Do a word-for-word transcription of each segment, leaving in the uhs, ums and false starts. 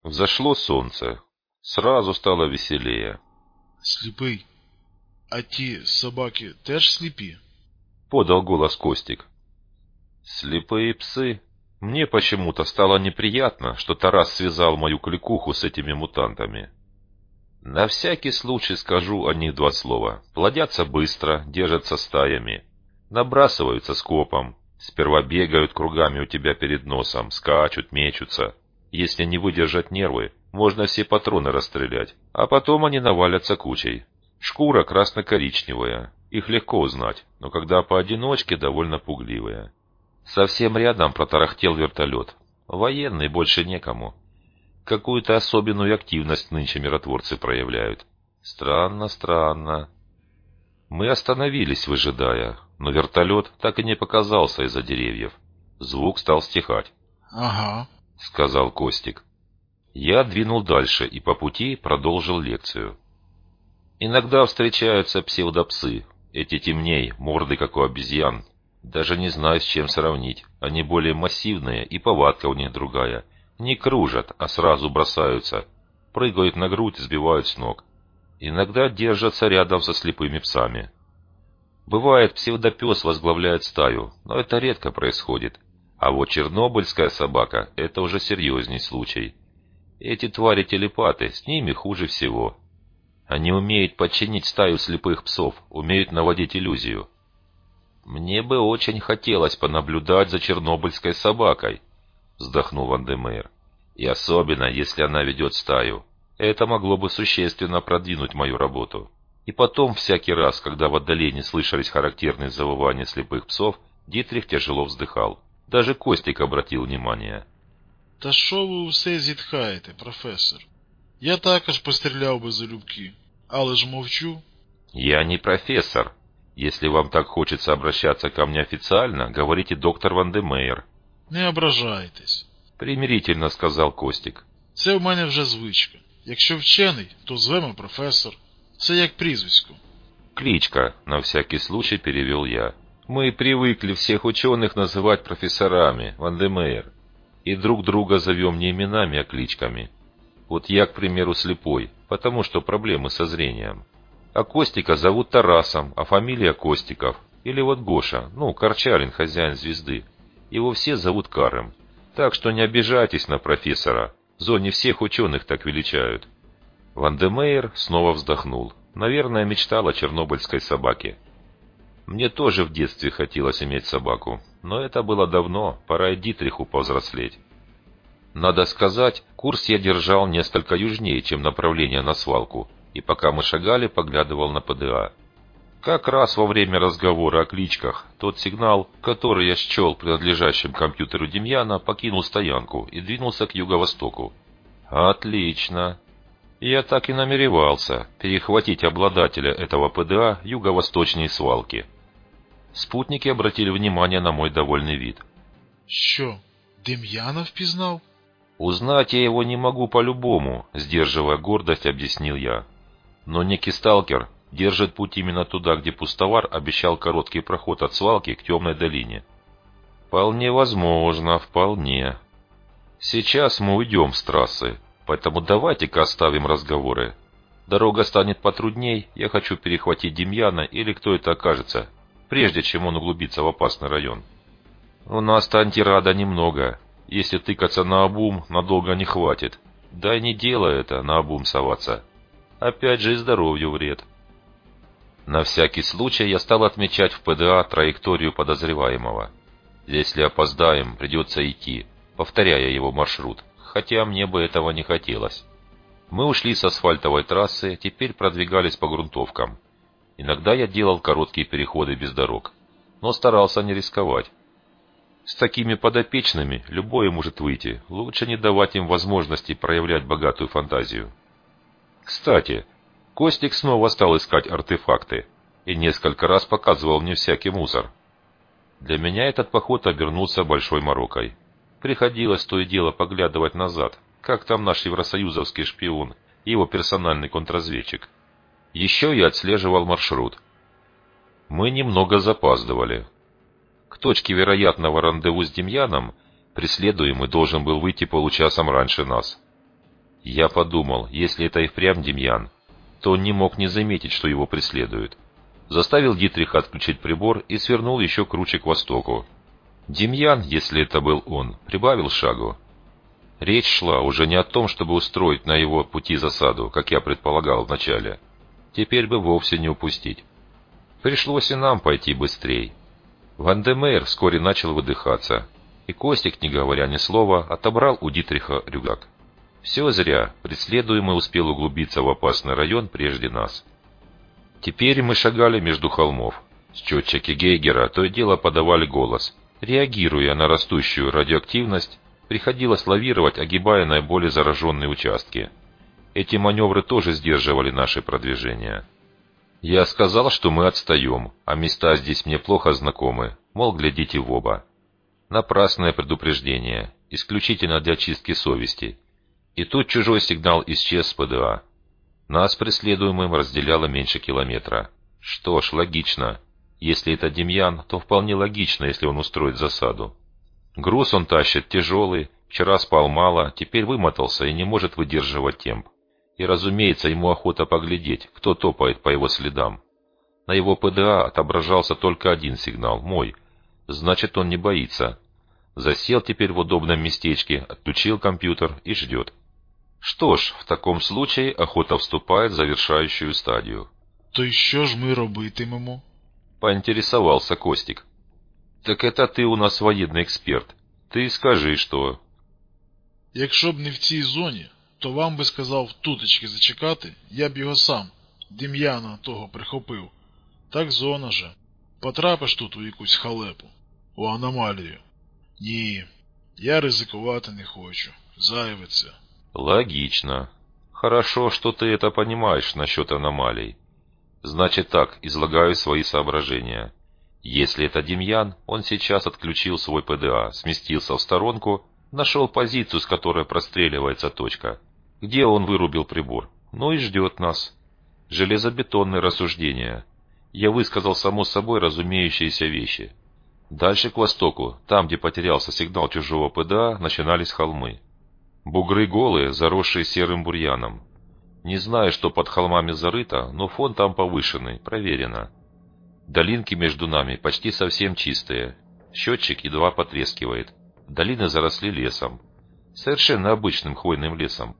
Взошло солнце. Сразу стало веселее. Сліпий. А ті собаки теж сліпі? Подал голос Костик. Слепые псы. Мне почему-то стало неприятно, что Тарас связал мою кликуху с этими мутантами. На всякий случай скажу о них два слова. Плодятся быстро, держатся стаями. Набрасываются скопом. Сперва бегают кругами у тебя перед носом, скачут, мечутся. Если не выдержать нервы, можно все патроны расстрелять. А потом они навалятся кучей. Шкура красно-коричневая. Их легко узнать, но когда поодиночке, довольно пугливая. Совсем рядом протарахтел вертолет. Военный больше некому. Какую-то особенную активность нынче миротворцы проявляют. Странно, странно. Мы остановились, выжидая, но вертолет так и не показался из-за деревьев. Звук стал стихать. Ага, — сказал Костик. Я двинул дальше и по пути продолжил лекцию. Иногда встречаются псевдопсы. Эти темней, морды как у обезьян. Даже не знаю, с чем сравнить. Они более массивные, и повадка у них другая. Не кружат, а сразу бросаются. Прыгают на грудь, сбивают с ног. Иногда держатся рядом со слепыми псами. Бывает, псевдопес возглавляет стаю, но это редко происходит. А вот чернобыльская собака – это уже серьезней случай. Эти твари-телепаты, с ними хуже всего. Они умеют подчинить стаю слепых псов, умеют наводить иллюзию. «Мне бы очень хотелось понаблюдать за чернобыльской собакой», — вздохнул Ван-де-Мейер. «И особенно, если она ведет стаю. Это могло бы существенно продвинуть мою работу». И потом, всякий раз, когда в отдалении слышались характерные завывания слепых псов, Дитрих тяжело вздыхал. Даже Костик обратил внимание. Та що ви усе зітхаєте, професор? Я також постріляв би залюбки, але ж мовчу. «Я не профессор. Если вам так хочется обращаться ко мне официально, говорите доктор Ван-де-Мейер». Не ображайтесь. Примирительно сказал Костик. Це в мене вже звичка. Якщо вчений, то звемо професор. Це як прізвисько. Кличка, на всякий случай перевел я. Мы привыкли всех ученых называть профессорами, Ван-де-Мейер. И друг друга зовем не именами, а кличками. Вот я, к примеру, слепой, потому что проблемы со зрением. А Костика зовут Тарасом, а фамилия Костиков. Или вот Гоша, ну, Корчалин, хозяин звезды. Его все зовут Карем. Так что не обижайтесь на профессора. В зоне всех ученых так величают. Ван-де-Мейер снова вздохнул. Наверное, мечтал о чернобыльской собаке. Мне тоже в детстве хотелось иметь собаку. Но это было давно, пора и Дитриху повзрослеть. Надо сказать, курс я держал несколько южнее, чем направление на свалку. И пока мы шагали, поглядывал на ПДА. Как раз во время разговора о кличках, тот сигнал, который я счел принадлежащим компьютеру Демьяна, покинул стоянку и двинулся к юго-востоку. Отлично. Я так и намеревался перехватить обладателя этого ПДА юго-восточней свалки. Спутники обратили внимание на мой довольный вид. Що, Дем'яна впізнав? Узнать я его не могу по-любому, сдерживая гордость, объяснил я. Но некий сталкер держит путь именно туда, где пустовар обещал короткий проход от свалки к темной долине. Вполне возможно, вполне. Сейчас мы уйдем с трассы, поэтому давайте-ка оставим разговоры. Дорога станет потрудней, я хочу перехватить Демьяна или кто это окажется, прежде чем он углубится в опасный район. У нас-то антирада немного. Если тыкаться наобум, надолго не хватит. Да и не дело это, наобум соваться. Опять же и здоровью вред. На всякий случай я стал отмечать в ПДА траекторию подозреваемого. Если опоздаем, придется идти, повторяя его маршрут, хотя мне бы этого не хотелось. Мы ушли с асфальтовой трассы, теперь продвигались по грунтовкам. Иногда я делал короткие переходы без дорог, но старался не рисковать. С такими подопечными любое может выйти, лучше не давать им возможности проявлять богатую фантазию. Кстати, Костик снова стал искать артефакты и несколько раз показывал мне всякий мусор. Для меня этот поход обернулся большой морокой. Приходилось то и дело поглядывать назад, как там наш евросоюзовский шпион и его персональный контрразведчик. Еще я отслеживал маршрут. Мы немного запаздывали. К точке вероятного рандеву с Демьяном преследуемый должен был выйти получасом раньше нас. Я подумал, если это и впрямь Демьян, то он не мог не заметить, что его преследуют. Заставил Дитриха отключить прибор и свернул еще круче к востоку. Демьян, если это был он, прибавил шагу. Речь шла уже не о том, чтобы устроить на его пути засаду, как я предполагал вначале. Теперь бы вовсе не упустить. Пришлось и нам пойти быстрей. Ван-де-Мейер вскоре начал выдыхаться, и Костик, не говоря ни слова, отобрал у Дитриха рюкзак. Все зря, преследуемый успел углубиться в опасный район прежде нас. Теперь мы шагали между холмов. Счетчики Гейгера то и дело подавали голос. Реагируя на растущую радиоактивность, приходилось лавировать, огибая наиболее зараженные участки. Эти маневры тоже сдерживали наше продвижение. Я сказал, что мы отстаем, а места здесь мне плохо знакомы, мол, глядите в оба. Напрасное предупреждение, исключительно для чистки совести. И тут чужой сигнал исчез с ПДА. Нас преследуемым разделяло меньше километра. Что ж, логично. Если это Демьян, то вполне логично, если он устроит засаду. Груз он тащит тяжелый, вчера спал мало, теперь вымотался и не может выдерживать темп. И, разумеется, ему охота поглядеть, кто топает по его следам. На его ПДА отображался только один сигнал, мой. Значит, он не боится. Засел теперь в удобном местечке, отключил компьютер и ждет. Что ж, в таком случае охота вступает в завершающую стадию. То й що ж ми робитимемо? Поинтересовался Костик. Так это ты у нас военный эксперт. Ты скажи, что... Якщо б не в цій зоні, то вам би сказав тутечки зачекати, я б його сам, Дем'яна того прихопив. Так зона же. Потрапиш тут у якусь халепу, у аномалію. Ні, я ризикувати не хочу. Зайве це. Логично. Хорошо, что ты это понимаешь насчет аномалий. Значит так, излагаю свои соображения. Если это Демьян, он сейчас отключил свой ПДА, сместился в сторонку, нашел позицию, с которой простреливается точка, где он вырубил прибор, ну и ждет нас. Железобетонные рассуждения. Я высказал само собой разумеющиеся вещи. Дальше к востоку, там, где потерялся сигнал чужого ПДА, начинались холмы. Бугры голые, заросшие серым бурьяном. Не знаю, что под холмами зарыто, но фон там повышенный, проверено. Долинки между нами почти совсем чистые. Счетчик едва потрескивает. Долины заросли лесом. Совершенно обычным хвойным лесом.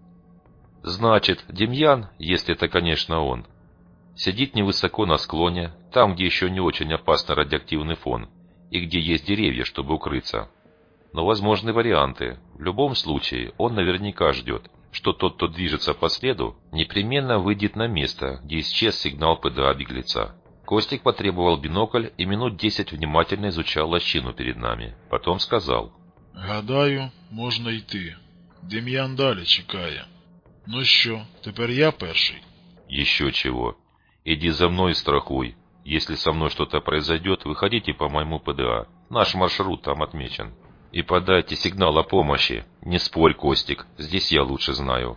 Значит, Демьян, если это, конечно, он, сидит невысоко на склоне, там, где еще не очень опасный радиоактивный фон, и где есть деревья, чтобы укрыться. Но возможны варианты. В любом случае, он наверняка ждет, что тот, кто движется по следу, непременно выйдет на место, где исчез сигнал ПДА беглеца. Костик потребовал бинокль и минут десять внимательно изучал лощину перед нами. Потом сказал: «Гадаю, можна йти. Дем'ян далі чекає. Ну що, тепер я перший?» «Еще чего. Иди за мной и страхуй. Если со мной что-то произойдет, выходите по моему ПДА. Наш маршрут там отмечен. И подайте сигнал о помощи. Не спорь, Костик, здесь я лучше знаю.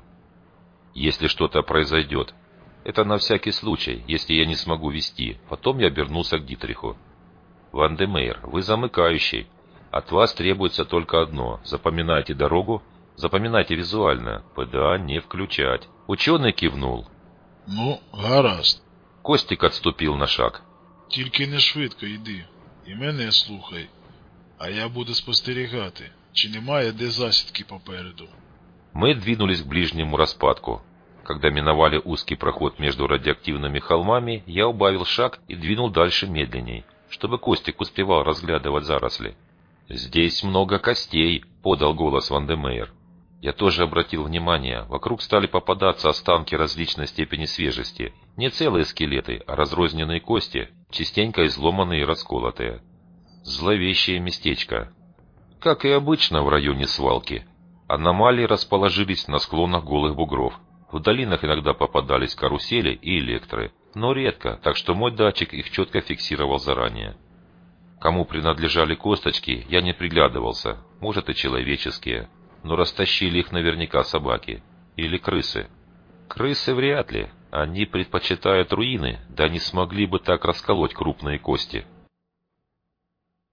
Если что-то произойдет. Это на всякий случай, если я не смогу вести». Потом я обернулся к Дитриху. «Ван-де-Мейер, вы замыкающий. От вас требуется только одно. Запоминайте дорогу, запоминайте визуально. ПДА не включать». Ученый кивнул. «Ну, гаразд». Костик отступил на шаг. «Тільки не швидко йди. І мене слухай. А я буду спостерігати, чи немає де засідки попереду». Мы двинулись к ближнему распадку. Когда миновали узкий проход между радиоактивными холмами, я убавил шаг и двинул дальше медленней, чтобы Костик успевал разглядывать заросли. «Здесь много костей», — подал голос Ван-де-Мейер. Я тоже обратил внимание, вокруг стали попадаться останки различной степени свежести. Не целые скелеты, а разрозненные кости, частенько изломанные и расколотые. Зловещее местечко. Как и обычно в районе свалки. Аномалии расположились на склонах голых бугров. В долинах иногда попадались карусели и электры, но редко, так что мой датчик их четко фиксировал заранее. Кому принадлежали косточки, я не приглядывался, может и человеческие, но растащили их наверняка собаки или крысы. Крысы вряд ли, они предпочитают руины, да не смогли бы так расколоть крупные кости.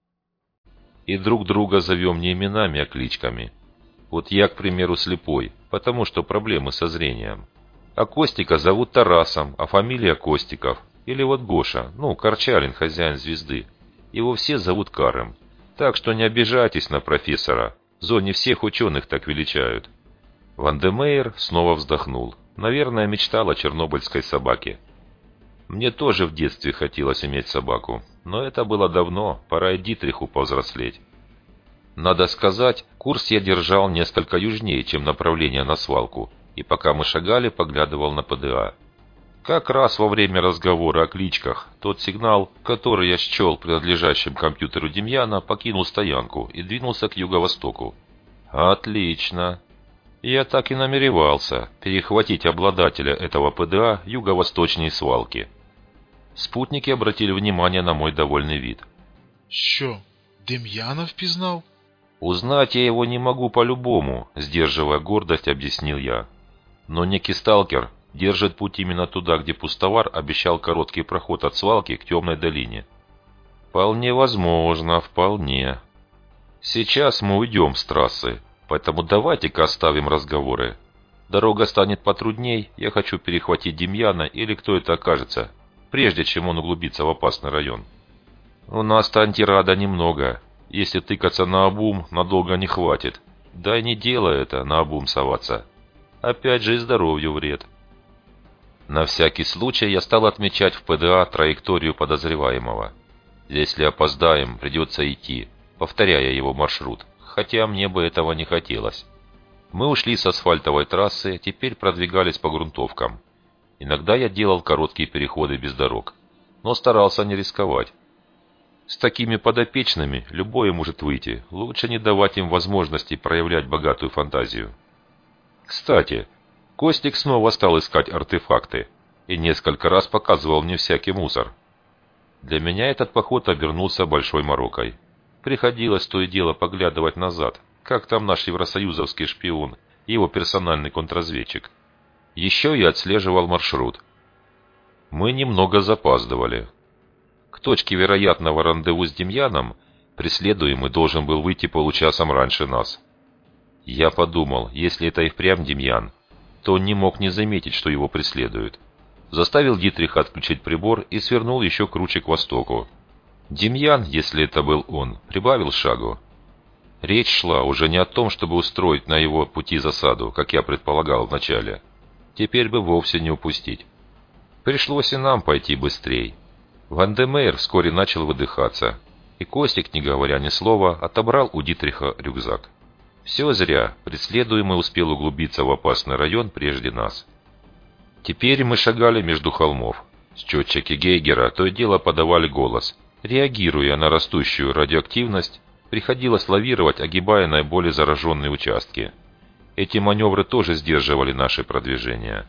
И друг друга зовем не именами, а кличками. Вот я, к примеру, слепой, потому что проблемы со зрением. А Костика зовут Тарасом, а фамилия Костиков. Или вот Гоша, ну, Корчалин, хозяин «Звезды». Его все зовут Карым. Так что не обижайтесь на профессора. В зоне всех ученых так величают. Ван де Мейер снова вздохнул. Наверное, мечтал о чернобыльской собаке. Мне тоже в детстве хотелось иметь собаку. Но это было давно, пора и Дитриху повзрослеть. Надо сказать, курс я держал несколько южнее, чем направление на свалку. И пока мы шагали, поглядывал на ПДА. Как раз во время разговора о кличках, тот сигнал, который я счел принадлежащим компьютеру Демьяна, покинул стоянку и двинулся к юго-востоку. Отлично. Я так и намеревался перехватить обладателя этого ПДА юго-восточней свалки. Спутники обратили внимание на мой довольный вид. Що, Демьяна впізнав? Узнать я его не могу по-любому, сдерживая гордость, объяснил я. Но некий сталкер держит путь именно туда, где пустовар обещал короткий проход от свалки к темной долине. Вполне возможно, вполне. Сейчас мы уйдем с трассы, поэтому давайте-ка оставим разговоры. Дорога станет потрудней, я хочу перехватить Демьяна или кто это окажется, прежде чем он углубится в опасный район. У нас-то антирада немного, если тыкаться наобум, надолго не хватит. Да и не дело это, наобум соваться. Опять же и здоровью вред. На всякий случай я стал отмечать в ПДА траекторию подозреваемого. Если опоздаем, придется идти, повторяя его маршрут, хотя мне бы этого не хотелось. Мы ушли с асфальтовой трассы, теперь продвигались по грунтовкам. Иногда я делал короткие переходы без дорог, но старался не рисковать. С такими подопечными любое может выйти, лучше не давать им возможности проявлять богатую фантазию. Кстати, Костик снова стал искать артефакты и несколько раз показывал мне всякий мусор. Для меня этот поход обернулся большой морокой. Приходилось то и дело поглядывать назад, как там наш евросоюзовский шпион и его персональный контрразведчик. Еще я отслеживал маршрут. Мы немного запаздывали. К точке вероятного рандеву с Демьяном преследуемый должен был выйти получасом раньше нас. Я подумал, если это и впрямь Демьян, то он не мог не заметить, что его преследуют. Заставил Дитриха отключить прибор и свернул еще круче к востоку. Демьян, если это был он, прибавил шагу. Речь шла уже не о том, чтобы устроить на его пути засаду, как я предполагал вначале. Теперь бы вовсе не упустить. Пришлось и нам пойти быстрей. Ван де Мейер вскоре начал выдыхаться, и Костик, не говоря ни слова, отобрал у Дитриха рюкзак. Все зря, преследуемый успел углубиться в опасный район прежде нас. Теперь мы шагали между холмов. Счетчики Гейгера то и дело подавали голос. Реагируя на растущую радиоактивность, приходилось лавировать, огибая наиболее зараженные участки. Эти маневры тоже сдерживали наше продвижение.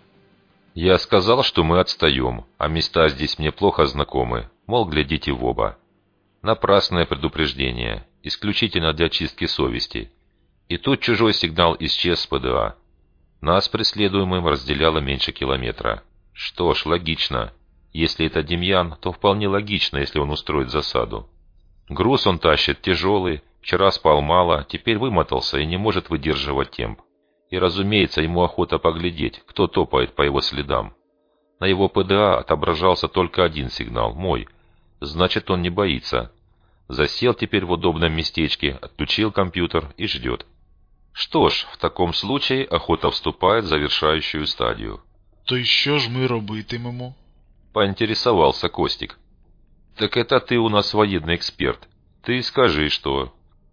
Я сказал, что мы отстаем, а места здесь мне плохо знакомы, мол, глядите в оба. Напрасное предупреждение, исключительно для чистки совести. И тут чужой сигнал исчез с ПДА. Нас преследуемым разделяло меньше километра. Что ж, логично. Если это Демьян, то вполне логично, если он устроит засаду. Груз он тащит тяжелый, вчера спал мало, теперь вымотался и не может выдерживать темп. И, разумеется, ему охота поглядеть, кто топает по его следам. На его ПДА отображался только один сигнал, мой. Значит, он не боится. Засел теперь в удобном местечке, отключил компьютер и ждет. Что ж, в таком случае охота вступает в завершающую стадию. То й що ж ми робитимемо? Поинтересовался Костик. Так это ты у нас военный эксперт. Ты скажи, что...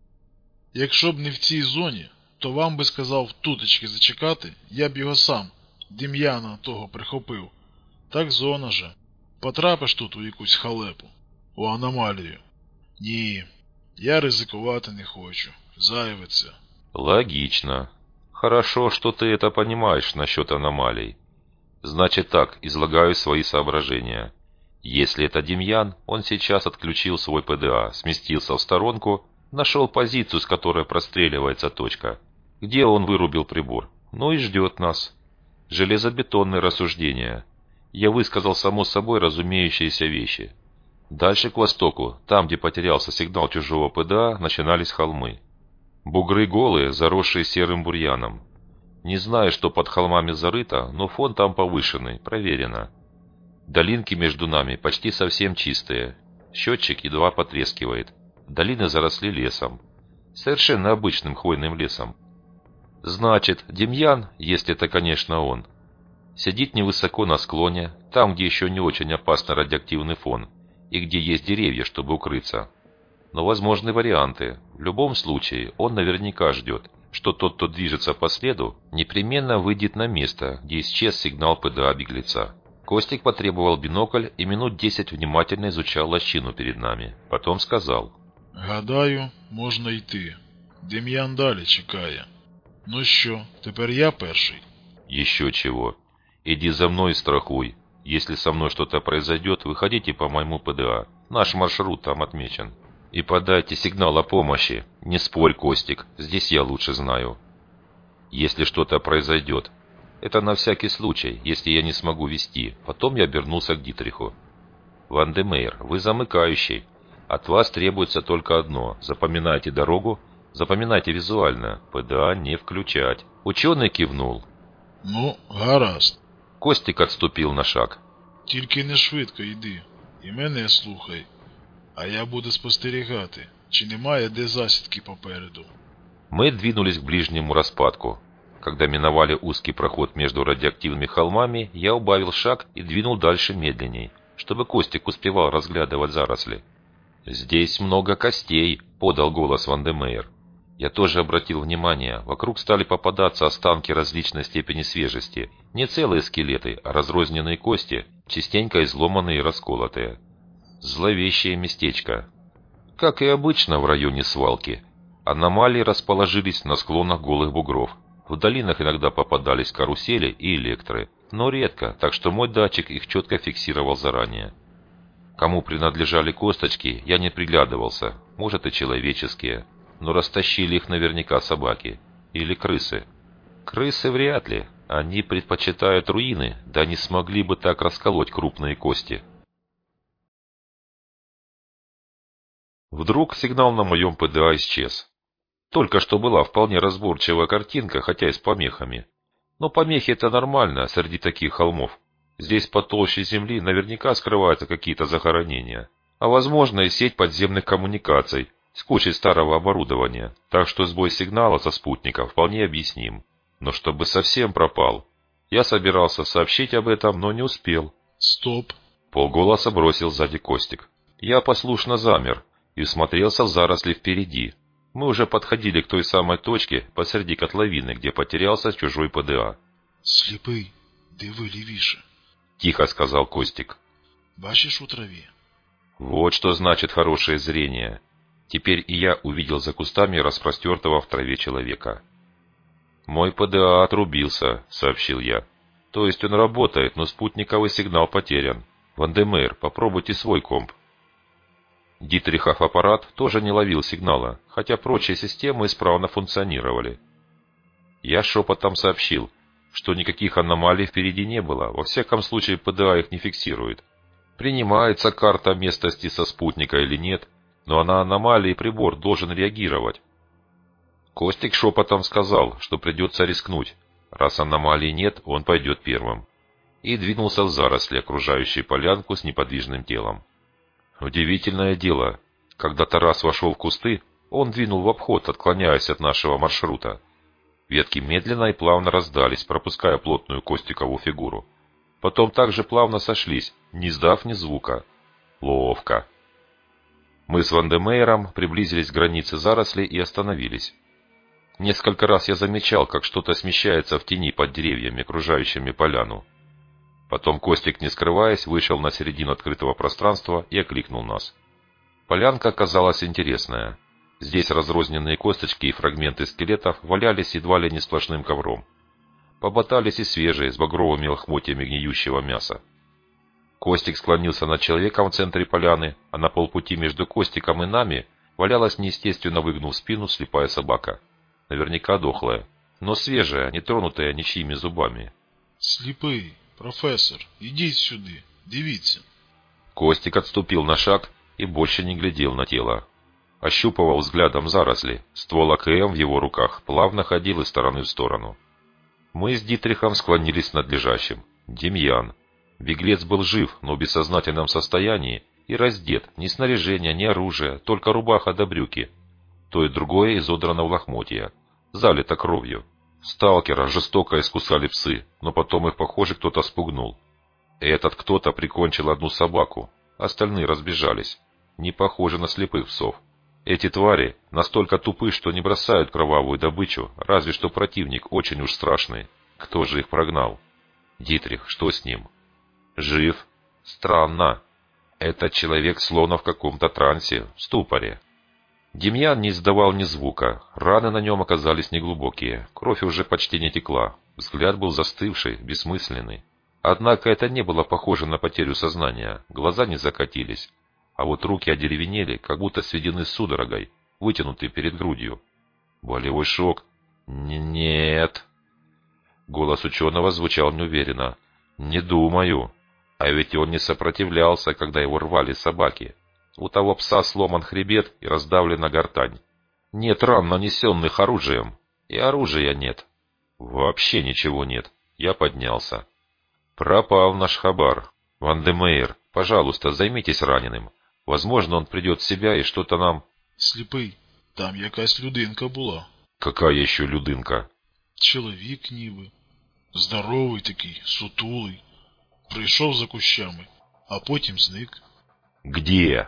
Якщо б не в цій зоні, то вам би сказав тутечки зачекати, я б його сам, Дем'яна того прихопив. Так зона же. Потрапиш тут у якусь халепу, у аномалію. Ні, я ризикувати не хочу. Зайве це. Логично. Хорошо, что ты это понимаешь насчет аномалий. Значит так, излагаю свои соображения. Если это Демьян, он сейчас отключил свой ПДА, сместился в сторонку, нашел позицию, с которой простреливается точка, где он вырубил прибор. Ну и ждет нас. Железобетонные рассуждения. Я высказал само собой разумеющиеся вещи. Дальше к востоку, там, где потерялся сигнал чужого ПДА, начинались холмы. Бугры голые, заросшие серым бурьяном. Не знаю, что под холмами зарыто, но фон там повышенный, проверено. Долинки между нами почти совсем чистые. Счетчик едва потрескивает. Долины заросли лесом. Совершенно обычным хвойным лесом. Значит, Демьян, если это, конечно, он, сидит невысоко на склоне, там, где еще не очень опасный радиоактивный фон, и где есть деревья, чтобы укрыться. Но возможны варианты. В любом случае, он наверняка ждет, что тот, кто движется по следу, непременно выйдет на место, где исчез сигнал ПДА беглеца. Костик потребовал бинокль и минут десять внимательно изучал лощину перед нами. Потом сказал: «Гадаю, можна йти. Дем'ян далі чекає. Ну що, тепер я перший?» «Еще чего. Иди за мной и страхуй. Если со мной что-то произойдет, выходите по моему ПДА. Наш маршрут там отмечен. И подайте сигнал о помощи. Не спорь, Костик, здесь я лучше знаю. Если что-то произойдет. Это на всякий случай, если я не смогу вести». Потом я обернулся к Дитриху. «Ван де Мейер, вы замыкающий. От вас требуется только одно. Запоминайте дорогу, запоминайте визуально. ПДА не включать». Ученый кивнул. «Ну, гаразд. Костик отступил на шаг. Тільки не швидко йди. І мене слухай. А я буду спостерігати, чи немає де засідки попереду». Мы двинулись к ближнему распадку. Когда миновали узкий проход между радиоактивными холмами, я убавил шаг и двинул дальше медленней, чтобы Костик успевал разглядывать заросли. «Здесь много костей», — подал голос Ван де Мейер. Я тоже обратил внимание, вокруг стали попадаться останки различной степени свежести. Не целые скелеты, а разрозненные кости, частенько изломанные и расколотые. Зловещее местечко. Как и обычно в районе свалки, аномалии расположились на склонах голых бугров. В долинах иногда попадались карусели и электры, но редко, так что мой датчик их четко фиксировал заранее. Кому принадлежали косточки, я не приглядывался, может и человеческие, но растащили их наверняка собаки или крысы. Крысы вряд ли, они предпочитают руины, да не смогли бы так расколоть крупные кости. Вдруг сигнал на моем ПДА исчез. Только что была вполне разборчивая картинка, хотя и с помехами. Но помехи это нормально среди таких холмов. Здесь под толщей земли наверняка скрываются какие-то захоронения. А возможно и сеть подземных коммуникаций с кучей старого оборудования. Так что сбой сигнала со спутников вполне объясним. Но чтобы совсем пропал. Я собирался сообщить об этом, но не успел. «Стоп!» — полголоса бросил сзади Костик. Я послушно замер и всмотрелся в заросли впереди. Мы уже подходили к той самой точке посреди котловины, где потерялся чужой ПДА. «Сліпий, диви лівіше», — тихо сказал Костик. «Бачиш у траві?» Вот что значит хорошее зрение. Теперь и я увидел за кустами распростертого в траве человека. «Мой ПДА отрубился», — сообщил я. «То есть он работает, но спутниковый сигнал потерян. Ван де Мейер, попробуйте свой комп». Дитрихов аппарат тоже не ловил сигнала, хотя прочие системы исправно функционировали. Я шепотом сообщил, что никаких аномалий впереди не было, во всяком случае ПДА их не фиксирует. Принимается карта местности со спутника или нет, но на аномалии прибор должен реагировать. Костик шепотом сказал, что придется рискнуть. Раз аномалий нет, он пойдет первым. И двинулся в заросли, окружающие полянку с неподвижным телом. Удивительное дело. Когда Тарас вошел в кусты, он двинул в обход, отклоняясь от нашего маршрута. Ветки медленно и плавно раздались, пропуская плотную Костикову фигуру. Потом также плавно сошлись, не издав ни звука. Ловко. Мы с Ван де Мейером приблизились к границе зарослей и остановились. Несколько раз я замечал, как что-то смещается в тени под деревьями, окружающими поляну. Потом Костик, не скрываясь, вышел на середину открытого пространства и окликнул нас. Полянка оказалась интересная. Здесь разрозненные косточки и фрагменты скелетов валялись едва ли не сплошным ковром. Поботались и свежие, с багровыми лохмотьями гниющего мяса. Костик склонился над человеком в центре поляны, а на полпути между Костиком и нами валялась неестественно выгнув спину слепая собака. Наверняка дохлая, но свежая, не тронутая ничьими зубами. «Сліпий, профессор, идите сюда, дивіться». Костик отступил на шаг и больше не глядел на тело. Ощупывал взглядом заросли, ствол АКМ в его руках плавно ходил из стороны в сторону. Мы с Дитрихом склонились над лежащим. Демьян. Беглец был жив, но в бессознательном состоянии и раздет. Ни снаряжения, ни оружия, только рубаха да брюки. То и другое изодрано в лохмотья. Залито кровью. Сталкера жестоко искусали псы, но потом их, похоже, кто-то спугнул. Этот кто-то прикончил одну собаку. Остальные разбежались. Не похоже на слепых псов. Эти твари настолько тупы, что не бросают кровавую добычу, разве что противник очень уж страшный. Кто же их прогнал? Дитрих, что с ним? Жив? Странно. Этот человек словно в каком-то трансе, в ступоре. Демьян не издавал ни звука. Раны на нем оказались неглубокие. Кровь уже почти не текла. Взгляд был застывший, бессмысленный. Однако это не было похоже на потерю сознания. Глаза не закатились. А вот руки одеревенели, как будто сведены судорогой, вытянуты перед грудью. Болевой шок? Н Нет. Голос ученого звучал неуверенно. Не думаю. А ведь он не сопротивлялся, когда его рвали собаки. У того пса сломан хребет и раздавлена гортань. Нет ран, нанесенных оружием. И оружия нет. Вообще ничего нет. Я поднялся. Пропал наш хабар. Ван де Мейер, пожалуйста, займитесь раненым. Возможно, он придет в себя и что-то нам... Сліпий, там якась людинка була. Какая еще людинка? Чоловік ніби. Здоровий такий, сутулий. Прийшов за кущами, а потім зник. Где?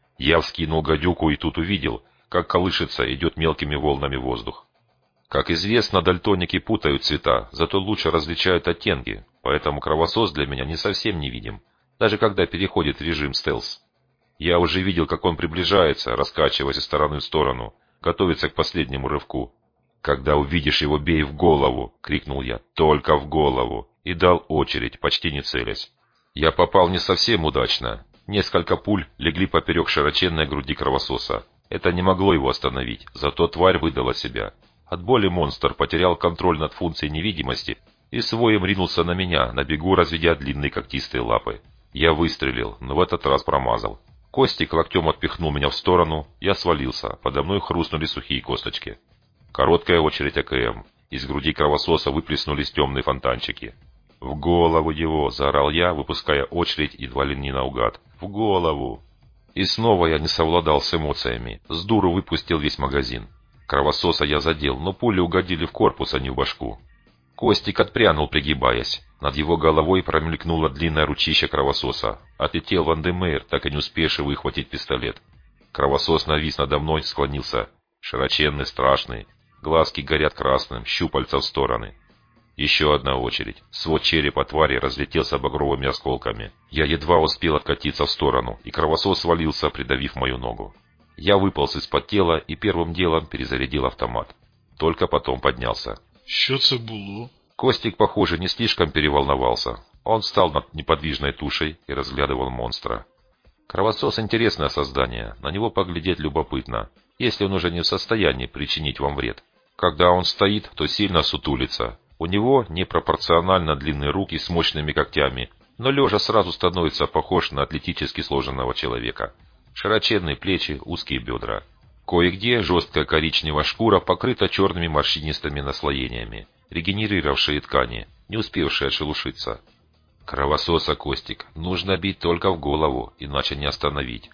Я вскинул гадюку и тут увидел, как колышется, идет мелкими волнами воздух. Как известно, дальтоники путают цвета, зато лучше различают оттенки, поэтому кровосос для меня не совсем невидим, даже когда переходит в режим стелс. Я уже видел, как он приближается, раскачиваясь из стороны в сторону, готовится к последнему рывку. «Когда увидишь его, бей в голову!» — крикнул я. «Только в голову!» И дал очередь, почти не целясь. Я попал не совсем удачно. Несколько пуль легли поперек широченной груди кровососа. Это не могло его остановить, зато тварь выдала себя. От боли монстр потерял контроль над функцией невидимости и своим ринулся на меня, на бегу разведя длинные когтистые лапы. Я выстрелил, но в этот раз промазал. Костик локтем отпихнул меня в сторону, я свалился, подо мной хрустнули сухие косточки. Короткая очередь АКМ. Из груди кровососа выплеснулись темные фонтанчики. «В голову его!» — заорал я, выпуская очередь едва ли не наугад. «В голову!» И снова я не совладал с эмоциями. С дуру выпустил весь магазин. Кровососа я задел, но пули угодили в корпус, а не в башку. Костик отпрянул, пригибаясь. Над его головой промелькнуло длинное ручище кровососа. Отлетел Ван де Мейер, так и не успевший выхватить пистолет. Кровосос навис надо мной, склонился. Широченный, страшный. Глазки горят красным, щупальца в стороны. Еще одна очередь. Свод черепа твари разлетелся багровыми осколками. Я едва успел откатиться в сторону, и кровосос свалился, придавив мою ногу. Я выполз из-под тела и первым делом перезарядил автомат. Только потом поднялся. Що це було? Костик, похоже, не слишком переволновался. Он встал над неподвижной тушей и разглядывал монстра. Кровосос — интересное создание, на него поглядеть любопытно, если он уже не в состоянии причинить вам вред. Когда он стоит, то сильно сутулится. У него непропорционально длинные руки с мощными когтями, но лежа сразу становится похож на атлетически сложенного человека. Широченные плечи, узкие бедра. Кое-где жесткая коричневая шкура покрыта черными морщинистыми наслоениями, регенерировавшие ткани, не успевшие отшелушиться. Кровососа, Костик, нужно бить только в голову, иначе не остановить.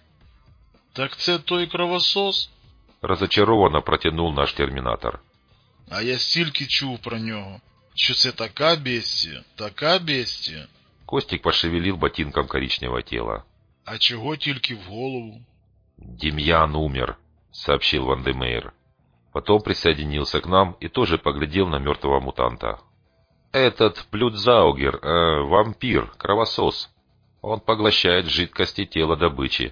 Так це той кровосос? Разочарованно протянул наш терминатор. А я стільки чув про нього. Що це така бестія, така бестія. Костик пошевелил ботинком коричневое тело. А чого тільки в голову? Демьян умер, сообщил Ван де Мейер. Потом присоединился к нам и тоже поглядел на мертвого мутанта. Этот Блюдзаугер, э, вампир, кровосос. Он поглощает жидкости тела добычи.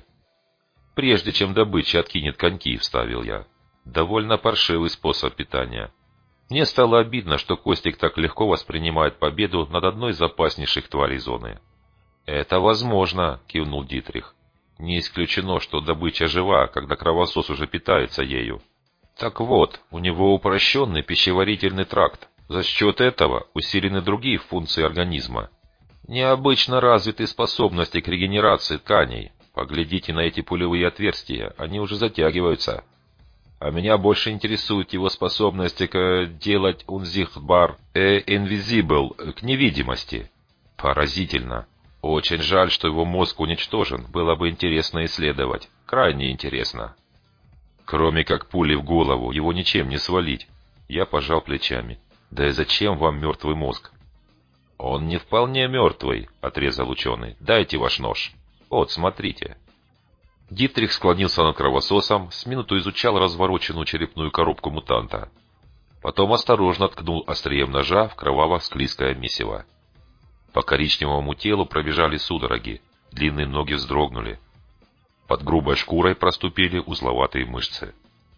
Прежде чем добыча откинет коньки, вставил я. Довольно паршивый способ питания. Мне стало обидно, что Костик так легко воспринимает победу над одной из опаснейших тварей зоны. «Это возможно», — кивнул Дитрих. «Не исключено, что добыча жива, когда кровосос уже питается ею. Так вот, у него упрощенный пищеварительный тракт. За счет этого усилены другие функции организма. Необычно развиты способности к регенерации тканей. Поглядите на эти пулевые отверстия, они уже затягиваются». А меня больше интересует его способность к делать унзихбар э инвизибл, к невидимости. Поразительно. Очень жаль, что его мозг уничтожен. Было бы интересно исследовать. Крайне интересно. Кроме как пули в голову, его ничем не свалить. Я пожал плечами. Да и зачем вам мертвый мозг? Он не вполне мертвый, отрезал ученый. Дайте ваш нож. Вот, смотрите. Дитрих склонился над кровососом, с минуту изучал развороченную черепную коробку мутанта. Потом осторожно ткнул острием ножа в кроваво-склизкое месиво. По коричневому телу пробежали судороги, длинные ноги вздрогнули. Под грубой шкурой проступили узловатые мышцы.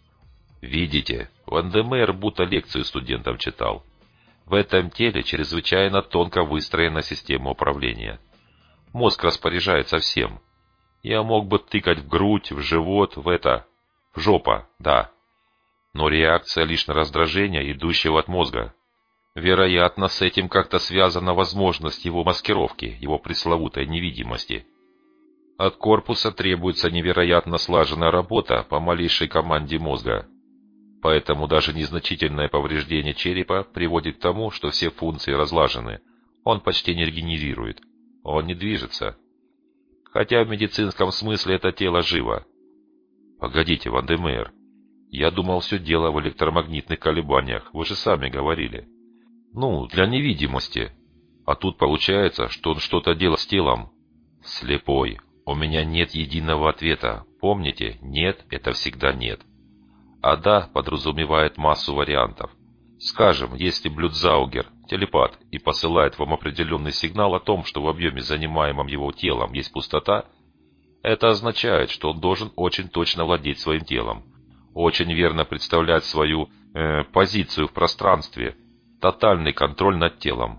Видите, Ван де Мейер будто лекцию студентам читал. В этом теле чрезвычайно тонко выстроена система управления. Мозг распоряжается всем. Я мог бы тыкать в грудь, в живот, в это... в жопа, да. Но реакция лишь на раздражение, идущего от мозга. Вероятно, с этим как-то связана возможность его маскировки, его пресловутой невидимости. От корпуса требуется невероятно слаженная работа по малейшей команде мозга. Поэтому даже незначительное повреждение черепа приводит к тому, что все функции разлажены. Он почти не регенерирует. Он не движется. Хотя в медицинском смысле это тело живо. Погодите, Ван де Мейер. Я думал, все дело в электромагнитных колебаниях. Вы же сами говорили. Ну, для невидимости. А тут получается, что он что-то делал с телом. Слепой. У меня нет единого ответа. Помните, нет – это всегда нет. А да подразумевает массу вариантов. Скажем, если Блюдзаугер – телепат и посылает вам определенный сигнал о том, что в объеме, занимаемом его телом, есть пустота, это означает, что он должен очень точно владеть своим телом, очень верно представлять свою э, позицию в пространстве, тотальный контроль над телом.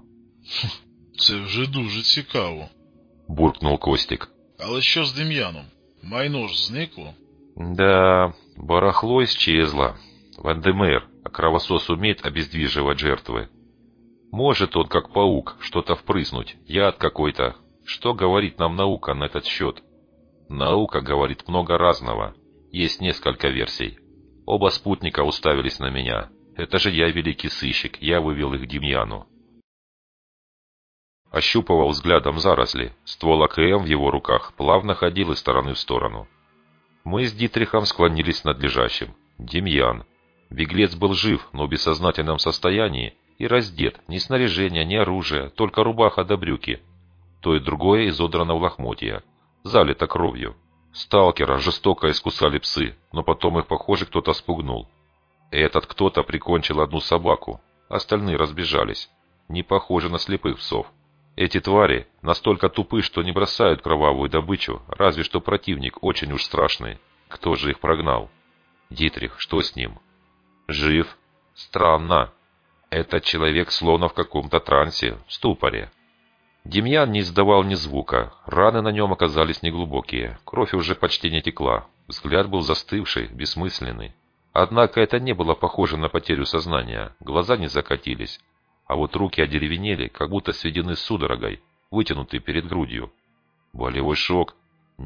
Це вже дуже цікаво, буркнул Костик. Але що з Дем'яном? Майно ж зникло? Да, барахло исчезло. Ван де Мейер, а кровосос умеет обездвиживать жертвы. Может он, как паук, что-то впрыснуть, яд какой-то. Что говорит нам наука на этот счет? Наука говорит много разного. Есть несколько версий. Оба спутника уставились на меня. Это же я великий сыщик, я вывел их к Демьяну. Ощупывал взглядом заросли. Ствол А К М в его руках плавно ходил из стороны в сторону. Мы с Дитрихом склонились над лежащим. Демьян. Беглец был жив, но в бессознательном состоянии и раздет. Ни снаряжения, ни оружия, только рубаха да брюки. То и другое изодрано в лохмотья. Залито кровью. Сталкера жестоко искусали псы, но потом их, похоже, кто-то спугнул. Этот кто-то прикончил одну собаку. Остальные разбежались. Не похоже на слепых псов. Эти твари настолько тупы, что не бросают кровавую добычу, разве что противник очень уж страшный. Кто же их прогнал? Дитрих, что с ним? Жив? Странно. Этот человек словно в каком-то трансе, в ступоре. Демьян не издавал ни звука, раны на нем оказались неглубокие, кровь уже почти не текла, взгляд был застывший, бессмысленный. Однако это не было похоже на потерю сознания, глаза не закатились. А вот руки одеревенели, как будто сведены судорогой, вытянутые перед грудью. Болевой шок?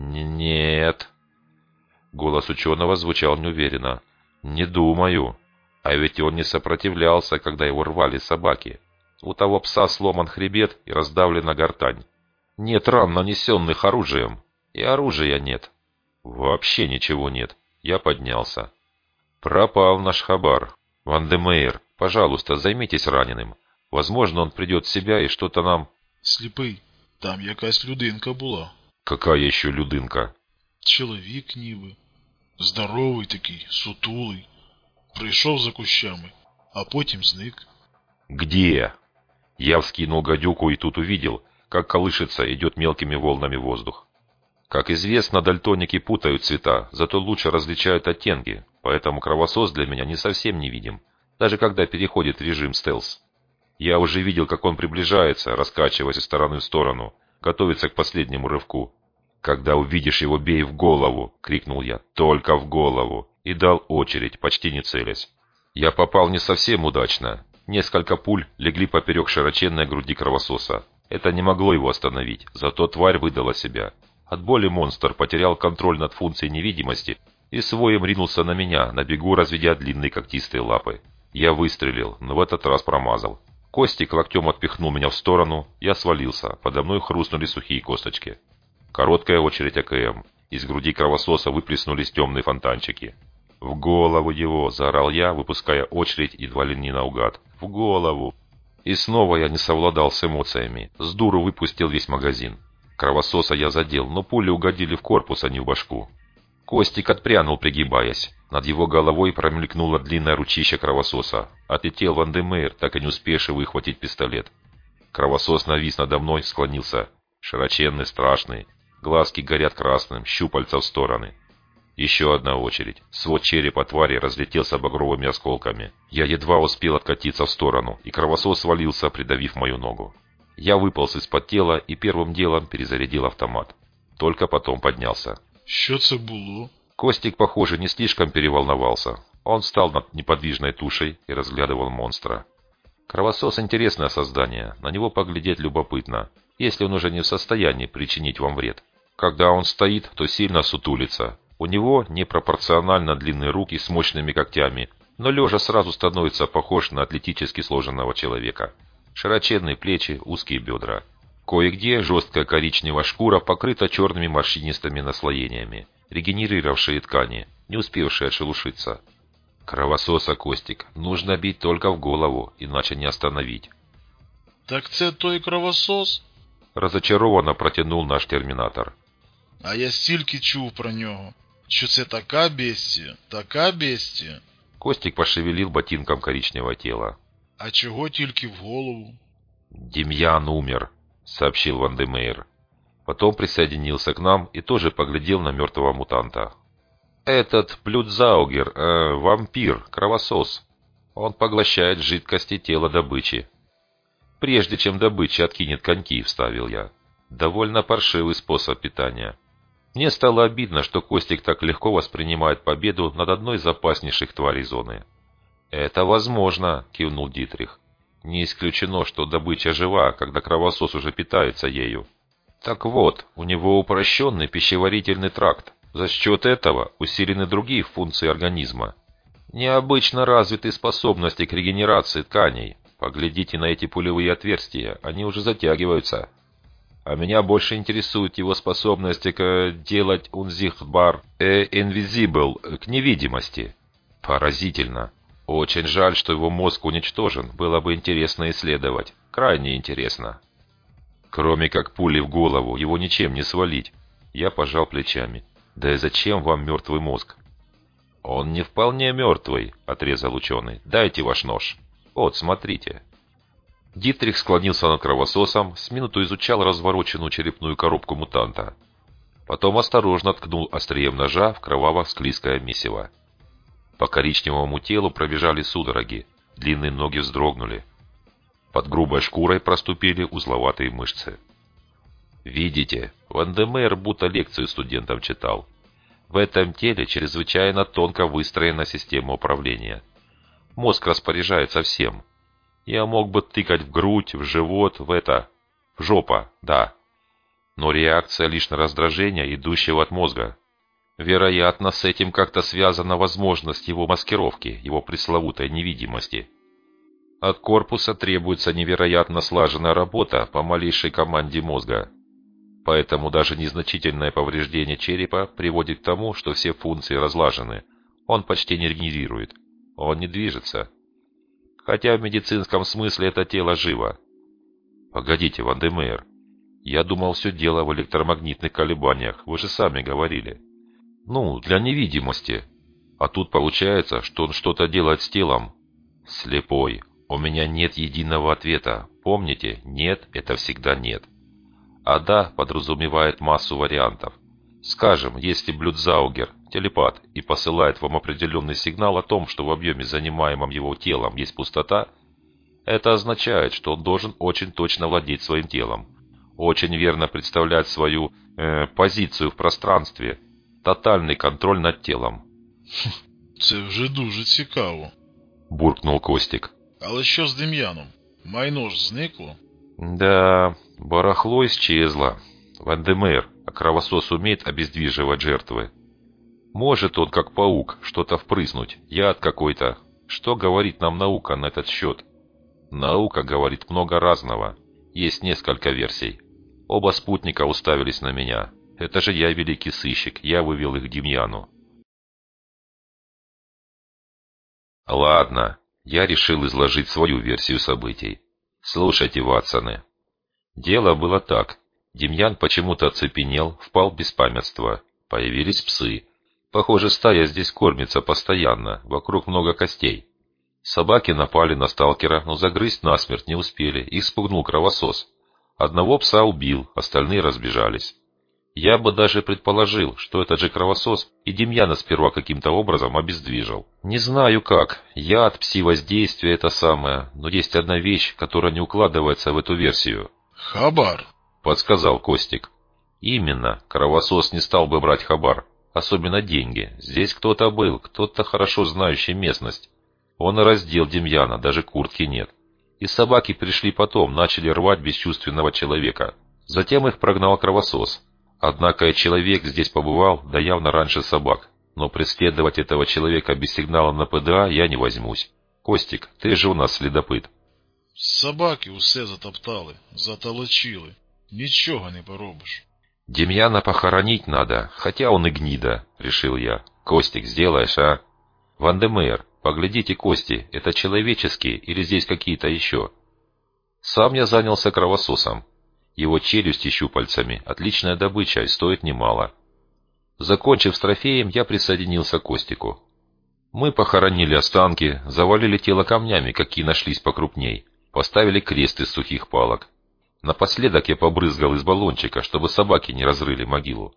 Нет. Голос ученого звучал неуверенно. Не думаю. А ведь он не сопротивлялся, когда его рвали собаки. У того пса сломан хребет и раздавлена гортань. Нет ран, нанесенных оружием. И оружия нет. Вообще ничего нет. Я поднялся. Пропал наш хабар. Ван де Мейер, пожалуйста, займитесь раненым. Возможно, он придет в себя и что-то нам... Сліпий, там якась людинка була. Какая еще людинка? Чоловік ніби. Здоровий такий, сутулий. Прийшов за кущами, а потім зник. Где? Я вскинул гадюку и тут увидел, как колышется, идет мелкими волнами воздух. Как известно, дальтоники путают цвета, зато лучше различают оттенки, поэтому кровосос для меня не совсем невидим, даже когда переходит в режим стелс. Я уже видел, как он приближается, раскачиваясь из стороны в сторону, готовится к последнему рывку. «Когда увидишь его, бей в голову!» — крикнул я. «Только в голову!» И дал очередь, почти не целясь. Я попал не совсем удачно. Несколько пуль легли поперек широченной груди кровососа. Это не могло его остановить, зато тварь выдала себя. От боли монстр потерял контроль над функцией невидимости и своим ринулся на меня, на бегу разведя длинные когтистые лапы. Я выстрелил, но в этот раз промазал. Костик локтем отпихнул меня в сторону, я свалился, подо мной хрустнули сухие косточки. Короткая очередь А К М. Из груди кровососа выплеснулись темные фонтанчики. «В голову его!» – заорал я, выпуская очередь едва ли не наугад. «В голову!» И снова я не совладал с эмоциями. С дуру выпустил весь магазин. Кровососа я задел, но пули угодили в корпус, а не в башку. Костик отпрянул, пригибаясь. Над его головой промелькнуло длинное ручище кровососа. Отлетел Ван-де-Мейер, так и не успевший выхватить пистолет. Кровосос навис надо мной, склонился. Широченный, страшный. Глазки горят красным, щупальца в стороны. Еще одна очередь. Свод черепа твари разлетелся багровыми осколками. Я едва успел откатиться в сторону, и кровосос свалился, придавив мою ногу. Я выполз из-под тела и первым делом перезарядил автомат. Только потом поднялся. «Що це було?» Костик, похоже, не слишком переволновался. Он встал над неподвижной тушей и разглядывал монстра. Кровосос — интересное создание, на него поглядеть любопытно, если он уже не в состоянии причинить вам вред. Когда он стоит, то сильно сутулится. У него непропорционально длинные руки с мощными когтями, но лежа сразу становится похож на атлетически сложенного человека. Широченные плечи, узкие бедра. Кое-где жесткая коричневая шкура покрыта черными морщинистыми наслоениями, регенерировавшие ткани, не успевшие отшелушиться. Кровососа, Костик, нужно бить только в голову, иначе не остановить. «Так це той кровосос?» Разочарованно протянул наш терминатор. «А я стільки чув про нього. Що це така бестія, така бестія». Костик пошевелил ботинком коричневое тело. «А чого тільки в голову?» «Демьян умер», — сообщил Ван-де-Мейер. Потом присоединился к нам и тоже поглядел на мертвого мутанта. «Этот Блюдзаугер, э, вампир, кровосос. Он поглощает жидкости тела добычи. Прежде чем добыча откинет коньки», — вставил я. «Довольно паршивый способ питания». Мне стало обидно, что Костик так легко воспринимает победу над одной из опаснейших тварей зоны. «Это возможно», — кивнул Дитрих. «Не исключено, что добыча жива, когда кровосос уже питается ею. Так вот, у него упрощенный пищеварительный тракт. За счет этого усилены другие функции организма. Необычно развиты способности к регенерации тканей. Поглядите на эти пулевые отверстия, они уже затягиваются. А меня больше интересуют его способности к делать унзихбар э инвизибл, к невидимости. Поразительно. Очень жаль, что его мозг уничтожен. Было бы интересно исследовать. Крайне интересно. Кроме как пули в голову, его ничем не свалить. Я пожал плечами. Да и зачем вам мертвый мозг? Он не вполне мертвый, отрезал ученый. Дайте ваш нож. Вот, смотрите. Дитрих склонился над кровососом, с минуту изучал развороченную черепную коробку мутанта. Потом осторожно ткнул острием ножа в кроваво-склизкое месиво. По коричневому телу пробежали судороги, длинные ноги вздрогнули. Под грубой шкурой проступили узловатые мышцы. Видите, Ван-де-Мейер будто лекцию студентам читал. В этом теле чрезвычайно тонко выстроена система управления. Мозг распоряжается всем. Я мог бы тыкать в грудь, в живот, в это... в жопа, да. Но реакция лишь на раздражение, идущего от мозга. Вероятно, с этим как-то связана возможность его маскировки, его пресловутой невидимости. От корпуса требуется невероятно слаженная работа по малейшей команде мозга. Поэтому даже незначительное повреждение черепа приводит к тому, что все функции разлажены. Он почти не регенерирует. Он не движется. Хотя в медицинском смысле это тело живо. Погодите, Ван-де-Мейер. Я думал, все дело в электромагнитных колебаниях. Вы же сами говорили. Ну, для невидимости. А тут получается, что он что-то делает с телом. Слепой. У меня нет единого ответа. Помните, нет – это всегда нет. А да подразумевает массу вариантов. Скажем, если Блюдзаугер – телепат и посылает вам определенный сигнал о том, что в объеме, занимаемом его телом, есть пустота, это означает, что он должен очень точно владеть своим телом, очень верно представлять свою э, позицию в пространстве, тотальный контроль над телом. «Це вже дуже цікаво», – буркнул Костик. «Але що з Дем'яном? Майно ж зникло?» Да, барахло исчезло. Ван-де-Мейер, а кровосос умеет обездвиживать жертвы. Может он, как паук, что-то впрыснуть, яд какой-то. Что говорит нам наука на этот счет? Наука говорит много разного. Есть несколько версий. Оба спутника уставились на меня. Это же я великий сыщик, я вывел их к Демьяну. Ладно, я решил изложить свою версию событий. Слушайте, Ватсоны. Дело было так. Демьян почему-то оцепенел, впал в беспамятство. Появились псы. Похоже, стая здесь кормится постоянно, вокруг много костей. Собаки напали на сталкера, но загрызть насмерть не успели, их спугнул кровосос. Одного пса убил, остальные разбежались. Я бы даже предположил, что этот же кровосос и Демьяна сперва каким-то образом обездвижил. Не знаю как, яд, пси-воздействие это самое, но есть одна вещь, которая не укладывается в эту версию. «Хабар», — подсказал Костик. Именно, кровосос не стал бы брать хабар, особенно деньги. Здесь кто-то был, кто-то хорошо знающий местность. Он и раздел Демьяна, даже куртки нет. И собаки пришли потом, начали рвать бесчувственного человека. Затем их прогнал кровосос. Однако и человек здесь побывал, да явно раньше собак. Но преследовать этого человека без сигнала на ПДА я не возьмусь. Костик, ты же у нас следопыт. Собаки усе затоптали, затолочили. Нічого не поробиш. Демьяна похоронить надо, хотя он и гнида, решил я. Костик, сделаешь, а? Вандемейр, поглядите кости, это человеческие или здесь какие-то еще? Сам я занялся кровососом. Его челюсти щупальцами, отличная добыча и стоит немало. Закончив с трофеем, я присоединился к Костику. Мы похоронили останки, завалили тело камнями, какие нашлись покрупней, поставили крест из сухих палок. Напоследок я побрызгал из баллончика, чтобы собаки не разрыли могилу.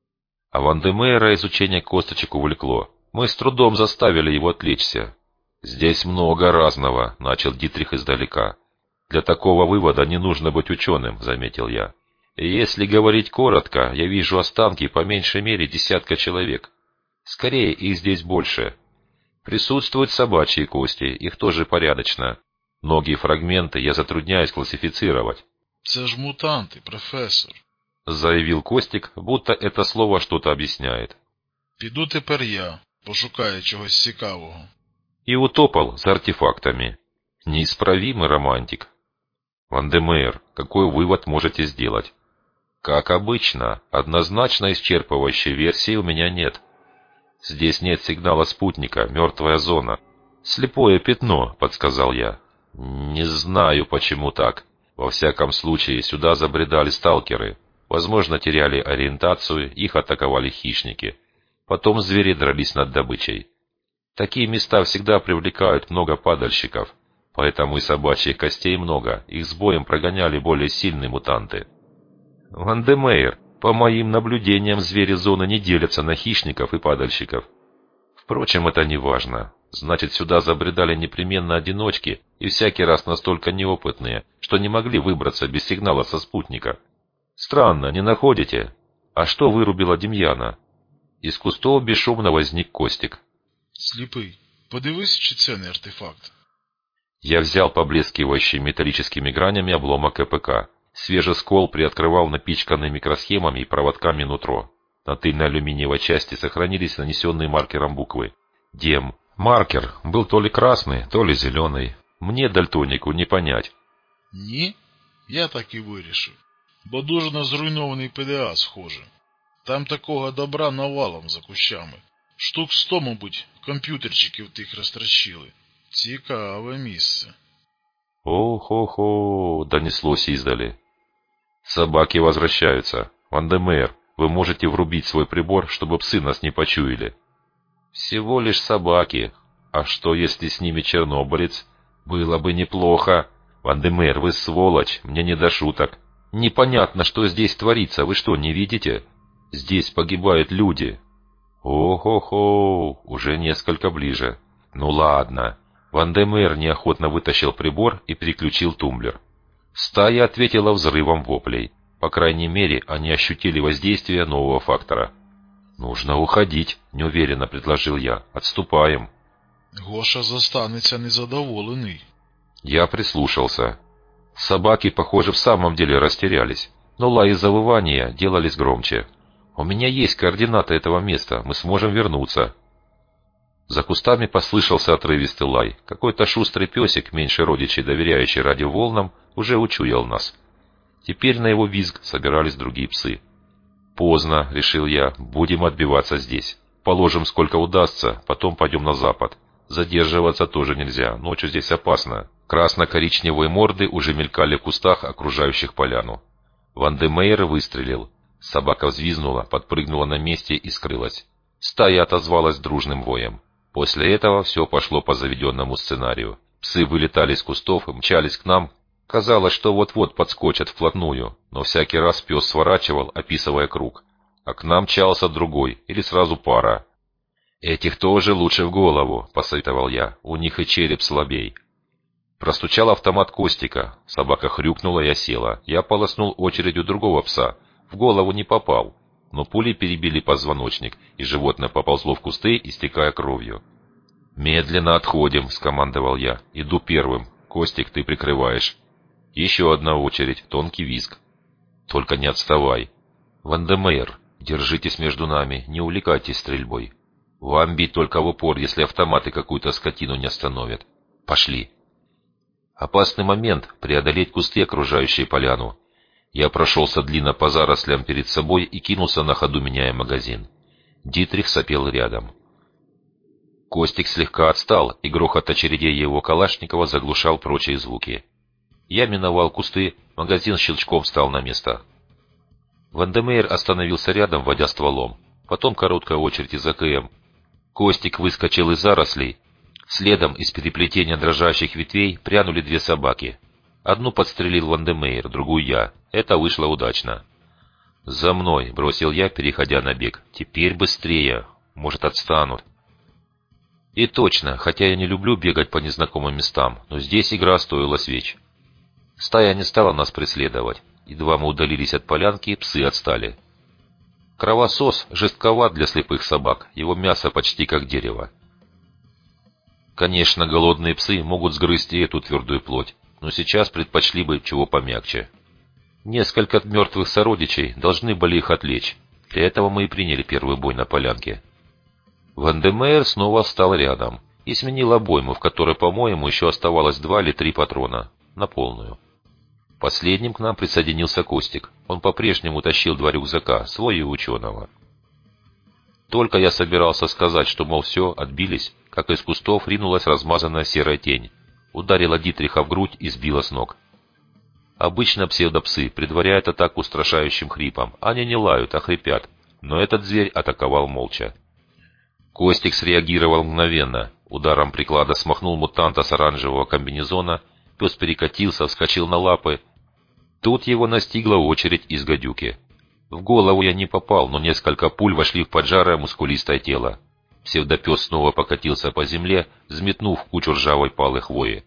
А Вандемейра изучение косточек увлекло. Мы с трудом заставили его отвлечься. «Здесь много разного», — начал Дитрих издалека. «Для такого вывода не нужно быть ученым», — заметил я. «Если говорить коротко, я вижу останки по меньшей мере десятка человек. Скорее, их здесь больше. Присутствуют собачьи кости, их тоже порядочно. Многие фрагменты я затрудняюсь классифицировать». «Це ж мутанти, професор», — заявил Костик, будто это слово что-то объясняет. «Піду тепер я, пошукаю чогось цікавого». И утопал за артефактами. Неисправимый романтик. Вандемейр, какой вывод можете сделать? Как обычно, однозначно исчерпывающей версии у меня нет. Здесь нет сигнала спутника, мертвая зона. Слепое пятно, подсказал я. Не знаю, почему так. Во всяком случае, сюда забредали сталкеры. Возможно, теряли ориентацию, их атаковали хищники. Потом звери дрались над добычей. Такие места всегда привлекают много падальщиков. Поэтому и собачьих костей много, их с боем прогоняли более сильные мутанты. Вандемейр, по моим наблюдениям, звери зоны не делятся на хищников и падальщиков. Впрочем, это не важно. Значит, сюда забредали непременно одиночки, и всякий раз настолько неопытные, что не могли выбраться без сигнала со спутника. Странно, не находите? А что вырубило Демьяна? Из кустов бесшумно возник Костик. «Сліпий, подивись, чи це не артефакт». Я взял поблескивающий металлическими гранями обломок КПК. Свежий скол приоткрывал напичканный микросхемами и проводками нутро. На тыльной алюминиевой части сохранились нанесенные маркером буквы. Дем. Маркер был то ли красный, то ли зеленый. Мне, дальтонику, не понять. «Ні? Я так і вирішив. Бо дуже на зруйнований ПДА схоже. Там такого добра навалом за кущами. Штук сто, мабуть, комп'ютерчиків тих розтрощили. Цікаве місце». «О-хо-хо!» — донеслось издали. «Собаки возвращаются. Вандемейр, вы можете врубить свой прибор, чтобы псы нас не почуяли». «Всего лишь собаки. А что, если с ними чернобылец? Было бы неплохо. Вандемейр, вы сволочь, мне не до шуток. Непонятно, что здесь творится, вы что, не видите? Здесь погибают люди». «О-хо-хо!» — уже несколько ближе. «Ну ладно». Вандемейр неохотно вытащил прибор и переключил тумблер. Стая ответила взрывом воплей. По крайней мере, они ощутили воздействие нового фактора. «Нужно уходить», — неуверенно предложил я. «Отступаем». «Гоша застанеться незадоволений». Я прислушался. Собаки, похоже, в самом деле растерялись, но лай и завывания делались громче. «У меня есть координаты этого места, мы сможем вернуться». За кустами послышался отрывистый лай. Какой-то шустрый песик, меньше родичей, доверяющий радиоволнам, уже учуял нас. Теперь на его визг собирались другие псы. «Поздно», — решил я, — «будем отбиваться здесь. Положим, сколько удастся, потом пойдем на запад. Задерживаться тоже нельзя, ночью здесь опасно». Красно-коричневые морды уже мелькали в кустах, окружающих поляну. Ван-де-Мейер выстрелил. Собака взвизгнула, подпрыгнула на месте и скрылась. Стая отозвалась дружным воем. После этого все пошло по заведенному сценарию. Псы вылетали из кустов и мчались к нам. Казалось, что вот-вот подскочат вплотную, но всякий раз пес сворачивал, описывая круг. А к нам мчался другой, или сразу пара. «Этих тоже лучше в голову», — посоветовал я, — «у них и череп слабей». Простучал автомат Костика. Собака хрюкнула и осела. Я полоснул очередью другого пса. В голову не попал. Но пули перебили позвоночник, и животное поползло в кусты, истекая кровью. «Медленно отходим», — скомандовал я. «Иду первым. Костик, ты прикрываешь». Еще одна очередь, тонкий визг. «Только не отставай». «Ван-де-Мейер, держитесь между нами, не увлекайтесь стрельбой. Вам бить только в упор, если автоматы какую-то скотину не остановят. Пошли». Опасный момент — преодолеть кусты, окружающие поляну. Я прошелся длинно по зарослям перед собой и кинулся на ходу, меняя магазин. Дитрих сопел рядом. Костик слегка отстал, и грохот очередей его Калашникова заглушал прочие звуки. Я миновал кусты, магазин щелчком встал на место. Ван-де-Мейер остановился рядом, водя стволом. Потом короткая очередь из АКМ. Костик выскочил из зарослей. Следом из переплетения дрожащих ветвей прянули две собаки. Одну подстрелил Ван-де-Мейер, другую я. Это вышло удачно. «За мной!» — бросил я, переходя на бег. «Теперь быстрее! Может, отстанут!» И точно, хотя я не люблю бегать по незнакомым местам, но здесь игра стоила свеч. Стая не стала нас преследовать. Едва мы удалились от полянки, псы отстали. Кровосос жестковат для слепых собак, его мясо почти как дерево. Конечно, голодные псы могут сгрызть и эту твердую плоть, но сейчас предпочли бы чего помягче. Несколько мертвых сородичей должны были их отвлечь. Для этого мы и приняли первый бой на полянке. Ван-де-Мейер снова встал рядом и сменил обойму, в которой, по-моему, еще оставалось два или три патрона, на полную. Последним к нам присоединился Костик. Он по-прежнему тащил два рюкзака, свой и ученого. Только я собирался сказать, что, мол, все, отбились, как из кустов ринулась размазанная серая тень, ударила Дитриха в грудь и сбила с ног. Обычно псевдопсы предваряют атаку устрашающим хрипом. Они не лают, а хрипят, но этот зверь атаковал молча. Костик среагировал мгновенно. Ударом приклада смахнул мутанта с оранжевого комбинезона, пес перекатился, вскочил на лапы. Тут его настигла очередь из гадюки. В голову я не попал, но несколько пуль вошли в поджарое мускулистое тело. Псевдопес снова покатился по земле, взметнув кучу ржавой палой хвои.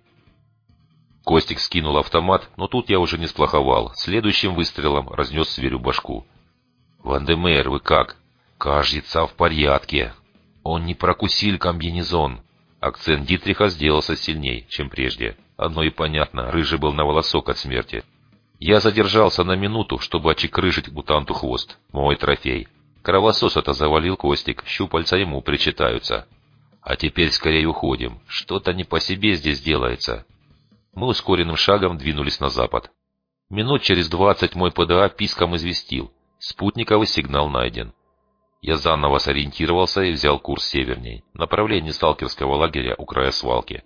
Костик скинул автомат, но тут я уже не сплоховал. Следующим выстрелом разнес зверю башку. «Ван-де-Мейер, вы как?» «Кажется, в порядке. Он не прокусил комбинезон». Акцент Дитриха сделался сильней, чем прежде. Одно и понятно, рыжий был на волосок от смерти. Я задержался на минуту, чтобы очекрыжить мутанту хвост. Мой трофей. Кровосос это завалил Костик, щупальца ему причитаются. А теперь скорее уходим. Что-то не по себе здесь делается. Мы ускоренным шагом двинулись на запад. Минут через двадцать мой ПДА писком известил. Спутниковый сигнал найден. Я заново сориентировался и взял курс северней, направление сталкерского лагеря у края свалки.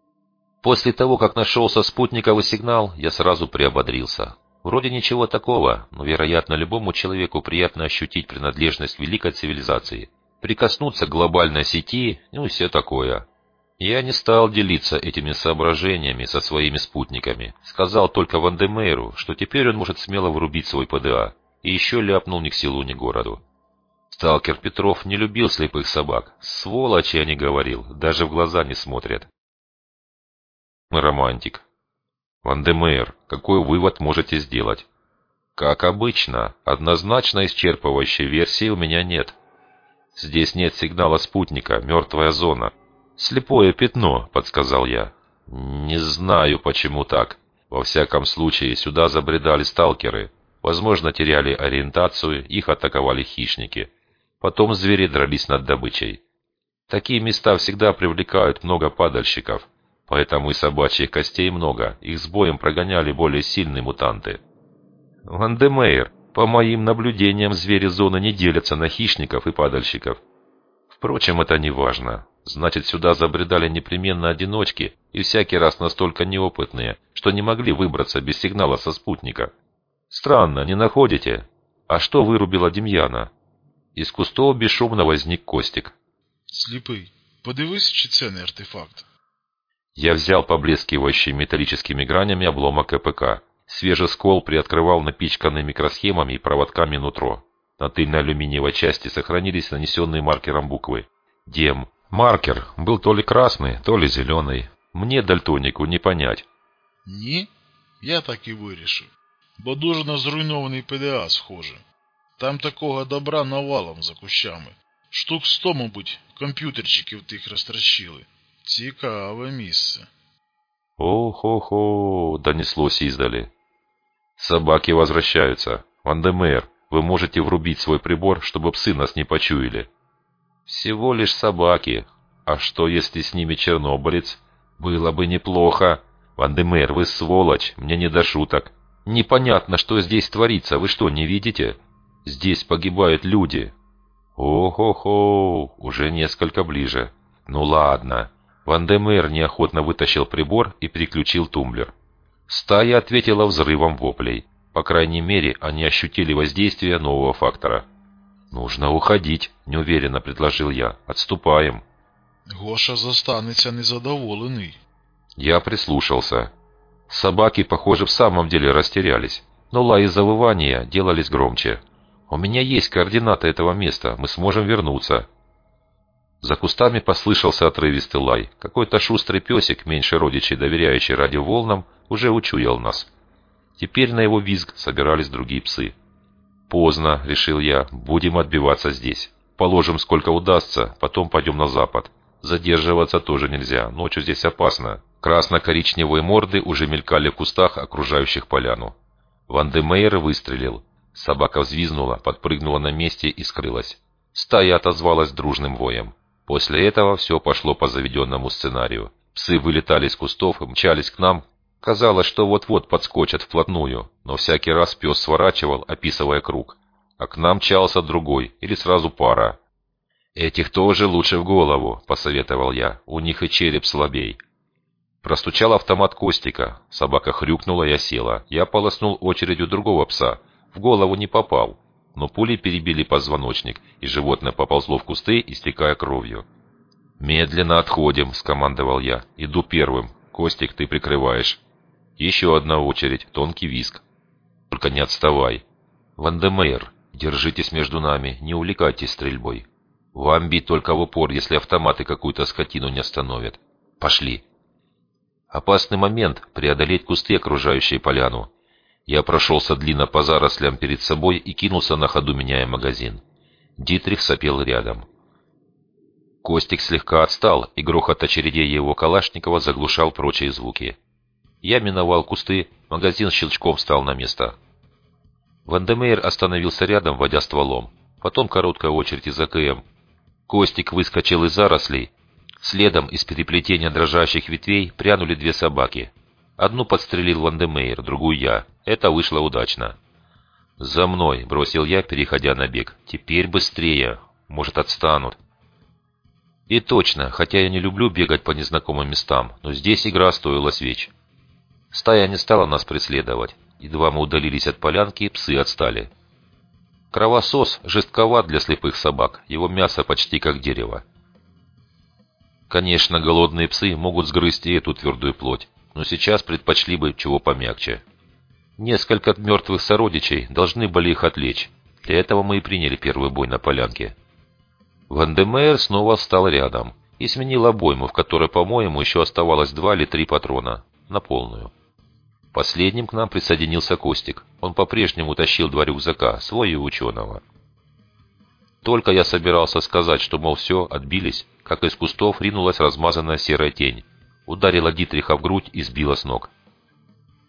После того, как нашелся спутниковый сигнал, я сразу приободрился. Вроде ничего такого, но, вероятно, любому человеку приятно ощутить принадлежность великой цивилизации, прикоснуться к глобальной сети, ну и все такое. Я не стал делиться этими соображениями со своими спутниками. Сказал только Ван-де-Мейеру, что теперь он может смело врубить свой ПДА, и еще ляпнул ни к селу, ни к городу. Сталкер Петров не любил слепых собак. Сволочи, я не говорил, даже в глаза не смотрят. Романтик. Ван-де-Мейер, какой вывод можете сделать? Как обычно, однозначно исчерпывающей версии у меня нет. Здесь нет сигнала спутника, мертвая зона. Слепое пятно, подсказал я. Не знаю, почему так. Во всяком случае, сюда забредали сталкеры. Возможно, теряли ориентацию, их атаковали хищники. Потом звери дрались над добычей. Такие места всегда привлекают много падальщиков, поэтому и собачьих костей много, их с боем прогоняли более сильные мутанты. Вандемейр, по моим наблюдениям, звери зоны не делятся на хищников и падальщиков. Впрочем, это не важно. Значит, сюда забредали непременно одиночки и всякий раз настолько неопытные, что не могли выбраться без сигнала со спутника. Странно, не находите? А что вырубило Демьяна? Из кустов бесшумно возник Костик. Сліпий, подивись, чи це не артефакт. Я взял поблескивающий металлическими гранями обломок КПК. Свежий скол приоткрывал напичканный микросхемами и проводками нутро. На тыльной алюминиевой части сохранились нанесенные маркером буквы. Дем. Маркер был то ли красный, то ли зеленый. Мне, дальтонику, не понять. Ні? Я так і вирішив. Бо дуже на зруйнований ПДА схоже. Там такого добра навалом за кущами. Штук сто, мабуть, комп'ютерчиків тих розтрощили. Цікаве місце. «О-хо-хо!» — донеслось издали. «Собаки возвращаются. Вандемейр, вы можете врубить свой прибор, чтобы псы нас не почуяли». «Всего лишь собаки. А что, если с ними чернобылец? Было бы неплохо. Вандемейр, вы сволочь, мне не до шуток. Непонятно, что здесь творится, вы что, не видите? Здесь погибают люди». «О-хо-хо!» Уже несколько ближе. «Ну ладно». Вандемейр неохотно вытащил прибор и переключил тумблер. Стая ответила взрывом воплей. По крайней мере, они ощутили воздействие нового фактора. «Нужно уходить», — неуверенно предложил я. «Отступаем». Гоша застанеться незадоволений. Я прислушался. Собаки, похоже, в самом деле растерялись, но лай и завывания делались громче. «У меня есть координаты этого места, мы сможем вернуться». За кустами послышался отрывистый лай. Какой-то шустрый песик, меньше родичей, доверяющий радиоволнам, уже учуял нас. Теперь на его визг собирались другие псы. «Поздно», — решил я, — «будем отбиваться здесь. Положим, сколько удастся, потом пойдем на запад. Задерживаться тоже нельзя, ночью здесь опасно». Красно-коричневые морды уже мелькали в кустах, окружающих поляну. Вандемейр выстрелил. Собака взвизгнула, подпрыгнула на месте и скрылась. Стая отозвалась дружным воем. После этого все пошло по заведенному сценарию. Псы вылетали из кустов и мчались к нам. Казалось, что вот-вот подскочат вплотную, но всякий раз пес сворачивал, описывая круг. А к нам мчался другой, или сразу пара. «Этих тоже лучше в голову», — посоветовал я, — «у них и череп слабей». Простучал автомат Костика, собака хрюкнула и осела. Я полоснул очередью другого пса. В голову не попал, но пули перебили позвоночник, и животное поползло в кусты, истекая кровью. «Медленно отходим», — скомандовал я. «Иду первым. Костик, ты прикрываешь». Еще одна очередь, тонкий визг. «Только не отставай». «Вандемейр, держитесь между нами, не увлекайтесь стрельбой. Вам бить только в упор, если автоматы какую-то скотину не остановят. Пошли». Опасный момент — преодолеть кусты, окружающие поляну. Я прошелся длинно по зарослям перед собой и кинулся на ходу, меняя магазин. Дитрих сопел рядом. Костик слегка отстал, и грохот очередей его Калашникова заглушал прочие звуки. Я миновал кусты, магазин щелчком встал на место. Вандемейр остановился рядом, водя стволом. Потом короткая очередь из АКМ. Костик выскочил из зарослей. Следом из переплетения дрожащих ветвей прянули две собаки. Одну подстрелил Вандемейр, другую я. Это вышло удачно. «За мной!» — бросил я, переходя на бег. «Теперь быстрее! Может, отстанут!» И точно, хотя я не люблю бегать по незнакомым местам, но здесь игра стоила свеч. Стая не стала нас преследовать. Едва мы удалились от полянки, псы отстали. Кровосос жестковат для слепых собак, его мясо почти как дерево. Конечно, голодные псы могут сгрызть и эту твердую плоть, но сейчас предпочли бы чего помягче. Несколько мертвых сородичей должны были их отвлечь. Для этого мы и приняли первый бой на полянке. Вандемейр снова встал рядом и сменил обойму, в которой, по-моему, еще оставалось два или три патрона, на полную. Последним к нам присоединился Костик. Он по-прежнему тащил два рюкзака, свой и ученого. Только я собирался сказать, что, мол, все, отбились, как из кустов ринулась размазанная серая тень, ударила Дитриха в грудь и сбила с ног.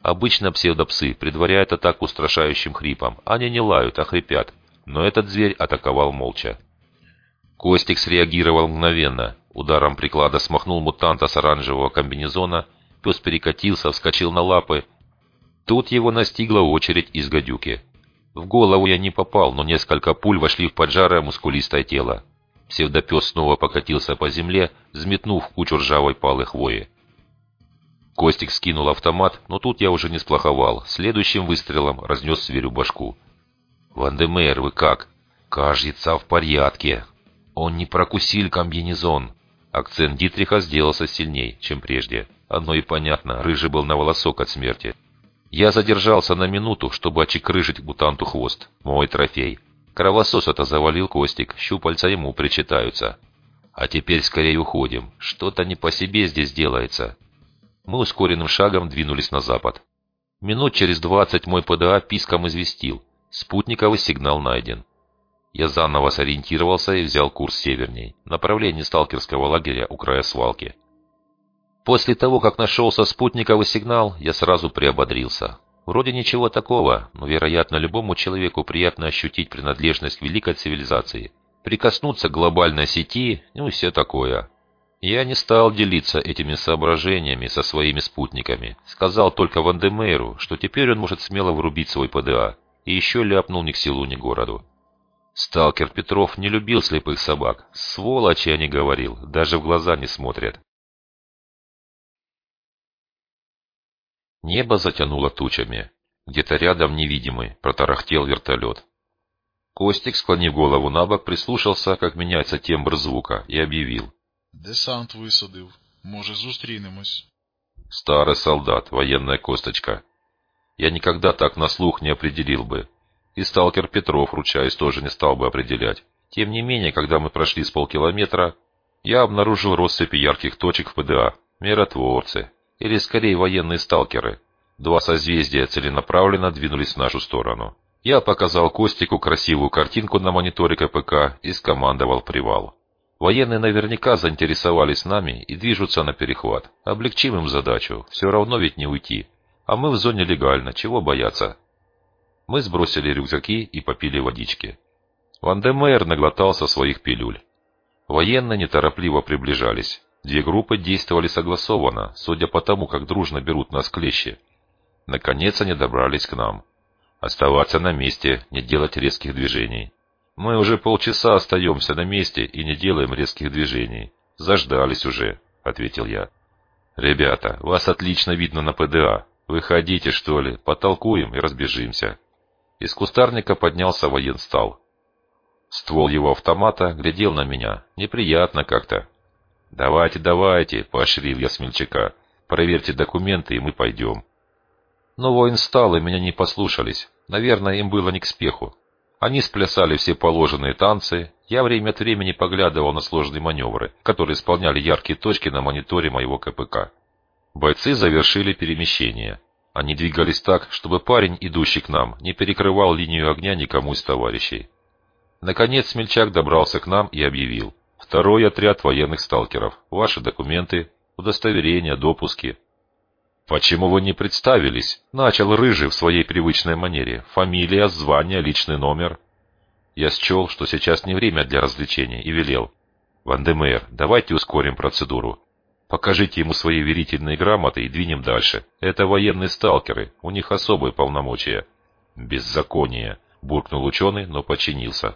Обычно псевдопсы предваряют атаку устрашающим хрипом. Они не лают, а хрипят. Но этот зверь атаковал молча. Костик среагировал мгновенно. Ударом приклада смахнул мутанта с оранжевого комбинезона. Пес перекатился, вскочил на лапы. Тут его настигла очередь из гадюки. В голову я не попал, но несколько пуль вошли в поджарое мускулистое тело. Псевдопес снова покатился по земле, взметнув кучу ржавой палой хвои. Костик скинул автомат, но тут я уже не сплоховал. Следующим выстрелом разнес зверю башку. «Ван-де-Мейер, вы как?» «Кажется, в порядке. Он не прокусил комбинезон». Акцент Дитриха сделался сильней, чем прежде. Одно и понятно, рыжий был на волосок от смерти. Я задержался на минуту, чтобы очекрыжить мутанту хвост. Мой трофей. Кровосос это завалил Костик, щупальца ему причитаются. А теперь скорее уходим. Что-то не по себе здесь делается. Мы ускоренным шагом двинулись на запад. Минут через двадцать мой ПДА писком известил. Спутниковый сигнал найден. Я заново сориентировался и взял курс северней, направление сталкерского лагеря у края свалки. После того, как нашелся спутниковый сигнал, я сразу приободрился. Вроде ничего такого, но, вероятно, любому человеку приятно ощутить принадлежность к великой цивилизации, прикоснуться к глобальной сети, ну и все такое. Я не стал делиться этими соображениями со своими спутниками. Сказал только Ван-де-Мейеру, что теперь он может смело врубить свой ПДА, и еще ляпнул ни к селу, ни к городу. Сталкер Петров не любил слепых собак. Сволочи, я не говорил, даже в глаза не смотрят. Небо затянуло тучами. Где-то рядом, невидимый, протарахтел вертолет. Костик, склонив голову набок, прислушался, как меняется тембр звука, и объявил. «Десант висадив. Може, зустрінемось». Старый солдат, военная косточка. Я никогда так на слух не определил бы. И сталкер Петров, ручаюсь, тоже не стал бы определять. Тем не менее, когда мы прошли с полкилометра, я обнаружил россыпи ярких точек в ПДА. Миротворцы. Или скорее военные сталкеры. Два созвездия целенаправленно двинулись в нашу сторону. Я показал Костику красивую картинку на мониторе КПК и скомандовал привал. Военные наверняка заинтересовались нами и движутся на перехват. Облегчим им задачу, все равно ведь не уйти. А мы в зоне легально, чего бояться? Мы сбросили рюкзаки и попили водички. Ван-де-Мейер наглотался своих пилюль. Военные неторопливо приближались. Две группы действовали согласованно, судя по тому, как дружно берут нас клещи. Наконец они добрались к нам. Оставаться на месте, не делать резких движений. Мы уже полчаса остаемся на месте и не делаем резких движений. Заждались уже, — ответил я. Ребята, вас отлично видно на ПДА. Выходите, что ли, потолкуем и разбежимся. Из кустарника поднялся военстал. Ствол его автомата глядел на меня. Неприятно как-то. «Давайте, давайте», — поощрил я смельчака. «Проверьте документы, и мы пойдем». Но военсталы меня не послушались. Наверное, им было не к спеху. Они сплясали все положенные танцы. Я время от времени поглядывал на сложные маневры, которые исполняли яркие точки на мониторе моего КПК. Бойцы завершили перемещение. Они двигались так, чтобы парень, идущий к нам, не перекрывал линию огня никому из товарищей. Наконец смельчак добрался к нам и объявил. «Второй отряд военных сталкеров. Ваши документы, удостоверения, допуски». «Почему вы не представились?» — начал Рыжий в своей привычной манере. «Фамилия, звание, личный номер». Я счел, что сейчас не время для развлечений, и велел. «Ван-де-Мейер, давайте ускорим процедуру. Покажите ему свои верительные грамоты и двинем дальше. Это военные сталкеры, у них особые полномочия». «Беззаконие», — буркнул ученый, но подчинился.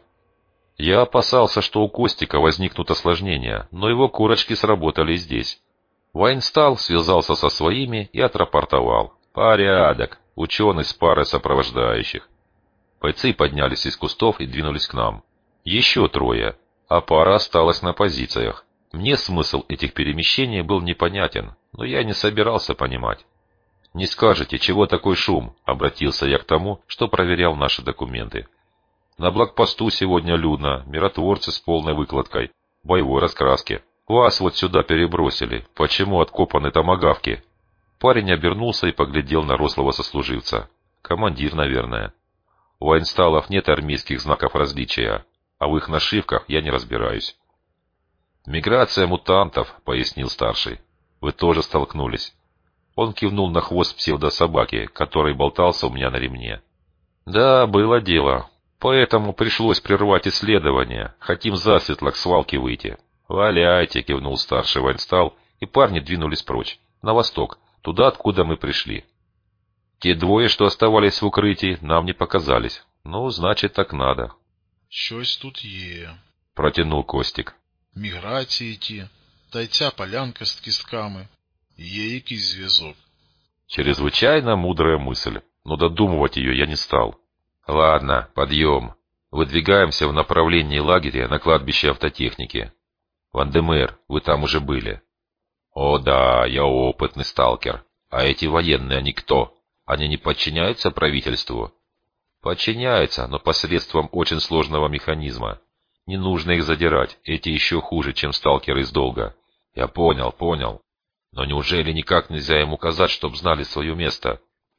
Я опасался, что у Костика возникнут осложнения, но его курочки сработали и здесь. Военстал связался со своими и отрапортовал. «Порядок!» — ученый с парой сопровождающих. Бойцы поднялись из кустов и двинулись к нам. Еще трое, а пара осталась на позициях. Мне смысл этих перемещений был непонятен, но я не собирался понимать. «Не скажете, чего такой шум?» — обратился я к тому, что проверял наши документы. «На блокпосту сегодня людно, миротворцы с полной выкладкой, боевой раскраски. Вас вот сюда перебросили. Почему откопаны томагавки?» Парень обернулся и поглядел на рослого сослуживца. «Командир, наверное». У военсталов нет армейских знаков различия, а в их нашивках я не разбираюсь. «Миграция мутантов», — пояснил старший. «Вы тоже столкнулись». Он кивнул на хвост псевдособаки, который болтался у меня на ремне. Да, было дело. Поэтому пришлось прервать исследование. Хотим засветло к свалке выйти. Валяйте, кивнул старший Вайнстал, и парни двинулись прочь, на восток, туда, откуда мы пришли. Те двое, что оставались в укрытии, нам не показались. Ну, значит, так надо. Щось тут є. Протянул Костик. Міграції ті, та й ця полянка з кістками. Є якийсь зв'язок. Чрезвычайно мудрая мысль, но додумывать ее я не стал. Ладно, подъем. Выдвигаемся в направлении лагеря на кладбище автотехники. Вандемер, вы там уже были. О да, я опытный сталкер. А эти военные, они кто? Они не подчиняются правительству? Подчиняются, но посредством очень сложного механизма. Не нужно их задирать, эти еще хуже, чем сталкеры из долга. Я понял, понял. Но неужели никак нельзя им указать, чтоб знали свое место?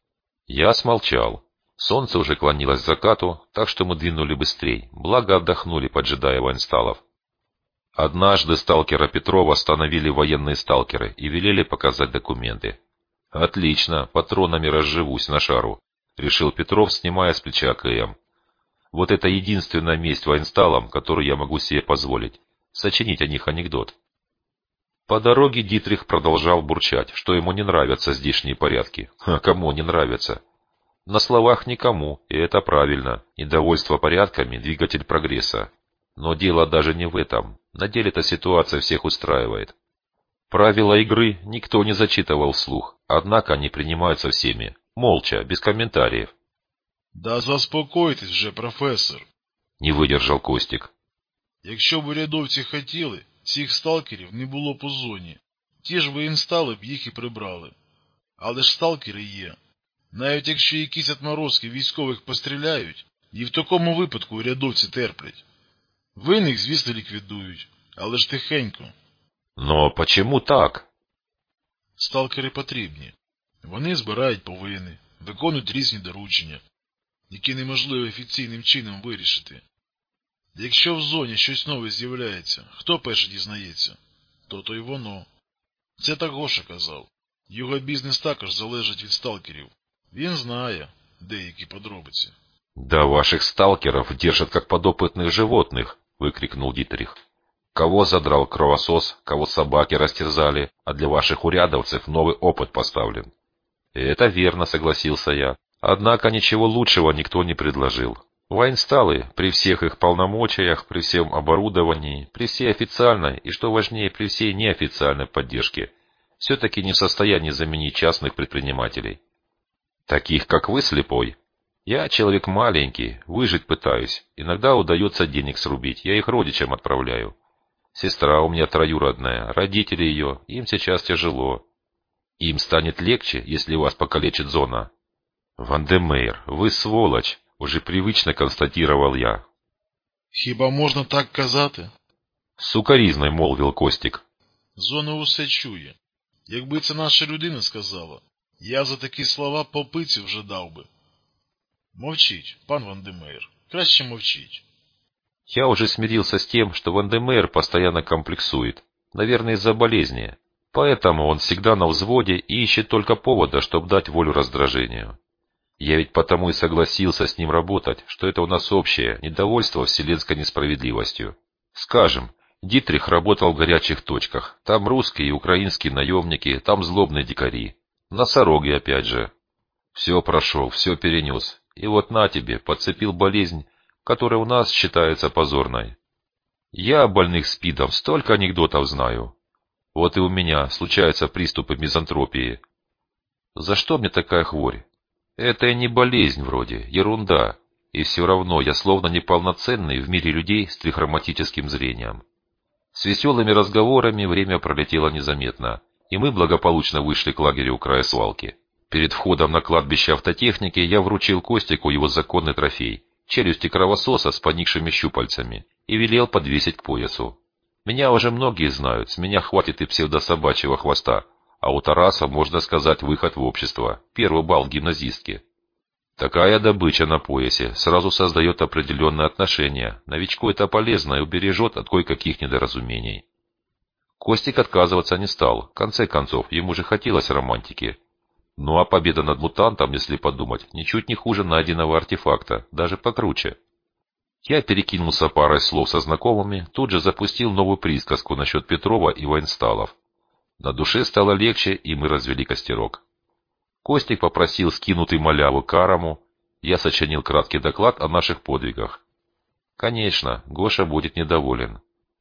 Я смолчал. Солнце уже клонилось к закату, так что мы двинули быстрей, благо отдохнули, поджидая Вайнсталов. Однажды сталкера Петрова остановили военные сталкеры и велели показать документы. Отлично, патронами разживусь на шару, решил Петров, снимая с плеча АКМ. Вот это единственная месть Вайнсталам, которую я могу себе позволить. Сочинить о них анекдот. По дороге Дитрих продолжал бурчать, что ему не нравятся здешние порядки. А кому не нравятся? На словах никому, и это правильно. Недовольство порядками – двигатель прогресса. Но дело даже не в этом. На деле-то ситуация всех устраивает. Правила игры никто не зачитывал вслух, однако они принимаются всеми. Молча, без комментариев. Да заспокойтесь вже, професор. Не видержав Костик. Якщо б урядовці хотіли, цих сталкерів не було по зоні. Ті ж воєнстали б їх і прибрали. Але ж сталкери є. Навіть якщо якісь отморозки військових постріляють, і в такому випадку урядовці терплять. Винних, звісно, ліквідують, але ж тихенько. Но почему так? Сталкери потрібні. Вони збирають повинни, виконують різні доручення, які неможливо офіційним чином вирішити. Якщо в зоні щось нове з'являється, хто перший дізнається? То-то й воно. Це так Гоша казав. Його бізнес також залежить від сталкерів. Він знає деякі подробиці. Да ваших сталкеров держат как подопытных животных, выкрикнул Дитрих. Кого задрал кровосос, кого собаки растерзали, а для ваших урядовцев новый опыт поставлен. Это верно, согласился я. Однако ничего лучшего никто не предложил. Вайнсталы, при всех их полномочиях, при всем оборудовании, при всей официальной и, что важнее, при всей неофициальной поддержке, все-таки не в состоянии заменить частных предпринимателей. Таких, как вы, слепой. Я человек маленький, выжить пытаюсь. Иногда удается денег срубить, я их родичам отправляю. Сестра у меня троюродная, родители ее, им сейчас тяжело. Им станет легче, если вас покалечит зона. Вандемейр, вы сволочь, уже привычно констатировал я. Хіба можна так казати? Сукарізно молвив Костик. Зона усе чує. Якби це наша людина сказала, я за такі слова по пиці вже дав би. Мовчіть, пан Вандемейр, краще мовчіть. Я уже смирился с тем, что Вандемейр постоянно комплексует, наверное, из-за болезни. Поэтому он всегда на взводе и ищет только повода, чтобы дать волю раздражению. Я ведь потому и согласился с ним работать, что это у нас общее недовольство вселенской несправедливостью. Скажем, Дитрих работал в горячих точках. Там русские и украинские наемники, там злобные дикари. Носороги опять же. Все прошел, все перенес. И вот на тебе, подцепил болезнь, которая у нас считается позорной. Я о больных СПИДом столько анекдотов знаю. Вот и у меня случаются приступы мизантропии. За что мне такая хворь? Это и не болезнь вроде, ерунда. И все равно я словно неполноценный в мире людей с трихроматическим зрением. С веселыми разговорами время пролетело незаметно, и мы благополучно вышли к лагерю у края свалки. Перед входом на кладбище автотехники я вручил Костику его законный трофей – челюсти кровососа с поникшими щупальцами, и велел подвесить к поясу. Меня уже многие знают, с меня хватит и псевдособачьего хвоста, а у Тараса, можно сказать, выход в общество, первый балл в гимназистке. Такая добыча на поясе сразу создает определенные отношения, новичку это полезно и убережет от кое-каких недоразумений. Костик отказываться не стал, в конце концов, ему же хотелось романтики. Ну а победа над мутантом, если подумать, ничуть не хуже найденного артефакта, даже покруче. Я перекинулся парой слов со знакомыми, тут же запустил новую присказку насчет Петрова и военсталов. На душе стало легче, и мы развели костерок. Костик попросил скинутый маляву Карому, я сочинил краткий доклад о наших подвигах. Конечно, Гоша будет недоволен.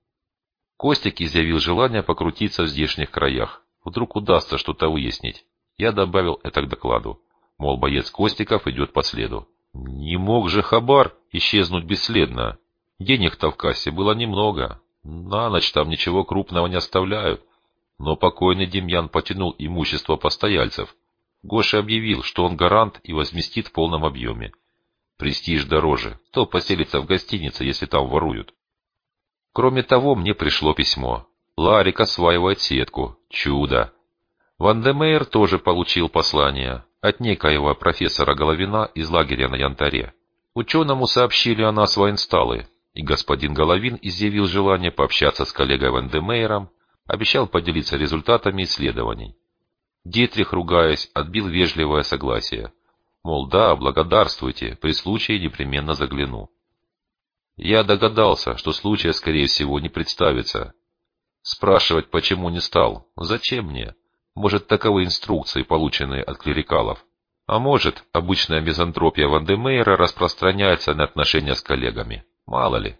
Костик изъявил желание покрутиться в здешних краях. Вдруг удастся что-то выяснить. Я добавил это к докладу. Мол, боец Костиков идет по следу. Не мог же хабар исчезнуть бесследно. Денег-то в кассе было немного. На ночь там ничего крупного не оставляют. Но покойный Демьян потянул имущество постояльцев. Гоша объявил, что он гарант и возместит в полном объеме. Престиж дороже. Кто поселится в гостинице, если там воруют? Кроме того, мне пришло письмо. Ларик осваивает сетку. Чудо. Ван де Мейер тоже получил послание от некоего профессора Головина из лагеря на Янтаре. Ученому сообщили о нас военсталы, и господин Головин изъявил желание пообщаться с коллегой Ван де Мейером, обещал поделиться результатами исследований. Дитрих, ругаясь, отбил вежливое согласие. Мол, да, благодарствуйте, при случае непременно загляну. Я догадался, что случая, скорее всего, не представится. Спрашивать почему не стал. Зачем мне? Может, таковы инструкции, полученные от клерикалов. А может, обычная мизантропия Ван де Мейера распространяется на отношения с коллегами. Мало ли.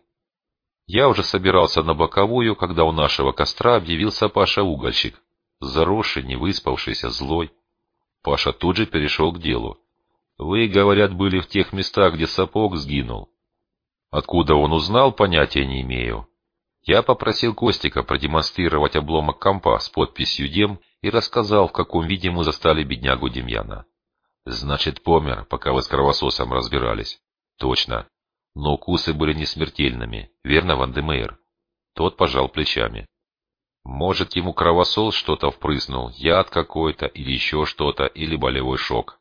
Я уже собирался на боковую, когда у нашего костра объявился Паша-угольщик. Заросший, невыспавшийся, злой. Паша тут же перешел к делу. Вы, говорят, были в тех местах, где сапог сгинул. Откуда он узнал, понятия не имею. Я попросил Костика продемонстрировать обломок компа с подписью «Дем» и рассказал, в каком виде мы застали беднягу Демьяна. Значит, помер, пока вы с кровососом разбирались. Точно. Но укусы были не смертельными, верно, Ван де Мейер? Тот пожал плечами. Может, ему кровосос что-то впрыснул, яд какой-то, или еще что-то, или болевой шок.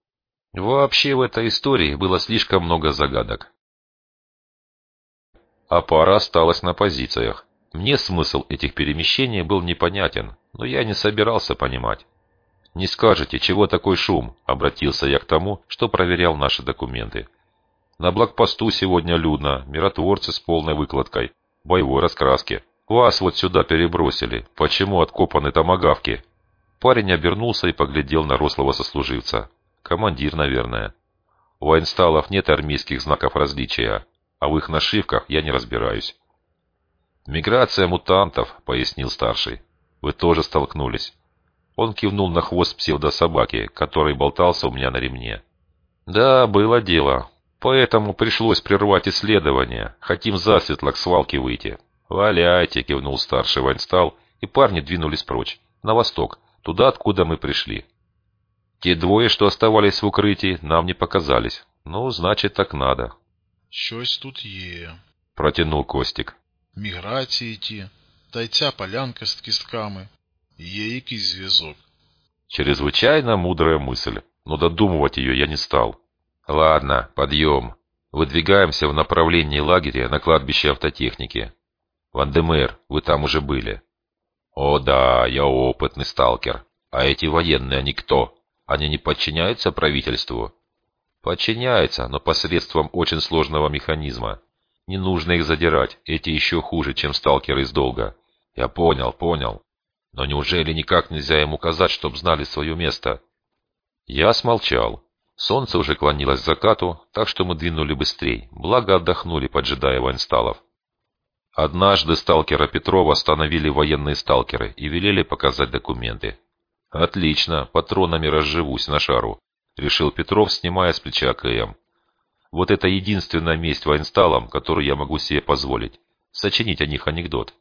Вообще в этой истории было слишком много загадок. А пара осталась на позициях. Мне смысл этих перемещений был непонятен, но я не собирался понимать. «Не скажете, чего такой шум?» — обратился я к тому, что проверял наши документы. «На блокпосту сегодня людно, миротворцы с полной выкладкой, боевой раскраски. Вас вот сюда перебросили. Почему откопаны томагавки?» Парень обернулся и поглядел на рослого сослуживца. Командир, наверное. У военсталов нет армейских знаков различия, а в их нашивках я не разбираюсь. «Миграция мутантов», — пояснил старший. «Вы тоже столкнулись». Он кивнул на хвост псевдособаки, который болтался у меня на ремне. «Да, было дело. Поэтому пришлось прервать исследование. Хотим засветло к свалке выйти». «Валяйте», — кивнул старший военстал, и парни двинулись прочь, на восток, туда, откуда мы пришли. Те двое, что оставались в укрытии, нам не показались. Ну, значит, так надо. «Щось тут є», — протянул Костик. «Міграції ті, та й ця полянка з кістками. Є якийсь зв'язок». Чрезвычайно мудрая мысль, но додумывать ее я не стал. Ладно, подъем. Выдвигаемся в направлении лагеря на кладбище автотехники. Ван де Мейер, вы там уже были. О да, я опытный сталкер. А эти военные, они кто? Они не подчиняются правительству? Подчиняются, но посредством очень сложного механизма. Не нужно их задирать, эти еще хуже, чем сталкеры из долга. Я понял, понял. Но неужели никак нельзя им указать, чтоб знали свое место? Я смолчал. Солнце уже клонилось к закату, так что мы двинули быстрей, благо отдохнули, поджидая военсталов. Однажды сталкера Петрова остановили военные сталкеры и велели показать документы. «Отлично, патронами разживусь на шару», — решил Петров, снимая с плеча АКМ. «Вот это единственная месть военсталам, которую я могу себе позволить. Сочинить о них анекдот».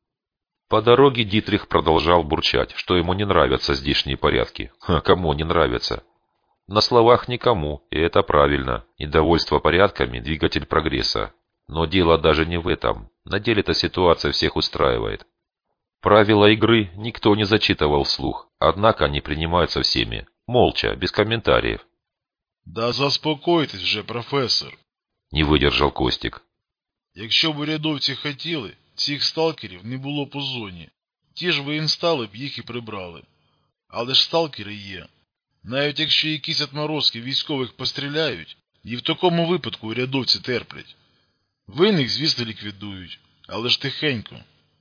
По дороге Дитрих продолжал бурчать, что ему не нравятся здешние порядки. А кому не нравятся? На словах никому, и это правильно. Недовольство порядками – двигатель прогресса. Но дело даже не в этом. На деле-то ситуация всех устраивает. Правила игры никто не зачитывал вслух, однако они принимаются всеми. Молча, без комментариев. «Да заспокойтесь вже, професор!» – не видержав Костик. «Якщо б урядовці хотіли, цих сталкерів не було по зоні. Ті ж воєнстали б їх і прибрали. Але ж сталкери є. Навіть якщо якісь отморозки військових постріляють, і в такому випадку рядовці терплять. Винних, звісно, ліквідують, але ж тихенько.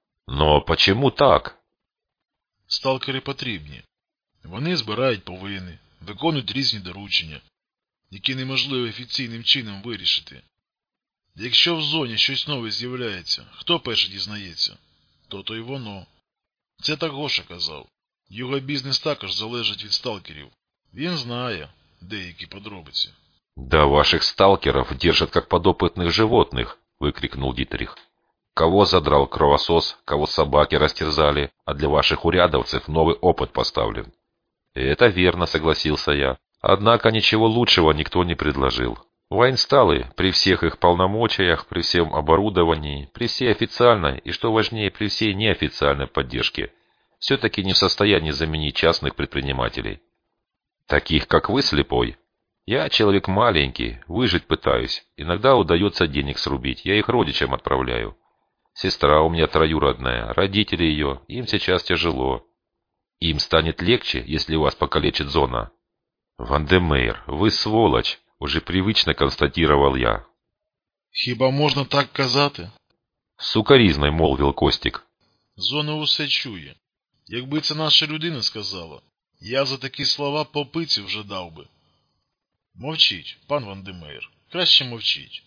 Но почему так? Сталкери потрібні. Вони збирають повинни, виконують різні доручення, які неможливо офіційним чином вирішити. Якщо в зоні щось нове з'являється, хто перший дізнається? То-то й воно. Це так Гоша казав. Його бізнес також залежить від сталкерів. Він знає деякі подробиці. «Да ваших сталкеров держат как подопытных животных!» — выкрикнул Дитрих. «Кого задрал кровосос, кого собаки растерзали, а для ваших урядовцев новый опыт поставлен». «Это верно», — согласился я. «Однако ничего лучшего никто не предложил. Военсталы при всех их полномочиях, при всем оборудовании, при всей официальной и, что важнее, при всей неофициальной поддержке, все-таки не в состоянии заменить частных предпринимателей. Таких, как вы, слепой. Я человек маленький, выжить пытаюсь. Иногда удается денег срубить, я их родичам отправляю. Сестра у меня троюродная, родители ее, им сейчас тяжело. Им станет легче, если вас покалечит зона». «Вандемейр, вы сволочь!» — уже привычно констатировал я. Хіба можна так казати? Сукарізно мовив Костік. Зона усе чує. Якби це наша людина сказала, я за такі слова по пиці вже дав би. Мовчіть, пан Вандемейр, краще мовчіть.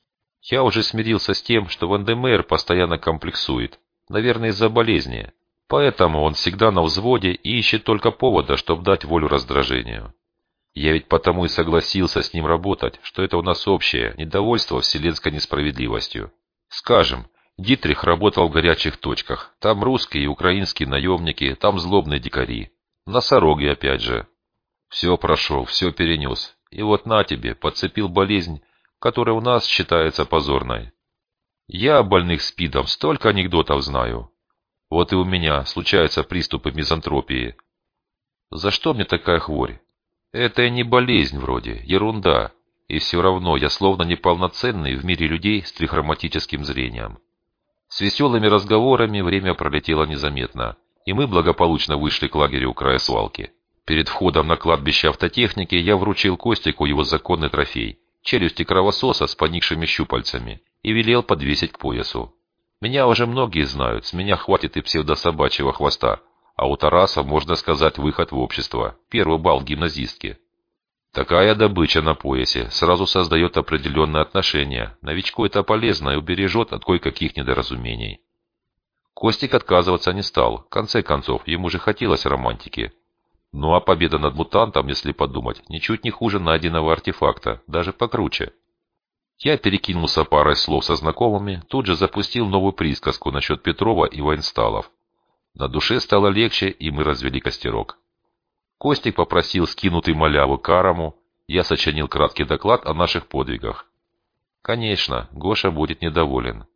Я уже смирился с тем, что Вандемейр постоянно комплексует, наверное, из-за болезни. Поэтому он всегда на взводе и ищет только повода, чтобы дать волю раздражению. Я ведь потому и согласился с ним работать, что это у нас общее недовольство вселенской несправедливостью. Скажем, Дитрих работал в горячих точках. Там русские и украинские наемники, там злобные дикари. Носороги опять же. Все прошел, все перенес. И вот на тебе, подцепил болезнь, которая у нас считается позорной. Я о больных СПИДом столько анекдотов знаю. Вот и у меня случаются приступы мизантропии. За что мне такая хворь? Это и не болезнь вроде, ерунда. И все равно я словно неполноценный в мире людей с трихроматическим зрением. С веселыми разговорами время пролетело незаметно, и мы благополучно вышли к лагерю у края свалки. Перед входом на кладбище автотехники я вручил Костику его законный трофей – челюсти кровососа с поникшими щупальцами, и велел подвесить к поясу. Меня уже многие знают, с меня хватит и псевдособачьего хвоста, а у Тараса, можно сказать, выход в общество, первый балл гимназистки. Такая добыча на поясе сразу создает определенные отношения, новичку это полезно и убережет от кое-каких недоразумений. Костик отказываться не стал, в конце концов, ему же хотелось романтики. Ну а победа над мутантом, если подумать, ничуть не хуже найденного артефакта, даже покруче. Я перекинулся парой слов со знакомыми, тут же запустил новую присказку насчет Петрова и военсталов. На душе стало легче, и мы развели костерок. Костик попросил скинутый маляву Карому, я сочинил краткий доклад о наших подвигах. Конечно, Гоша будет недоволен.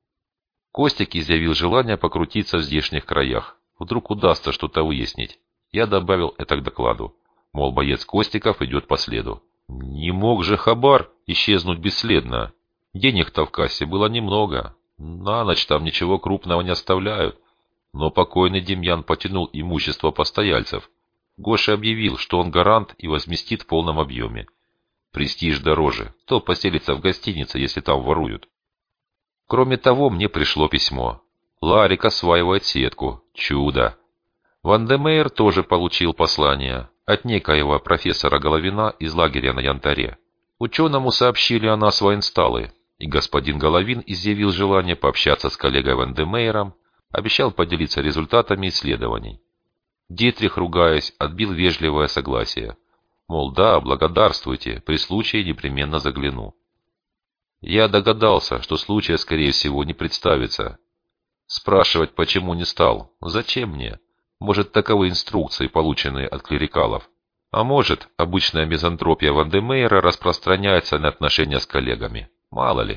Костик изъявил желание покрутиться в здешних краях. Вдруг удастся что-то выяснить. Я добавил это к докладу. Мол, боец Костиков идет по следу. Не мог же Хабар исчезнуть бесследно. Денег-то в кассе было немного. На ночь там ничего крупного не оставляют. Но покойный Демьян потянул имущество постояльцев. Гоша объявил, что он гарант и возместит в полном объеме. Престиж дороже. Кто поселится в гостинице, если там воруют? Кроме того, мне пришло письмо. Ларик осваивает сетку. Чудо. Вандемейр тоже получил послание от некоего профессора Головина из лагеря на Янтаре. Ученому сообщили о нас военсталы, и господин Головин изъявил желание пообщаться с коллегой Вандемейром, обещал поделиться результатами исследований. Дитрих, ругаясь, отбил вежливое согласие. Мол, да, благодарствуйте, при случае непременно загляну. Я догадался, что случая, скорее всего, не представится. Спрашивать почему не стал. Зачем мне? Может, таковы инструкции, полученные от клерикалов. А может, обычная мизантропия Вандемейра распространяется на отношения с коллегами. Мало ли.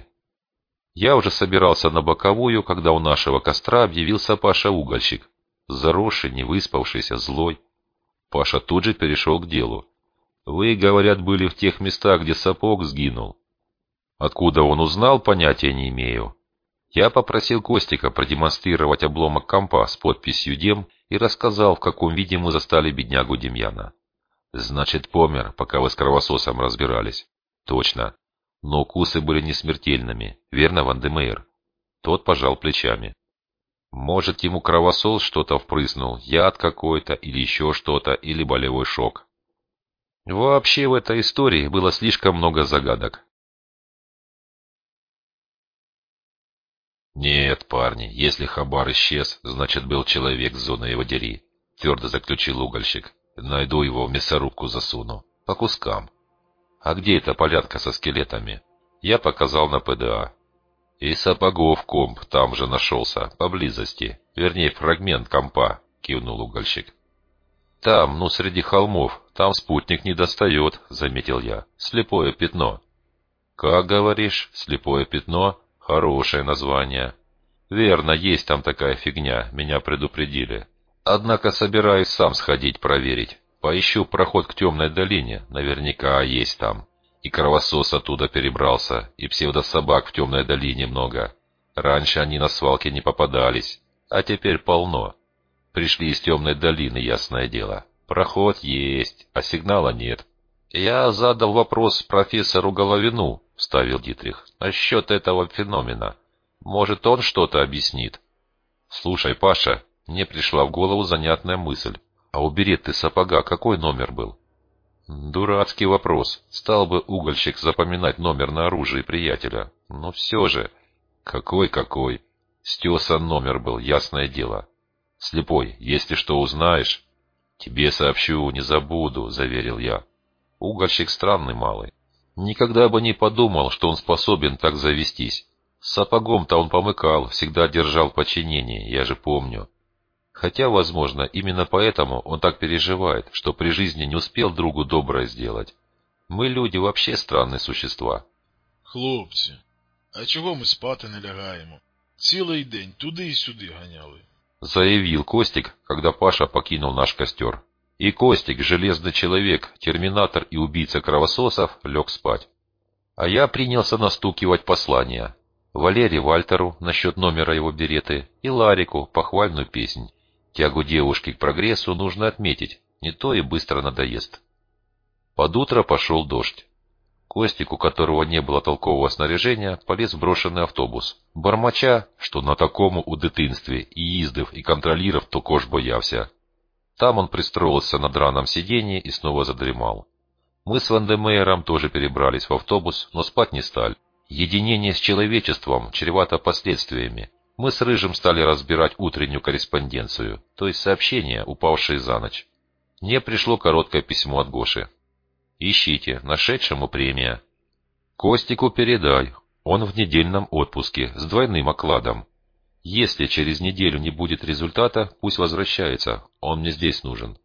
Я уже собирался на боковую, когда у нашего костра объявился Паша-угольщик. Заросший, невыспавшийся, злой. Паша тут же перешел к делу. Вы, говорят, были в тех местах, где сапог сгинул. Откуда он узнал, понятия не имею. Я попросил Костика продемонстрировать обломок компа с подписью «Дем» и рассказал, в каком виде мы застали беднягу Демьяна. Значит, помер, пока вы с кровососом разбирались. Точно. Но укусы были не смертельными, верно, Ван-де-Мейер? Тот пожал плечами. Может, ему кровосос что-то впрыснул, яд какой-то, или еще что-то, или болевой шок. Вообще в этой истории было слишком много загадок. «Нет, парни, если Хабар исчез, значит, был человек с зоны его дери», — твердо заключил угольщик. «Найду его, в мясорубку засуну. По кускам». «А где эта полянка со скелетами?» Я показал на ПДА. «И Сапогов комп там же нашелся, поблизости. Вернее, фрагмент компа», — кивнул угольщик. «Там, ну, среди холмов, там спутник не достает», — заметил я. «Слепое пятно». «Как говоришь, слепое пятно? Хорошее название». «Верно, есть там такая фигня, меня предупредили. Однако собираюсь сам сходить проверить. Поищу проход к темной долине, наверняка есть там. И кровосос оттуда перебрался, и псевдособак в темной долине много. Раньше они на свалке не попадались, а теперь полно. Пришли из темной долины, ясное дело. Проход есть, а сигнала нет». «Я задал вопрос профессору Головину», — вставил Дитрих, — «насчет этого феномена. Может, он что-то объяснит?» «Слушай, Паша, мне пришла в голову занятная мысль. А у беретты сапога какой номер был?» «Дурацкий вопрос. Стал бы угольщик запоминать номер на оружии приятеля. Но все же...» «Какой-какой? Стесан номер был, ясное дело. Слепой, если что узнаешь...» «Тебе сообщу, не забуду», — заверил я. Угольщик странный малый. Никогда бы не подумал, что он способен так завестись. С сапогом-то он помыкал, всегда держал подчинение, я же помню. Хотя, возможно, именно поэтому он так переживает, что при жизни не успел другу доброе сделать. Мы, люди, вообще странные существа. Хлопці, а чого ми спати не лягаємо? Цілий день туди і сюди ганяли. Заявил Костик, когда Паша покинул наш костер. И Костик, железный человек, терминатор и убийца кровососов, лег спать. А я принялся настукивать послания. Валере Вальтеру насчет номера его береты и Ларику похвальную песнь. Тягу девушки к прогрессу нужно отметить, не то и быстро надоест. Под утро пошел дождь. Костик, у которого не было толкового снаряжения, полез в брошенный автобус, бормоча, что на такому у дитинстві и їздив, и контролиров только ж боявся. Там он пристроился на драном сиденье и снова задремал. Мы с Ван-де-Мейером тоже перебрались в автобус, но спать не стали. Единение с человечеством чревато последствиями. Мы с Рыжим стали разбирать утреннюю корреспонденцию, то есть сообщения, упавшие за ночь. Мне пришло короткое письмо от Гоши. «Ищите, нашедшему премия». «Костику передай, он в недельном отпуске, с двойным окладом. Если через неделю не будет результата, пусть возвращается, он мне здесь нужен».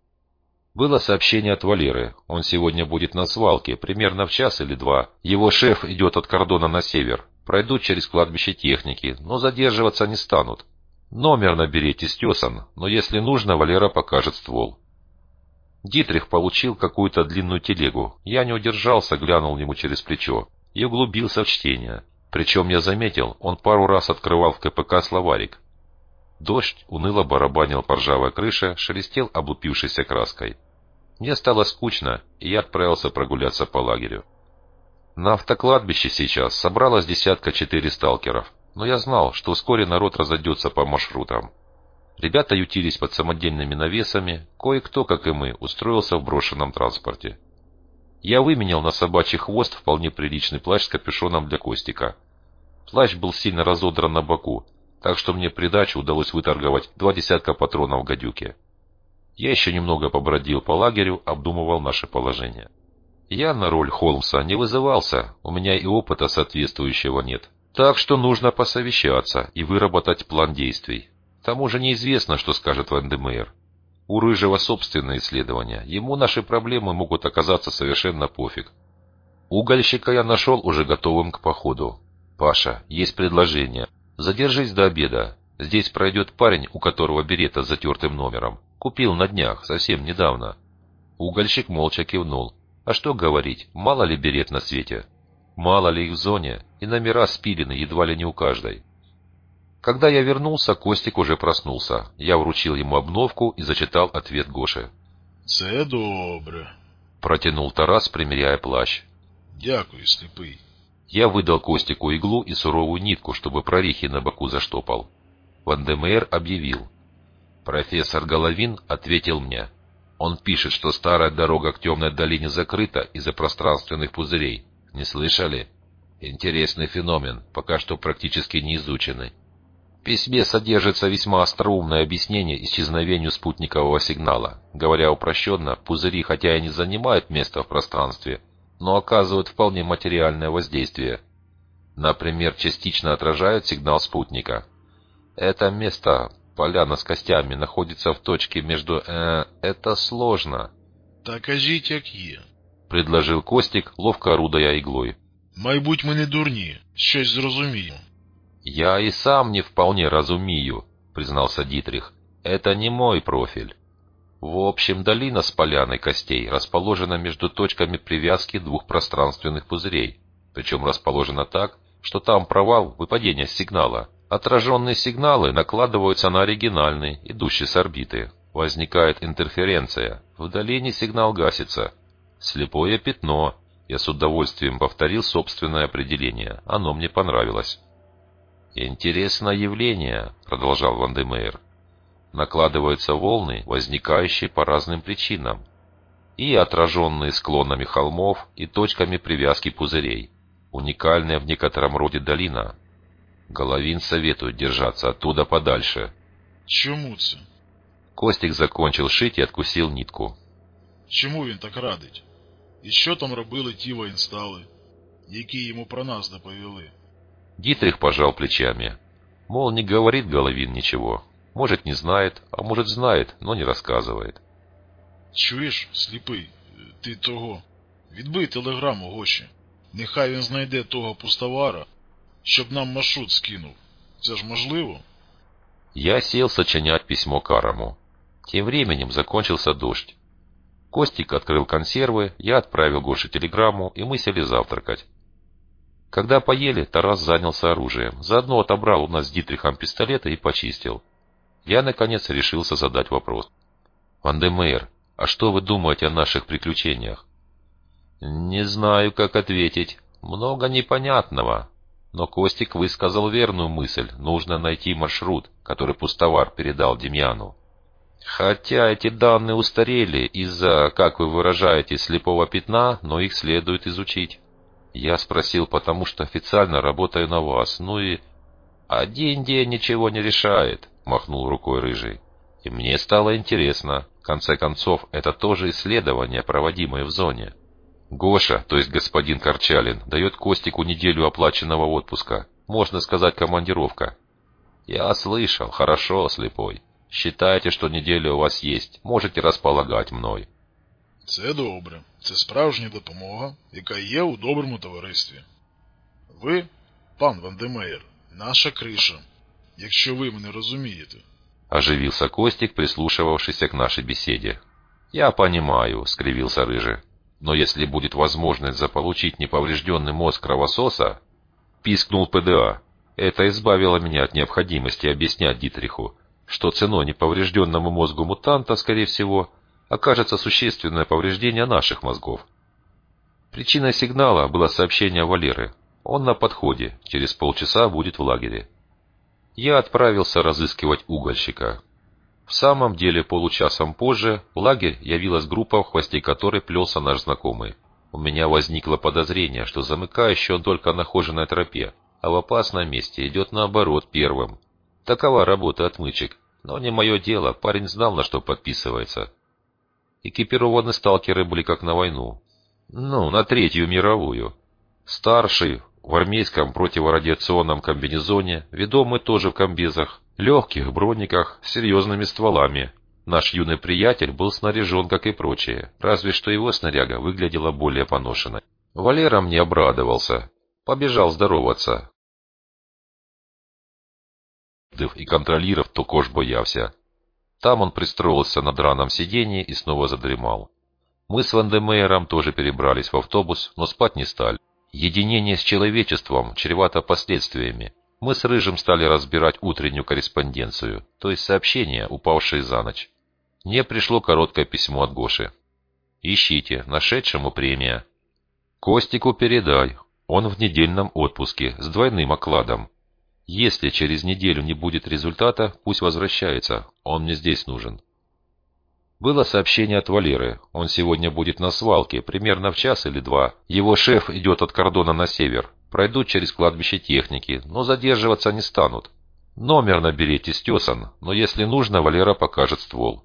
Было сообщение от Валеры, он сегодня будет на свалке, примерно в час или два. Его шеф идет от кордона на север, пройдут через кладбище техники, но задерживаться не станут. Номер наберите стесан, но если нужно, Валера покажет ствол. Дитрих получил какую-то длинную телегу, я не удержался, глянул ему через плечо и углубился в чтение. Причем я заметил, он пару раз открывал в КПК словарик. Дождь уныло барабанил по ржавой крыше, шелестел облупившейся краской. Мне стало скучно, и я отправился прогуляться по лагерю. На автокладбище сейчас собралось десятка четыре сталкеров, но я знал, что вскоре народ разойдется по маршрутам. Ребята ютились под самодельными навесами, кое-кто, как и мы, устроился в брошенном транспорте. Я выменял на собачий хвост вполне приличный плащ с капюшоном для Костика. Плащ был сильно разодран на боку, так что мне придачу удалось выторговать два десятка патронов гадюки. Я еще немного побродил по лагерю, обдумывал наше положение. Я на роль Холмса не вызывался, у меня и опыта соответствующего нет. Так что нужно посовещаться и выработать план действий. К тому же неизвестно, что скажет Ван-де-Мейер. У Рыжего собственные исследования, ему наши проблемы могут оказаться совершенно пофиг. Угольщика я нашел уже готовым к походу. «Паша, есть предложение. Задержись до обеда. Здесь пройдет парень, у которого берета с затертым номером. Купил на днях, совсем недавно». Угольщик молча кивнул. А что говорить, мало ли берет на свете? Мало ли их в зоне, и номера спилены едва ли не у каждой. Когда я вернулся, Костик уже проснулся. Я вручил ему обновку и зачитал ответ Гоши. Це добре. Протянул Тарас, примеряя плащ. Дякую, сліпий. Я выдал Костику иглу и суровую нитку, чтобы прорехи на боку заштопал. Вандемейр объявил. Профессор Головин ответил мне. Он пишет, что старая дорога к темной долине закрыта из-за пространственных пузырей. Не слышали? Интересный феномен, пока что практически не изученный. В письме содержится весьма остроумное объяснение исчезновению спутникового сигнала. Говоря упрощенно, пузыри хотя и не занимают место в пространстве, но оказывают вполне материальное воздействие. Например, частично отражают сигнал спутника. Это место, поляна с костями, находится в точке между... Э, это сложно. Та кажіть, як є. Предложил Костик, ловко орудуя иглой. Майбуть ми не дурні, щось зрозуміємо. Я и сам не вполне разумею, признался Дитрих. Это не мой профиль. В общем, долина с поляной костей расположена между точками привязки двух пространственных пузырей. Причем расположена так, что там провал выпадения сигнала. Отраженные сигналы накладываются на оригинальный, идущий с орбиты. Возникает интерференция. В долине сигнал гасится. Слепое пятно. Я с удовольствием повторил собственное определение. Оно мне понравилось. «Интересное явление», — продолжал Вандемейр. «Накладываются волны, возникающие по разным причинам, и отраженные склонами холмов и точками привязки пузырей. Уникальная в некотором роде долина. Головин советует держаться оттуда подальше». Чому це? Костик закончил шить и откусил нитку. Чому він так радить? І що там робили ті воєнстали, які йому про нас доповіли? Дитрих пожал плечами. Мол, не говорит Головин ничего. Может, не знает, а может, знает, но не рассказывает. Чуєш, сліпий, ти того? Відбий телеграму Гоші. Нехай він знайде того пустовара, щоб нам маршрут скинув. Це ж можливо? Я сел сочинять письмо Карому. Тем временем закончился дождь. Костик открыл консервы, я отправил Гоше телеграмму, и мы сели завтракать. Когда поели, Тарас занялся оружием. Заодно отобрал у нас с Дитрихом пистолеты и почистил. Я, наконец, решился задать вопрос. «Вандемейр, а что вы думаете о наших приключениях?» «Не знаю, как ответить. Много непонятного. Но Костик высказал верную мысль. Нужно найти маршрут, который пустовар передал Демьяну. Хотя эти данные устарели из-за, как вы выражаете, слепого пятна, но их следует изучить». Я спросил, потому что официально работаю на вас, ну и... «Один день ничего не решает», — махнул рукой Рыжий. «И мне стало интересно. В конце концов, это тоже исследование, проводимое в зоне. Гоша, то есть господин Корчалин, дает Костику неделю оплаченного отпуска. Можно сказать, командировка». «Я слышал. Хорошо, слепой. Считайте, что неделя у вас есть. Можете располагать мной». Це добре. Це справжня допомога, яка є у доброму товаристві. Ви, пан Вандемейр, наша криша, якщо ви мене розумієте. Оживился Костик, прислушивавшийся к нашей беседе. «Я понимаю», — скривился Рыжий. «Но если будет возможность заполучить неповрежденный мозг кровососа...» Пискнул ПДА. Это избавило меня от необходимости объяснять Дитриху, что ценой неповрежденному мозгу мутанта, скорее всего, окажется существенное повреждение наших мозгов. Причиной сигнала было сообщение Валеры. Он на подходе, через полчаса будет в лагере. Я отправился разыскивать угольщика. В самом деле, получасом позже в лагерь явилась группа, в хвосте которой плелся наш знакомый. У меня возникло подозрение, что замыкающий он только на хоженой тропе, а в опасном месте идет наоборот первым. Такова работа отмычек, но не мое дело, парень знал, на что подписывается. Экипированы сталкеры были как на войну. Ну, на Третью мировую. Старший в армейском противорадиационном комбинезоне, ведомый тоже в комбезах, легких брониках с серьезными стволами. Наш юный приятель был снаряжен, как и прочие, разве что его снаряга выглядела более поношенной. Валера мне обрадовался. Побежал здороваться. И контролиров токож боявся. Там он пристроился на драном сиденье и снова задремал. Мы с Вандемейером тоже перебрались в автобус, но спать не стали. Единение с человечеством чревато последствиями. Мы с Рыжим стали разбирать утреннюю корреспонденцию, то есть сообщения, упавшие за ночь. Мне пришло короткое письмо от Гоши. Ищите, нашедшему премия. Костику передай, он в недельном отпуске с двойным окладом. Если через неделю не будет результата, пусть возвращается, он мне здесь нужен. Было сообщение от Валеры, он сегодня будет на свалке, примерно в час или два. Его шеф идет от кордона на север, пройдут через кладбище техники, но задерживаться не станут. Номер наберите стесан, но если нужно, Валера покажет ствол.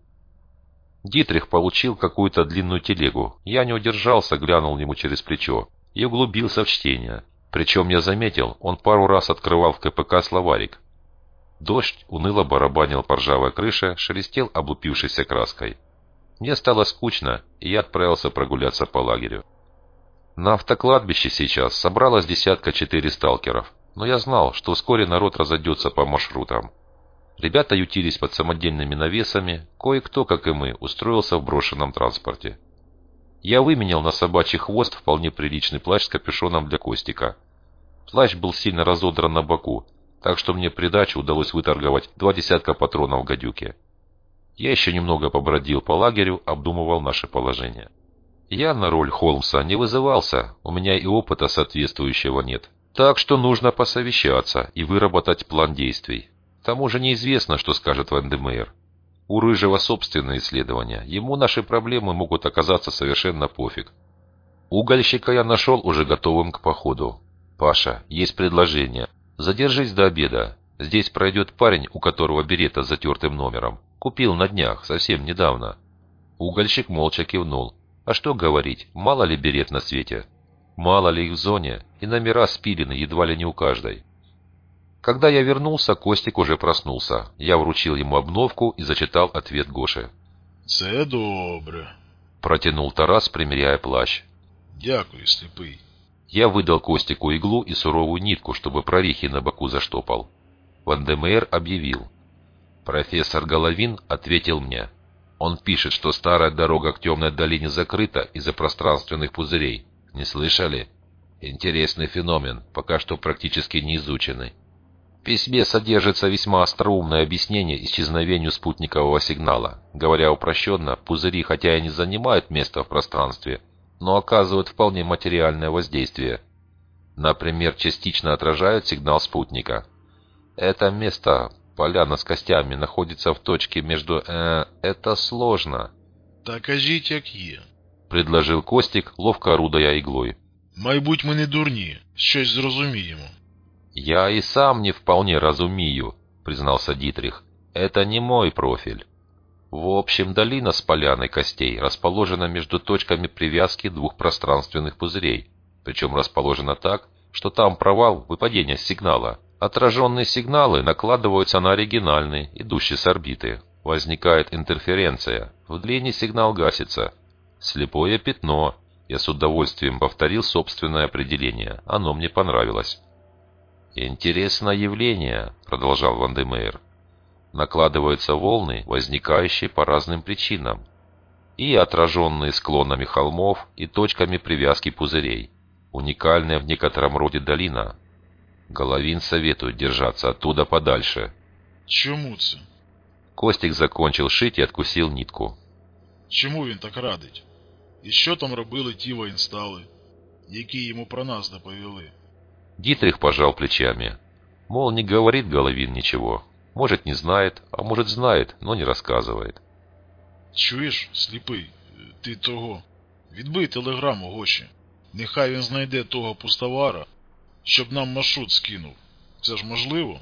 Дитрих получил какую-то длинную телегу. Я не удержался, глянул ему через плечо и углубился в чтение. Причем я заметил, он пару раз открывал в ка пэ ка словарик. Дождь уныло барабанил по ржавой крыше, шелестел облупившейся краской. Мне стало скучно, и я отправился прогуляться по лагерю. На автокладбище сейчас собралось десятка четыре сталкеров, но я знал, что вскоре народ разойдется по маршрутам. Ребята ютились под самодельными навесами, кое-кто, как и мы, устроился в брошенном транспорте. Я выменял на собачий хвост вполне приличный плащ с капюшоном для Костика. Плащ был сильно разодран на боку, так что мне придачу удалось выторговать два десятка патронов гадюки. Я еще немного побродил по лагерю, обдумывал наше положение. Я на роль Холмса не вызывался, у меня и опыта соответствующего нет. Так что нужно посовещаться и выработать план действий. К тому же неизвестно, что скажет Ван де Мейер. У Рыжего собственные исследования, ему наши проблемы могут оказаться совершенно пофиг. Угольщика я нашел уже готовым к походу. Паша, есть предложение. Задержись до обеда. Здесь пройдет парень, у которого берета с затертым номером. Купил на днях, совсем недавно. Угольщик молча кивнул. А что говорить, мало ли берет на свете? Мало ли их в зоне, и номера спилены едва ли не у каждой. Когда я вернулся, Костик уже проснулся. Я вручил ему обновку и зачитал ответ Гоши. «Це добре», — протянул Тарас, примеряя плащ. «Дякую, слепый». Я выдал Костику иглу и суровую нитку, чтобы прорехи на боку заштопал. Ван де Мейер объявил. Профессор Головин ответил мне. Он пишет, что старая дорога к темной долине закрыта из-за пространственных пузырей. Не слышали? Интересный феномен, пока что практически не изученный. В письме содержится весьма остроумное объяснение исчезновению спутникового сигнала. Говоря упрощенно, пузыри хотя и не занимают место в пространстве, но оказывают вполне материальное воздействие. Например, частично отражают сигнал спутника. Это место, поляна с костями, находится в точке между... Э, это сложно. «Та кажіть, як є», — предложил Костик, ловко орудуя иглой. «Майбуть ми не дурні, щось зрозуміємо». «Я и сам не вполне разумею», — признался Дитрих. «Это не мой профиль». В общем, долина с поляной костей расположена между точками привязки двух пространственных пузырей. Причем расположена так, что там провал выпадения сигнала. Отраженные сигналы накладываются на оригинальный, идущий с орбиты. Возникает интерференция. В длине сигнал гасится. Слепое пятно. Я с удовольствием повторил собственное определение. Оно мне понравилось. «Интересное явление», — продолжал Ван де Мейер. «Накладываются волны, возникающие по разным причинам, и отраженные склонами холмов и точками привязки пузырей. Уникальная в некотором роде долина. Головин советует держаться оттуда подальше». «Чому це?» Костик закончил шить и откусил нитку. «Чому він так радить? І що там робили ті воєнстали, які йому про нас доповіли?» Дитрих пожал плечами. Мол, не говорит Головин ничего. Может, не знает, а может, знает, но не рассказывает. «Чуєш, сліпий, ти того, відбий телеграму Гоші. Нехай він знайде того пустовара, щоб нам маршрут скинув. Це ж можливо?»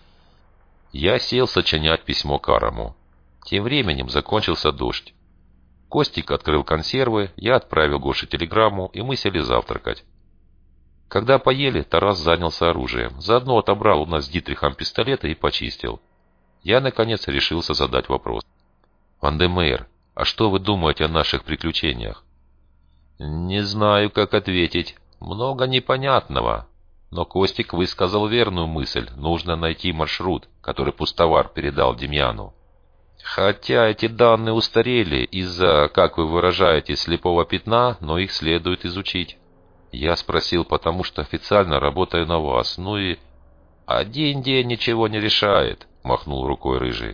Я сел сочинять письмо Карому. Тем временем закончился дождь. Костик открыл консервы, я отправил Гоше телеграмму, и мы сели завтракать. Когда поели, Тарас занялся оружием. Заодно отобрал у нас с Дитрихом пистолеты и почистил. Я, наконец, решился задать вопрос. «Ван де Мейер, а что вы думаете о наших приключениях?» «Не знаю, как ответить. Много непонятного. Но Костик высказал верную мысль. Нужно найти маршрут, который пустовар передал Демьяну. Хотя эти данные устарели из-за, как вы выражаете, слепого пятна, но их следует изучить». Я спросил, потому что официально работаю на вас, ну и... «Один день ничего не решает», — махнул рукой Рыжий.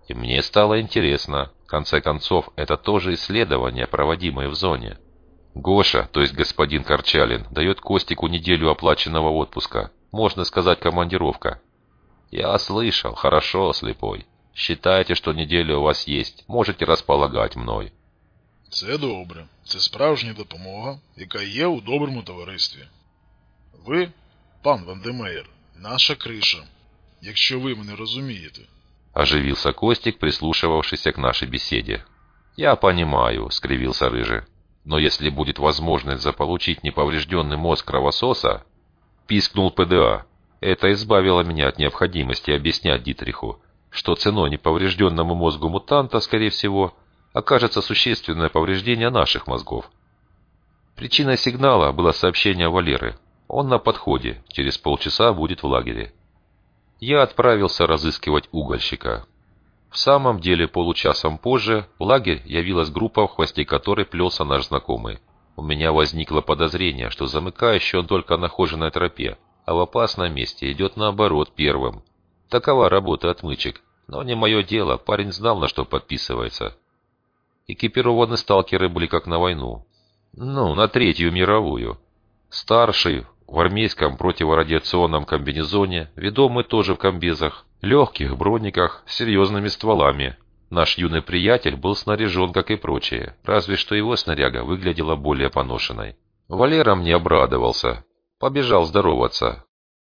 И мне стало интересно. В конце концов, это тоже исследование, проводимое в зоне. Гоша, то есть господин Корчалин, дает Костику неделю оплаченного отпуска. Можно сказать, командировка. Я слышал. Хорошо, слепой. Считайте, что неделя у вас есть. Можете располагать мной. Це добре. Це справжня допомога, яка є у доброму товаристві. Ви, пан Вандемеєр, наша криша, якщо ви мене розумієте. Оживился Костик, прислушивавшийся к нашей беседе. «Я понимаю», — скривился Рыжий. «Но если будет возможность заполучить неповрежденный мозг кровососа...» Пискнул ПДА. Это избавило меня от необходимости объяснять Дитриху, что ценой неповрежденному мозгу мутанта, скорее всего, окажется существенное повреждение наших мозгов. Причиной сигнала было сообщение Валеры. Он на подходе, через полчаса будет в лагере. Я отправился разыскивать угольщика. В самом деле, получасом позже в лагерь явилась группа, в хвосте которой плелся наш знакомый. У меня возникло подозрение, что замыкающий он только на хоженой тропе, а в опасном месте идет наоборот первым. Такова работа отмычек. Но не мое дело, парень знал, на что подписывается. Экипированные сталкеры были как на войну. Ну, на Третью мировую. Старший в армейском противорадиационном комбинезоне, ведомый тоже в комбезах, легких брониках с серьезными стволами. Наш юный приятель был снаряжен, как и прочие, разве что его снаряга выглядела более поношенной. Валера мне обрадовался. Побежал здороваться.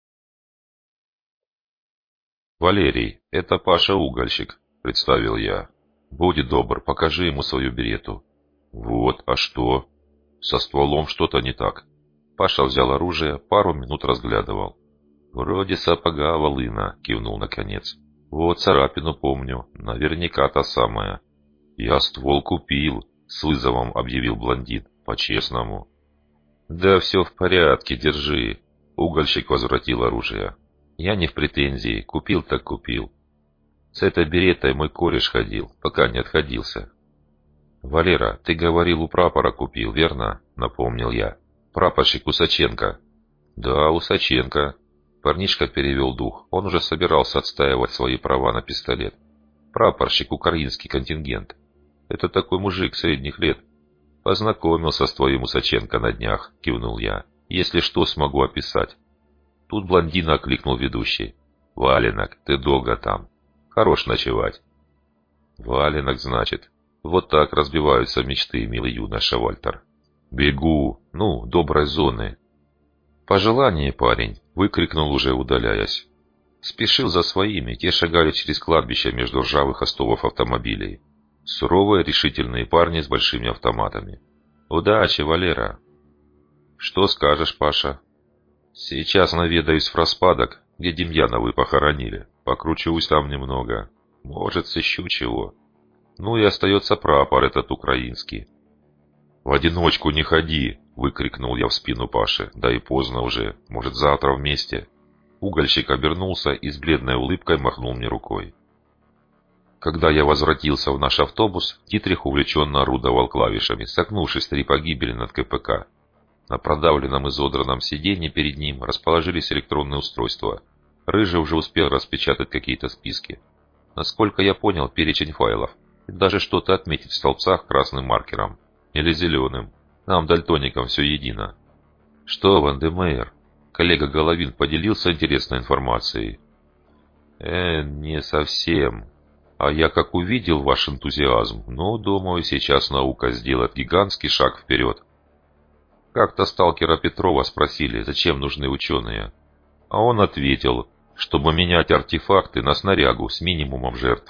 «Валерий, это Паша Угольщик», — представил я. «Будь добр, покажи ему свою берету». «Вот, а что?» «Со стволом что-то не так». Паша взял оружие, пару минут разглядывал. «Вроде сапога волына», — кивнул наконец. «Вот царапину помню, наверняка та самая». «Я ствол купил», — с вызовом объявил блондин, — «по-честному». «Да все в порядке, держи». Угольщик возвратил оружие. «Я не в претензии, купил так купил. С этой беретой мой кореш ходил, пока не отходился». «Валера, ты говорил, у прапора купил, верно?» — напомнил я. «Прапорщик Усаченко». «Да, Усаченко». Парнишка перевел дух. Он уже собирался отстаивать свои права на пистолет. «Прапорщик, украинский контингент. Это такой мужик средних лет». «Познакомился с твоим Усаченко на днях», — кивнул я. «Если что, смогу описать». Тут блондина окликнул ведущий. «Валенок, ты долго там. Хорош ночевать». «Валенок, значит. Вот так разбиваются мечты, милый юноша Вальтер». «Бегу! Ну, доброй зоны!» «Пожелание, парень!» — выкрикнул, уже удаляясь. Спешил за своими, те шагали через кладбище между ржавых остовов автомобилей. Суровые, решительные парни с большими автоматами. «Удачи, Валера!» «Что скажешь, Паша?» «Сейчас наведаюсь в распадок, где Демьяновы похоронили. Покручусь там немного. Может, сыщу чего. Ну и остается прапор этот украинский». «В одиночку не ходи!» — выкрикнул я в спину Паше. «Да и поздно уже. Может, завтра вместе?» Угольщик обернулся и с бледной улыбкой махнул мне рукой. Когда я возвратился в наш автобус, Дитрих увлеченно орудовал клавишами, согнувшись три погибели над КПК. На продавленном изодранном сиденье перед ним расположились электронные устройства. Рыжий уже успел распечатать какие-то списки. Насколько я понял, перечень файлов. И даже что-то отметить в столбцах красным маркером. Или зеленым. Нам, дальтоникам, все едино. «Что, Вандемеер?» Коллега Головин поделился интересной информацией. «Э, не совсем. А я как увидел ваш энтузиазм, ну, думаю, сейчас наука сделает гигантский шаг вперед». Как-то сталкера Петрова спросили, зачем нужны ученые. А он ответил, чтобы менять артефакты на снарягу с минимумом жертв.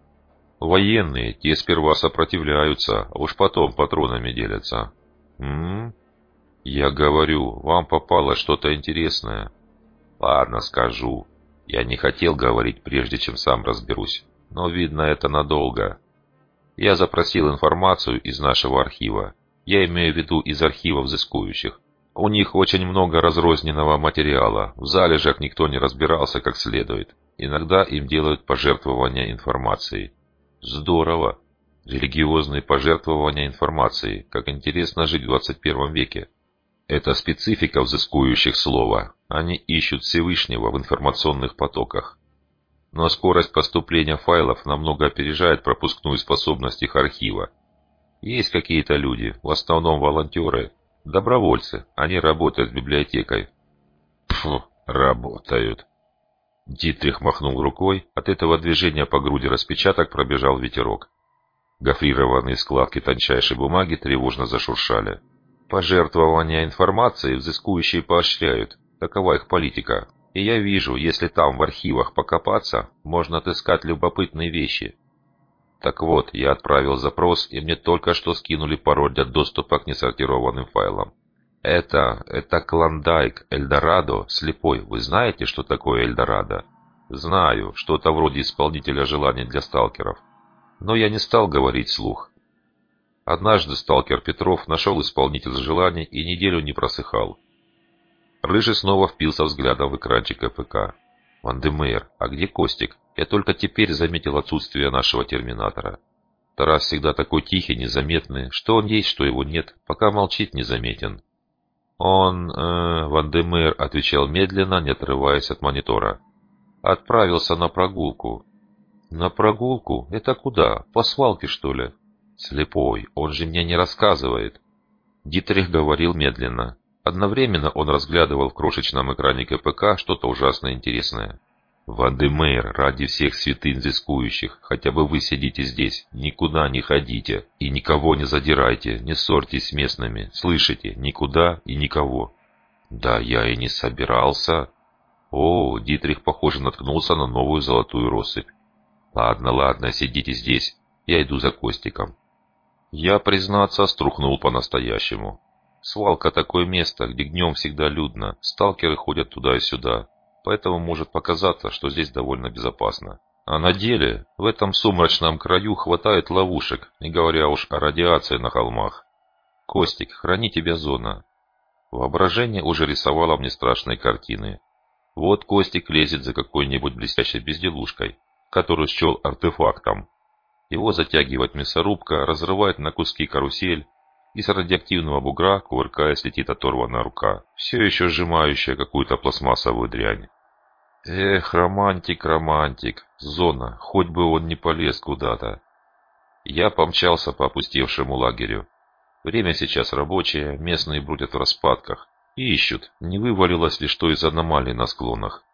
Военные, те сперва сопротивляются, а уж потом патронами делятся. М-м? Я говорю, вам попалось что-то интересное. Ладно, скажу. Я не хотел говорить, прежде чем сам разберусь, но видно, это надолго. Я запросил информацию из нашего архива. Я имею в виду из архива взыскующих. У них очень много разрозненного материала, в залежах никто не разбирался как следует. Иногда им делают пожертвования информацией. Здорово. Религиозные пожертвования информацией. Как интересно жить в двадцать первом веке. Это специфика взыскующих слова. Они ищут Всевышнего в информационных потоках. Но скорость поступления файлов намного опережает пропускную способность их архива. Есть какие-то люди, в основном волонтеры, добровольцы, они работают с библиотекой. Пфу, работают. Дитрих махнул рукой, от этого движения по груди распечаток пробежал ветерок. Гофрированные складки тончайшей бумаги тревожно зашуршали. Пожертвования информацией взыскующие поощряют, такова их политика. И я вижу, если там в архивах покопаться, можно отыскать любопытные вещи. Так вот, я отправил запрос, и мне только что скинули пароль для доступа к несортированным файлам. Это... это Клондайк, Эльдорадо, слепой. Вы знаете, что такое Эльдорадо? Знаю, что-то вроде исполнителя желаний для сталкеров. Но я не стал говорить вслух. Однажды сталкер Петров нашел исполнитель желаний и неделю не просыхал. Рыжий снова впился взглядом в экранчик КПК. «Ван-де-Мейер, а где Костик? Я только теперь заметил отсутствие нашего терминатора. Тарас всегда такой тихий, незаметный. Что он есть, что его нет, пока молчит, незаметен». «Он, э, Ван-де-Мейер отвечал медленно, не отрываясь от монитора. «Отправился на прогулку». «На прогулку? Это куда? По свалке, что ли?» «Слепой, он же мне не рассказывает». Дитрих говорил медленно. Одновременно он разглядывал в крошечном экране КПК что-то ужасно интересное. «Ван-де-Мейер, ради всех святынь взыскующих, хотя бы вы сидите здесь, никуда не ходите и никого не задирайте, не ссорьтесь с местными, слышите, никуда и никого». «Да я и не собирался». О, Дитрих, похоже, наткнулся на новую золотую россыпь. «Ладно, ладно, сидите здесь, я иду за Костиком». Я, признаться, струхнул по-настоящему. Свалка — такое место, где днем всегда людно, сталкеры ходят туда и сюда, поэтому может показаться, что здесь довольно безопасно. А на деле в этом сумрачном краю хватает ловушек, не говоря уж о радиации на холмах. «Костик, храни тебя зона». Воображение уже рисовало мне страшные картины. Вот Костик лезет за какой-нибудь блестящей безделушкой, которую счел артефактом. Его затягивает мясорубка, разрывает на куски карусель, и с радиоактивного бугра, кувыркаясь, летит оторванная рука, все еще сжимающая какую-то пластмассовую дрянь. Эх, романтик, романтик, зона, хоть бы он не полез куда-то. Я помчался по опустевшему лагерю. Время сейчас рабочее, местные бродят в распадках и ищут, не вывалилось ли что из аномалий на склонах.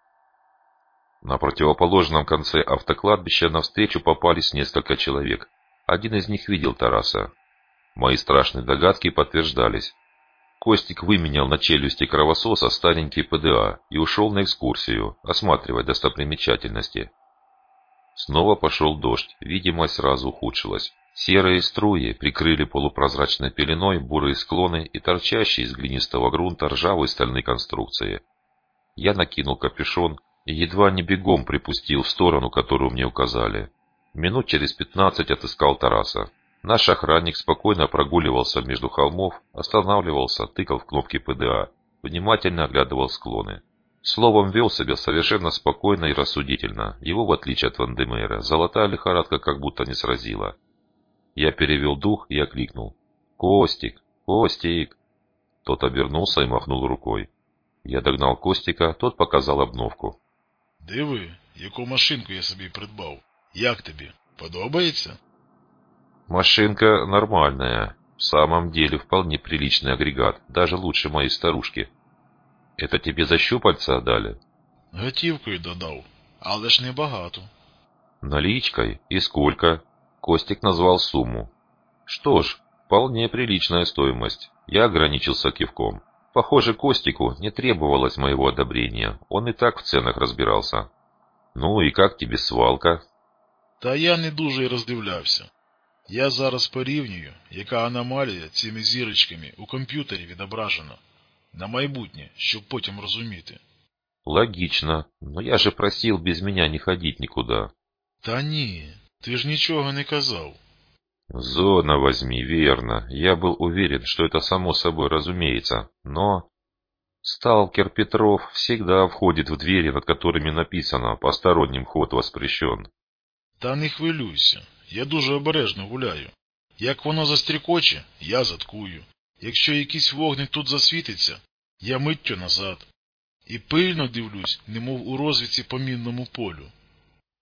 На противоположном конце автокладбища навстречу попались несколько человек. Один из них видел Тараса. Мои страшные догадки подтверждались. Костик выменял на челюсти кровососа старенький ПДА и ушел на экскурсию, осматривать достопримечательности. Снова пошел дождь, видимость сразу ухудшилась. Серые струи прикрыли полупрозрачной пеленой бурые склоны и торчащие из глинистого грунта ржавые стальные конструкции. Я накинул капюшон и едва не бегом припустил в сторону, которую мне указали. Минут через пятнадцать отыскал Тараса. Наш охранник спокойно прогуливался между холмов, останавливался, тыкал в кнопки ПДА, внимательно оглядывал склоны. Словом, вел себя совершенно спокойно и рассудительно. Его, в отличие от Ван-де-Мейера, золотая лихорадка как будто не сразила. Я перевел дух и окликнул: «Костик! Костик!» Тот обернулся и махнул рукой. Я догнал Костика, тот показал обновку. «Диви, яку машинку я собі придбав. Як тобі? Подобається?» Машинка нормальная. В самом деле вполне приличный агрегат, даже лучше моей старушки. Это тебе за щупальца отдали? Готівкою додав, але ж не багато. Наличкой? И сколько? Костик назвал сумму. Что ж, вполне приличная стоимость. Я ограничился кивком. Похоже, Костику не требовалось моего одобрения, он и так в ценах разбирался. Ну и как тебе свалка? Та я не дуже й роздивлявся. Я зараз порівнюю, яка аномалія цими зірочками у комп'ютері відображена. На майбутнє, щоб потім розуміти. Логично, но я же просил без меня не ходить никуда. Та ні, ти ж нічого не казав. Зона возьми, верно. Я был уверен, что это само собой разумеется, но... Сталкер Петров всегда входит в двери, над которыми написано «Посторонним вход воспрещен». Та не хвилюйся, я дуже обережно гуляю. Як воно застрікоче, я заткую. Якщо якийсь вогник тут засвітиться, я миттю назад. І пильно дивлюсь, немов у розвідці по мінному полю.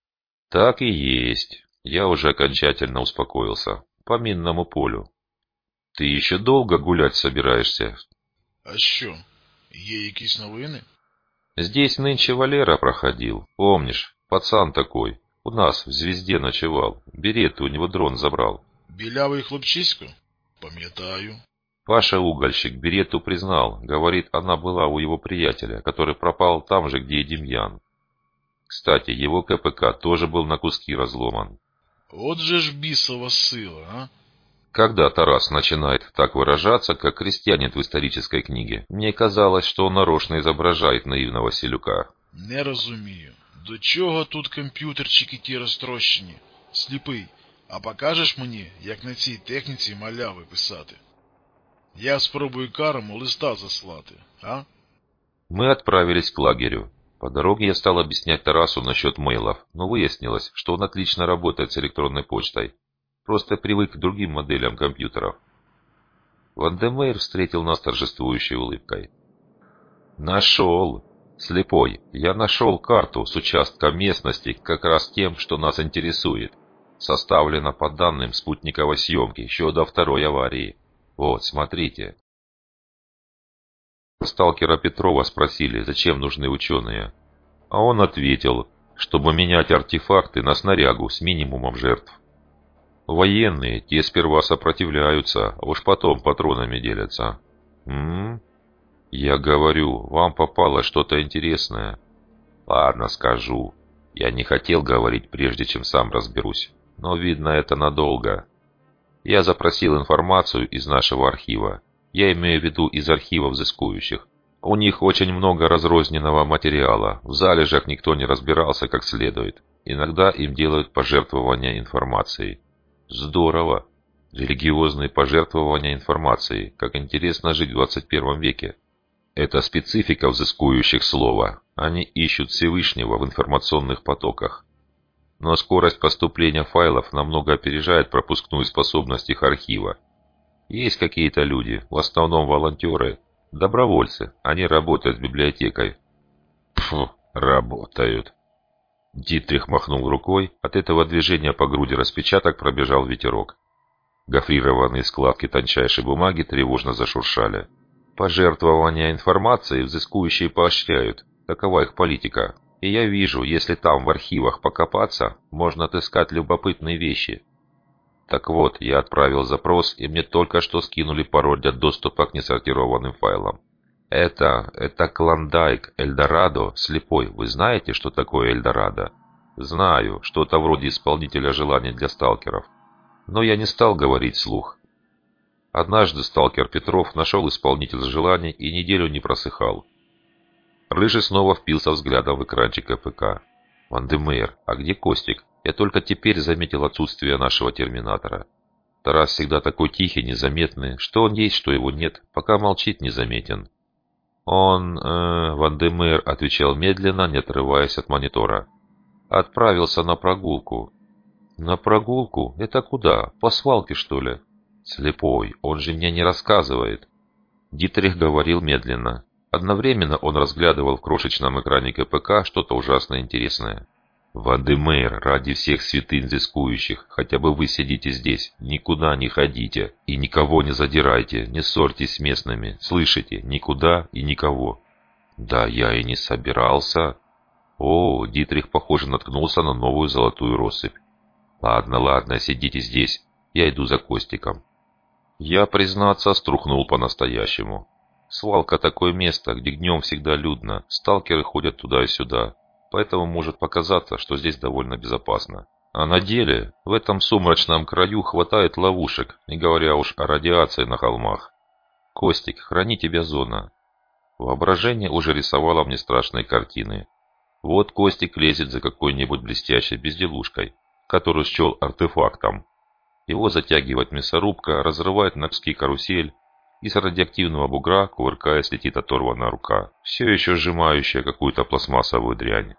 Так и есть. Я уже окончательно успокоился. По минному полю. Ты еще долго гулять собираешься? А що? Є якісь новини? Здесь нынче Валера проходил. Помнишь? Пацан такой. У нас в «Звезде» ночевал. Береты у него дрон забрал. Білявий хлопчисько? Пам'ятаю. Паша угольщик берету признал. Говорит, она была у его приятеля, который пропал там же, где и Демьян. Кстати, его КПК тоже был на куски разломан. От же ж бісова сила, а? Когда Тарас начинает так выражаться, как крестьянин в исторической книге, мне казалось, что он нарочно изображает наивного селюка. Не розумію. До чого тут комп'ютерчики ті розтрощені? Сліпий, а покажеш мені, як на цій техніці маляви писати? Я спробую Карому листа заслати, а? Мы отправились к лагерю. По дороге я стал объяснять Тарасу насчет мейлов, но выяснилось, что он отлично работает с электронной почтой. Просто привык к другим моделям компьютеров. Вандемейр встретил нас торжествующей улыбкой. «Нашел! Слепой, я нашел карту с участком местности как раз тем, что нас интересует. Составлена по данным спутниковой съемки еще до второй аварии. Вот, смотрите». Сталкера Петрова спросили, зачем нужны ученые. А он ответил, чтобы менять артефакты на снарягу с минимумом жертв. Военные, те сперва сопротивляются, а уж потом патронами делятся. М-м? Я говорю, вам попалось что-то интересное. Ладно, скажу. Я не хотел говорить, прежде чем сам разберусь. Но, видно, это надолго. Я запросил информацию из нашего архива. Я имею в виду из архива взыскующих. У них очень много разрозненного материала. В залежах никто не разбирался как следует. Иногда им делают пожертвования информацией. Здорово. Религиозные пожертвования информацией. Как интересно жить в двадцать первом веке. Это специфика взыскующих слова. Они ищут Всевышнего в информационных потоках. Но скорость поступления файлов намного опережает пропускную способность их архива. Есть какие-то люди, в основном волонтеры, добровольцы, они работают с библиотекой. Пф, работают. Дитрих махнул рукой, от этого движения по груди распечаток пробежал ветерок. Гофрированные складки тончайшей бумаги тревожно зашуршали. Пожертвования информацией взыскующие поощряют, такова их политика. И я вижу, если там в архивах покопаться, можно отыскать любопытные вещи. Так вот, я отправил запрос, и мне только что скинули пароль для доступа к несортированным файлам. Это, это Клондайк, Эльдорадо, слепой. Вы знаете, что такое Эльдорадо? Знаю, что-то вроде исполнителя желаний для сталкеров. Но я не стал говорить вслух. Однажды сталкер Петров нашел исполнитель желаний и неделю не просыхал. Рыжий снова впился взглядом в экранчик КПК. «Вандемейр, а где Костик? Я только теперь заметил отсутствие нашего терминатора. Тарас всегда такой тихий, незаметный. Что он есть, что его нет, пока молчит, незаметен». Он, э, Вандемейр отвечал медленно, не отрываясь от монитора. «Отправился на прогулку». «На прогулку? Это куда? По свалке, что ли?» «Слепой, он же мне не рассказывает». Дитрих говорил медленно. Одновременно он разглядывал в крошечном экране КПК что-то ужасно интересное. «Вандемейр, ради всех святынь взыскующих, хотя бы вы сидите здесь, никуда не ходите и никого не задирайте, не ссорьтесь с местными, слышите, никуда и никого». «Да я и не собирался». О, Дитрих, похоже, наткнулся на новую золотую россыпь. «Ладно, ладно, сидите здесь, я иду за Костиком». Я, признаться, струхнул по-настоящему. Свалка — такое место, где днем всегда людно, сталкеры ходят туда и сюда, поэтому может показаться, что здесь довольно безопасно. А на деле, в этом сумрачном краю хватает ловушек, не говоря уж о радиации на холмах. «Костик, храни тебя зона». Воображение уже рисовало мне страшные картины. Вот Костик лезет за какой-нибудь блестящей безделушкой, которую счел артефактом. Его затягивает мясорубка, разрывает на куски карусель, и с радиоактивного бугра, кувыркаясь, летит оторванная рука, все еще сжимающая какую-то пластмассовую дрянь.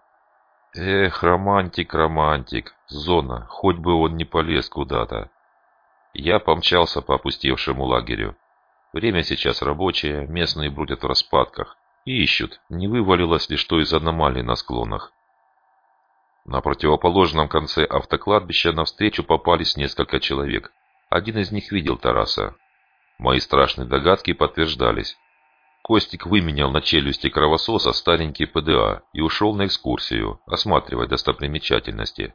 Эх, романтик, романтик, зона, хоть бы он не полез куда-то. Я помчался по опустевшему лагерю. Время сейчас рабочее, местные бродят в распадках и ищут, не вывалилось ли что из аномалий на склонах. На противоположном конце автокладбища навстречу попались несколько человек. Один из них видел Тараса. Мои страшные догадки подтверждались. Костик выменял на челюсти кровососа старенький ПДА и ушел на экскурсию, осматривать достопримечательности.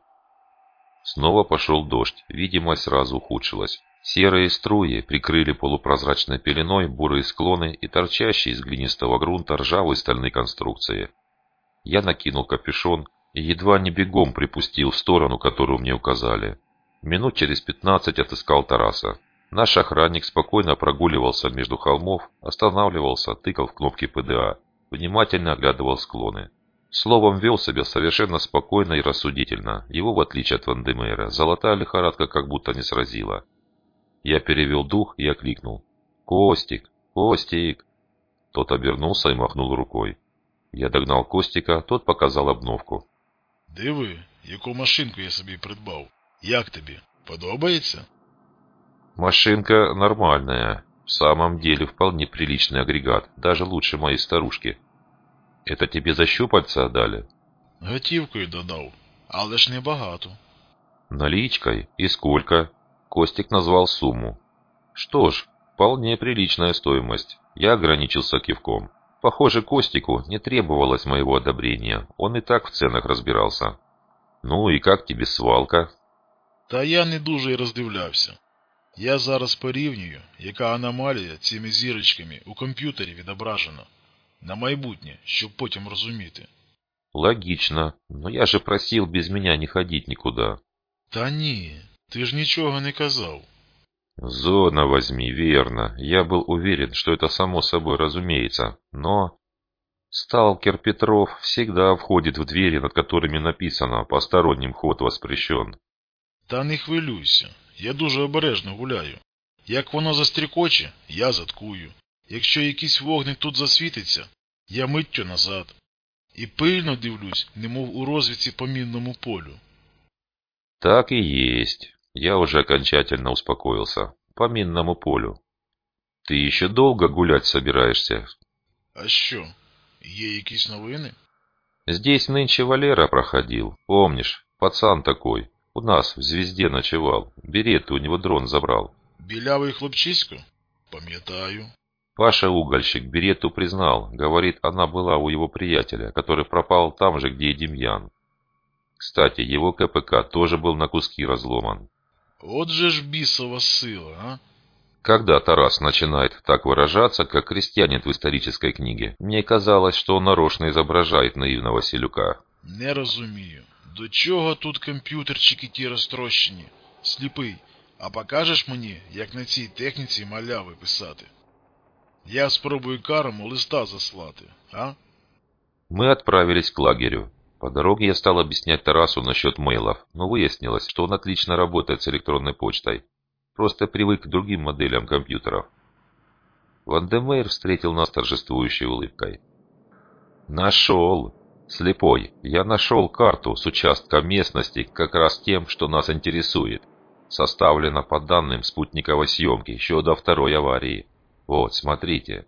Снова пошел дождь, видимость сразу ухудшилась. Серые струи прикрыли полупрозрачной пеленой бурые склоны и торчащие из глинистого грунта ржавые стальные конструкции. Я накинул капюшон и едва не бегом припустил в сторону, которую мне указали. Минут через пятнадцать отыскал Тараса. Наш охранник спокойно прогуливался между холмов, останавливался, тыкал в кнопки ПДА, внимательно оглядывал склоны. Словом, вел себя совершенно спокойно и рассудительно. Его, в отличие от Вандемейра, золотая лихорадка как будто не сразила. Я перевел дух и окликнул: «Костик! Костик!» Тот обернулся и махнул рукой. Я догнал Костика, тот показал обновку. «Диви, яку машинку я собі придбав. Як тобі? Подобається?» «Машинка нормальная. В самом деле вполне приличный агрегат, даже лучше моей старушки. Это тебе за щупальца отдали?» «Готівкою додав, але ж небагато». «Наличкой? И сколько?» Костик назвал сумму. «Что ж, вполне приличная стоимость». Я ограничился кивком. Похоже, Костику не требовалось моего одобрения, он и так в ценах разбирался. «Ну и как тебе свалка?» «Та я не дуже й роздивлявся. Я зараз порівнюю, яка аномалія цими зірочками у комп'ютері відображена. На майбутнє, щоб потім розуміти». «Логично, но я же просил без меня не ходить никуда». «Та ні, ти ж нічого не казав». «Зона возьми, верно. Я был уверен, что это само собой разумеется, но...» «Сталкер Петров всегда входит в двери, над которыми написано «Посторонним ход воспрещен». «Та не хвилюйся, я дуже обережно гуляю. Як воно застрікоче, я заткую. Якщо якийсь вогник тут засвітиться, я миттю назад. І пильно дивлюсь, немов у розвідці по мінному полю». «Так и есть». Я уже окончательно успокоился. По минному полю. «Ты еще долго гулять собираешься?» «А що, є якісь новини?» «Здесь нынче Валера проходил. Помнишь, пацан такой. У нас в «Звезде» ночевал. Береты у него дрон забрал». «Білявий хлопчисько? Пам'ятаю». Паша угольщик берету признал. Говорит, она была у его приятеля, который пропал там же, где и Демьян. Кстати, его КПК тоже был на куски разломан. «От же ж бісова сила, а?» Когда Тарас начинает так выражаться, как крестьянин в исторической книге, мне казалось, что он нарочно изображает наивного селюка. «Не розумію. До чого тут комп'ютерчики ті розтрощені? Сліпий, а покажеш мені, як на цій техніці маляви писати? Я спробую Карому листа заслати, а?» Мы отправились к лагерю. По дороге я стал объяснять Тарасу насчет мейлов, но выяснилось, что он отлично работает с электронной почтой. Просто привык к другим моделям компьютеров. Вандемейр встретил нас торжествующей улыбкой. «Нашел! Слепой, я нашел карту с участком местности как раз тем, что нас интересует. Составлена по данным спутниковой съемки еще до второй аварии. Вот, смотрите».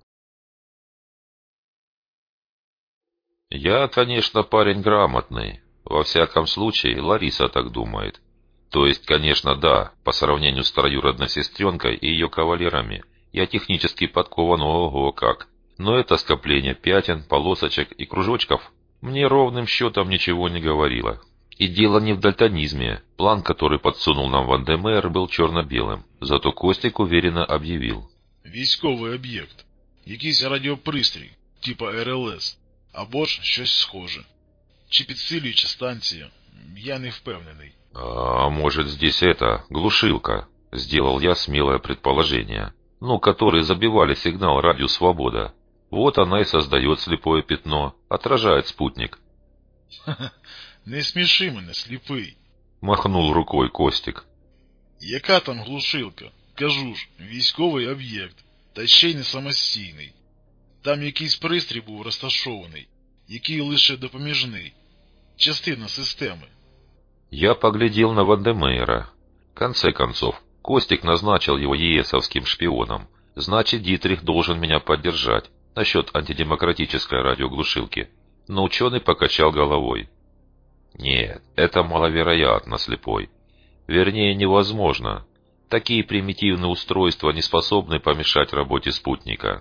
Я, конечно, парень грамотный. Во всяком случае, Лариса так думает. То есть, конечно, да, по сравнению с троюродной сестренкой и ее кавалерами, я технически подкован ого как. Но это скопление пятен, полосочек и кружочков мне ровным счетом ничего не говорило. И дело не в дальтонизме. План, который подсунул нам Вандемейр, был черно-белым. Зато Костик уверенно объявил. «Військовий об'єкт. Якийсь радіопристрій, типа эр эл эс. Або ж щось схоже. Чи підсилююча станція, я не впевнений». «А может, здесь это, глушилка?» — сделал я смелое предположение. «Ну, которые забивали сигнал радио «Свобода». Вот она и создает слепое пятно, отражает спутник». «Ха-ха, не сміши мене, сліпий», — махнул рукой Костик. «Яка там глушилка? Кажу ж, військовий об'єкт, та ще й не самостійний. Там якийсь пристрій був розташований, який лише допоміжний. Частина системи». Я поглядел на Вандемейра. В конце концов, Костик назначил его ЕСовским шпионом. Значит, Дитрих должен меня поддержать насчет антидемократической радиоглушилки. Но ученый покачал головой. Нет, это маловероятно, слепой. Вернее, невозможно. Такие примитивные устройства не способны помешать работе спутника.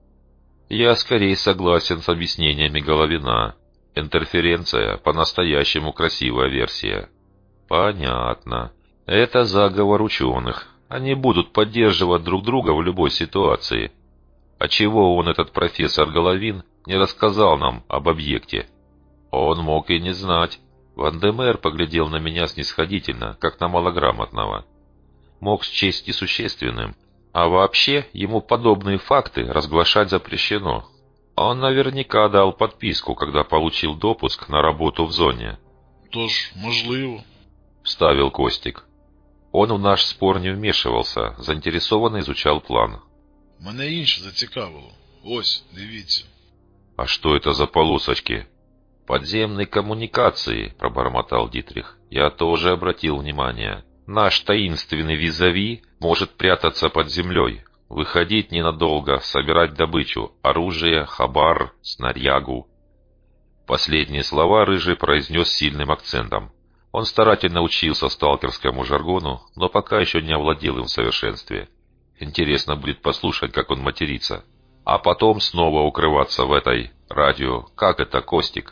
Я скорее согласен с объяснениями Головина. Интерференция – по-настоящему красивая версия. Понятно. Это заговор ученых. Они будут поддерживать друг друга в любой ситуации. А чего он, этот профессор Головин, не рассказал нам об объекте? Он мог и не знать. Ван-де-Мер поглядел на меня снисходительно, как на малограмотного. Мог счесть несущественным. А вообще, ему подобные факты разглашать запрещено. Он наверняка дал подписку, когда получил допуск на работу в зоне. Тож, можливо, вставил Костик. Он в наш спор не вмешивался, заинтересованно изучал план. Мене інше зацікавило. Ось, дивіться. А что это за полосочки? Подземные коммуникации, пробормотал Дитрих. Я тоже обратил внимание. Наш таинственный визави может прятаться под землей, выходить ненадолго, собирать добычу, оружие, хабар, снарягу. Последние слова Рыжий произнес сильным акцентом. Он старательно учился сталкерскому жаргону, но пока еще не овладел им в совершенстве. Интересно будет послушать, как он матерится. А потом снова укрываться в этой радио. Как это, Костик?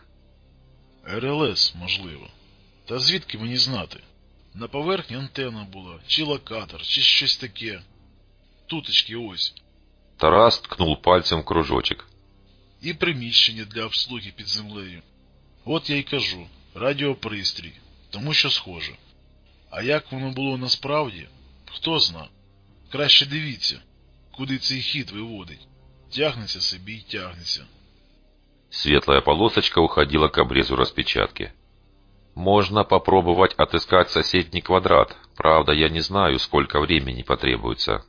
ер ел ес, можливо. Та звідки мені знати? На поверхні антенна була, чи локатор, чи щось таке. Туточки ось. Тарас ткнул пальцем в кружочек. І приміщення для обслуги під землею. От я й кажу, радіопристрій, тому що схоже. А як воно було насправді, хто зна. Краще дивіться, куди цей хід виводить. Тягнеться собі й тягнеться. Светлая полосочка уходила к обрезу распечатки. Можно попробовать отыскать соседний квадрат. Правда, я не знаю, сколько времени потребуется.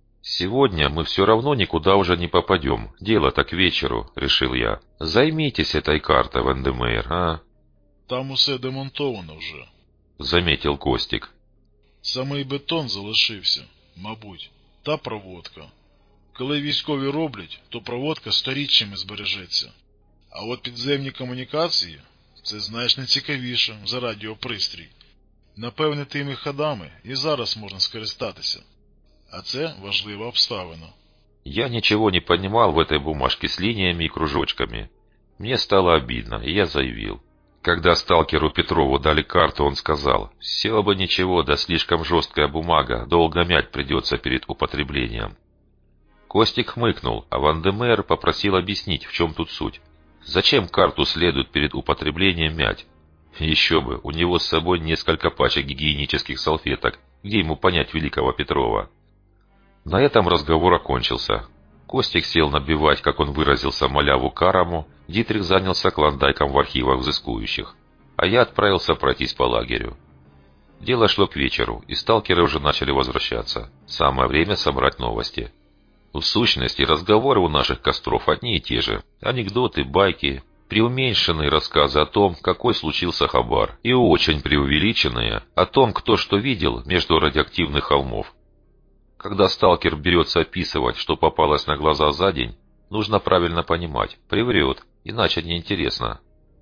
Сегодня мы все равно никуда уже не попадем. Дело-то к вечеру, решил я. Займитесь этой картой, Ван-де-Мер, а? Там усе демонтовано вже, заметил Костик. Самий бетон залишився, мабуть, та проводка. Коли військові роблять, то проводка сторіччями збережеться. А от підземні комунікації – це значно цікавіше за радіопристрій. Напевне, тими ходами і зараз можна скористатися. А це важлива обставина. Я ничего не понимал в этой бумажке с линиями и кружочками. Мне стало обидно, и я заявил. Когда сталкеру Петрову дали карту, он сказал: «Все бы ничего, да слишком жесткая бумага, долго мять придется перед употреблением». Костик хмыкнул, а Ван-де-Мер попросил объяснить, в чем тут суть. Зачем карту следует перед употреблением мять? Еще бы, у него с собой несколько пачек гигиенических салфеток, где ему понять великого Петрова. На этом разговор окончился. Костик сел набивать, как он выразился, маляву караму, Дитрих занялся клондайком в архивах взыскующих, а я отправился пройтись по лагерю. Дело шло к вечеру, и сталкеры уже начали возвращаться. Самое время собрать новости. В сущности, разговоры у наших костров одни и те же. Анекдоты, байки, преуменьшенные рассказы о том, какой случился хабар, и очень преувеличенные о том, кто что видел между радиоактивных холмов. Когда сталкер берется описывать, что попалось на глаза за день, нужно правильно понимать, приврет, иначе неинтересно.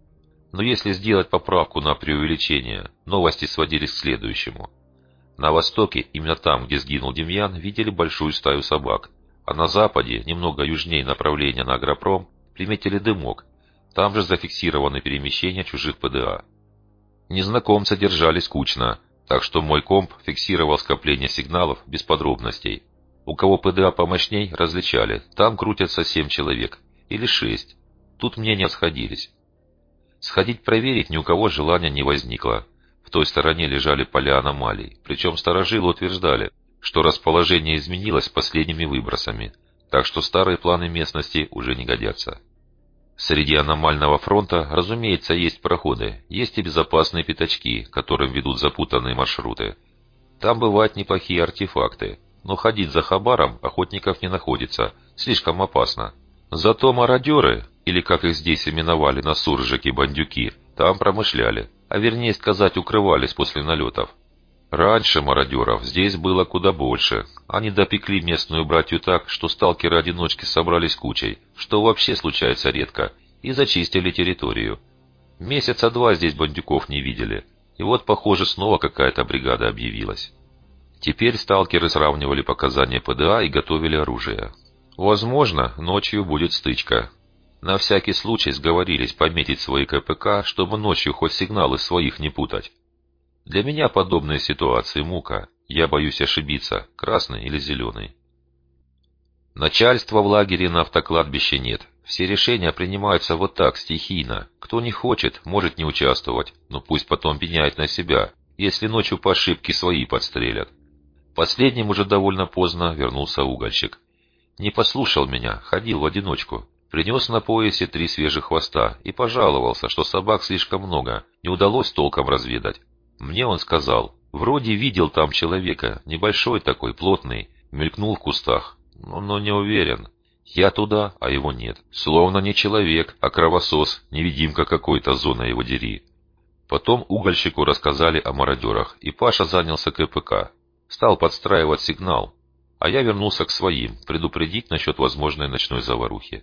Но если сделать поправку на преувеличение, новости сводились к следующему. На востоке, именно там, где сгинул Демьян, видели большую стаю собак, а на западе, немного южнее направления на агропром, приметили дымок, там же зафиксированы перемещения чужих ПДА. Незнакомцы держались кучно, так что мой комп фиксировал скопление сигналов без подробностей. У кого ПДА помощней, различали, там крутятся семь человек, или шесть. Тут мнения сходились. Сходить проверить ни у кого желания не возникло. В той стороне лежали поля аномалий, причем старожилы утверждали, что расположение изменилось последними выбросами, так что старые планы местности уже не годятся. Среди аномального фронта, разумеется, есть проходы, есть и безопасные пятачки, которым ведут запутанные маршруты. Там бывают неплохие артефакты, но ходить за хабаром охотников не находится, слишком опасно. Зато мародеры, или как их здесь именовали на суржике бандюки, там промышляли, а вернее сказать, укрывались после налетов. Раньше мародеров здесь было куда больше. Они допекли местную братью так, что сталкеры-одиночки собрались кучей, что вообще случается редко, и зачистили территорию. Месяца два здесь бандюков не видели. И вот, похоже, снова какая-то бригада объявилась. Теперь сталкеры сравнивали показания ПДА и готовили оружие. Возможно, ночью будет стычка. На всякий случай сговорились пометить свои КПК, чтобы ночью хоть сигналы своих не путать. Для меня подобные ситуации мука. Я боюсь ошибиться, красный или зеленый. Начальства в лагере на автокладбище нет. Все решения принимаются вот так, стихийно. Кто не хочет, может не участвовать, но пусть потом пеняет на себя, если ночью по ошибке свои подстрелят. Последним уже довольно поздно вернулся угольщик. Не послушал меня, ходил в одиночку. Принес на поясе три свежих хвоста и пожаловался, что собак слишком много, не удалось толком разведать. Мне он сказал, вроде видел там человека, небольшой такой, плотный, мелькнул в кустах, но, но не уверен. Я туда, а его нет. Словно не человек, а кровосос, невидимка какой-то, зона его дери. Потом угольщику рассказали о мародерах, и Паша занялся КПК. Стал подстраивать сигнал, а я вернулся к своим, предупредить насчет возможной ночной заварухи.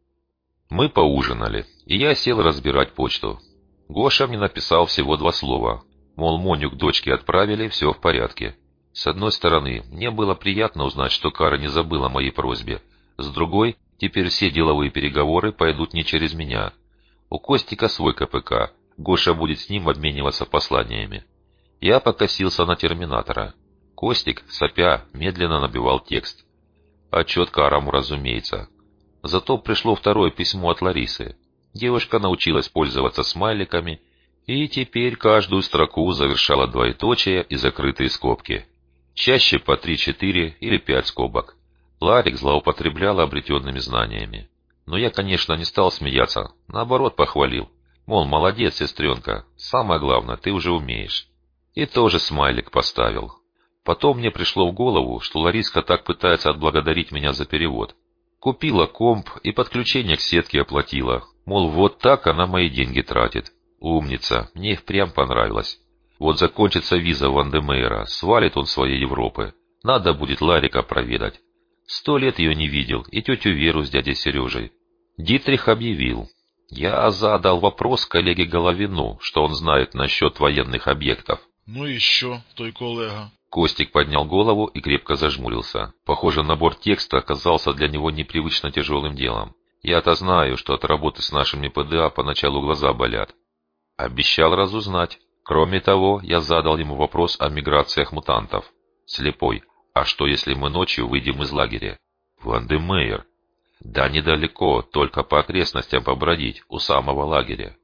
Мы поужинали, и я сел разбирать почту. Гоша мне написал всего два слова, мол, Моню к дочке отправили, все в порядке. С одной стороны, мне было приятно узнать, что Кара не забыла о моей просьбе. С другой, теперь все деловые переговоры пойдут не через меня. У Костика свой КПК, Гоша будет с ним обмениваться посланиями. Я покосился на терминатора. Костик, сопя, медленно набивал текст. Отчет Караму, разумеется. Зато пришло второе письмо от Ларисы. Девушка научилась пользоваться смайликами, и теперь каждую строку завершала двоеточие и закрытые скобки. Чаще по три-четыре или пять скобок. Ларик злоупотребляла обретенными знаниями. Но я, конечно, не стал смеяться, наоборот похвалил. Мол, молодец, сестренка, самое главное, ты уже умеешь. И тоже смайлик поставил. Потом мне пришло в голову, что Лариска так пытается отблагодарить меня за перевод. Купила комп и подключение к сетке оплатила. Мол, вот так она мои деньги тратит. Умница, мне и впрямь понравилось. Вот закончится виза Вандемейра, свалит он своей Европы. Надо будет Ларика проведать. Сто лет ее не видел, и тетю Веру с дядей Сережей. Дитрих объявил. Я задал вопрос коллеге Головину, что он знает насчет военных объектов. Ну и що, той колега? Костик поднял голову и крепко зажмурился. Похоже, набор текста оказался для него непривычно тяжелым делом. Я-то знаю, что от работы с нашими ПДА поначалу глаза болят. Обещал разузнать. Кроме того, я задал ему вопрос о миграциях мутантов. Слепой. А что, если мы ночью выйдем из лагеря? Вандемейр. Да недалеко, только по окрестностям побродить, у самого лагеря.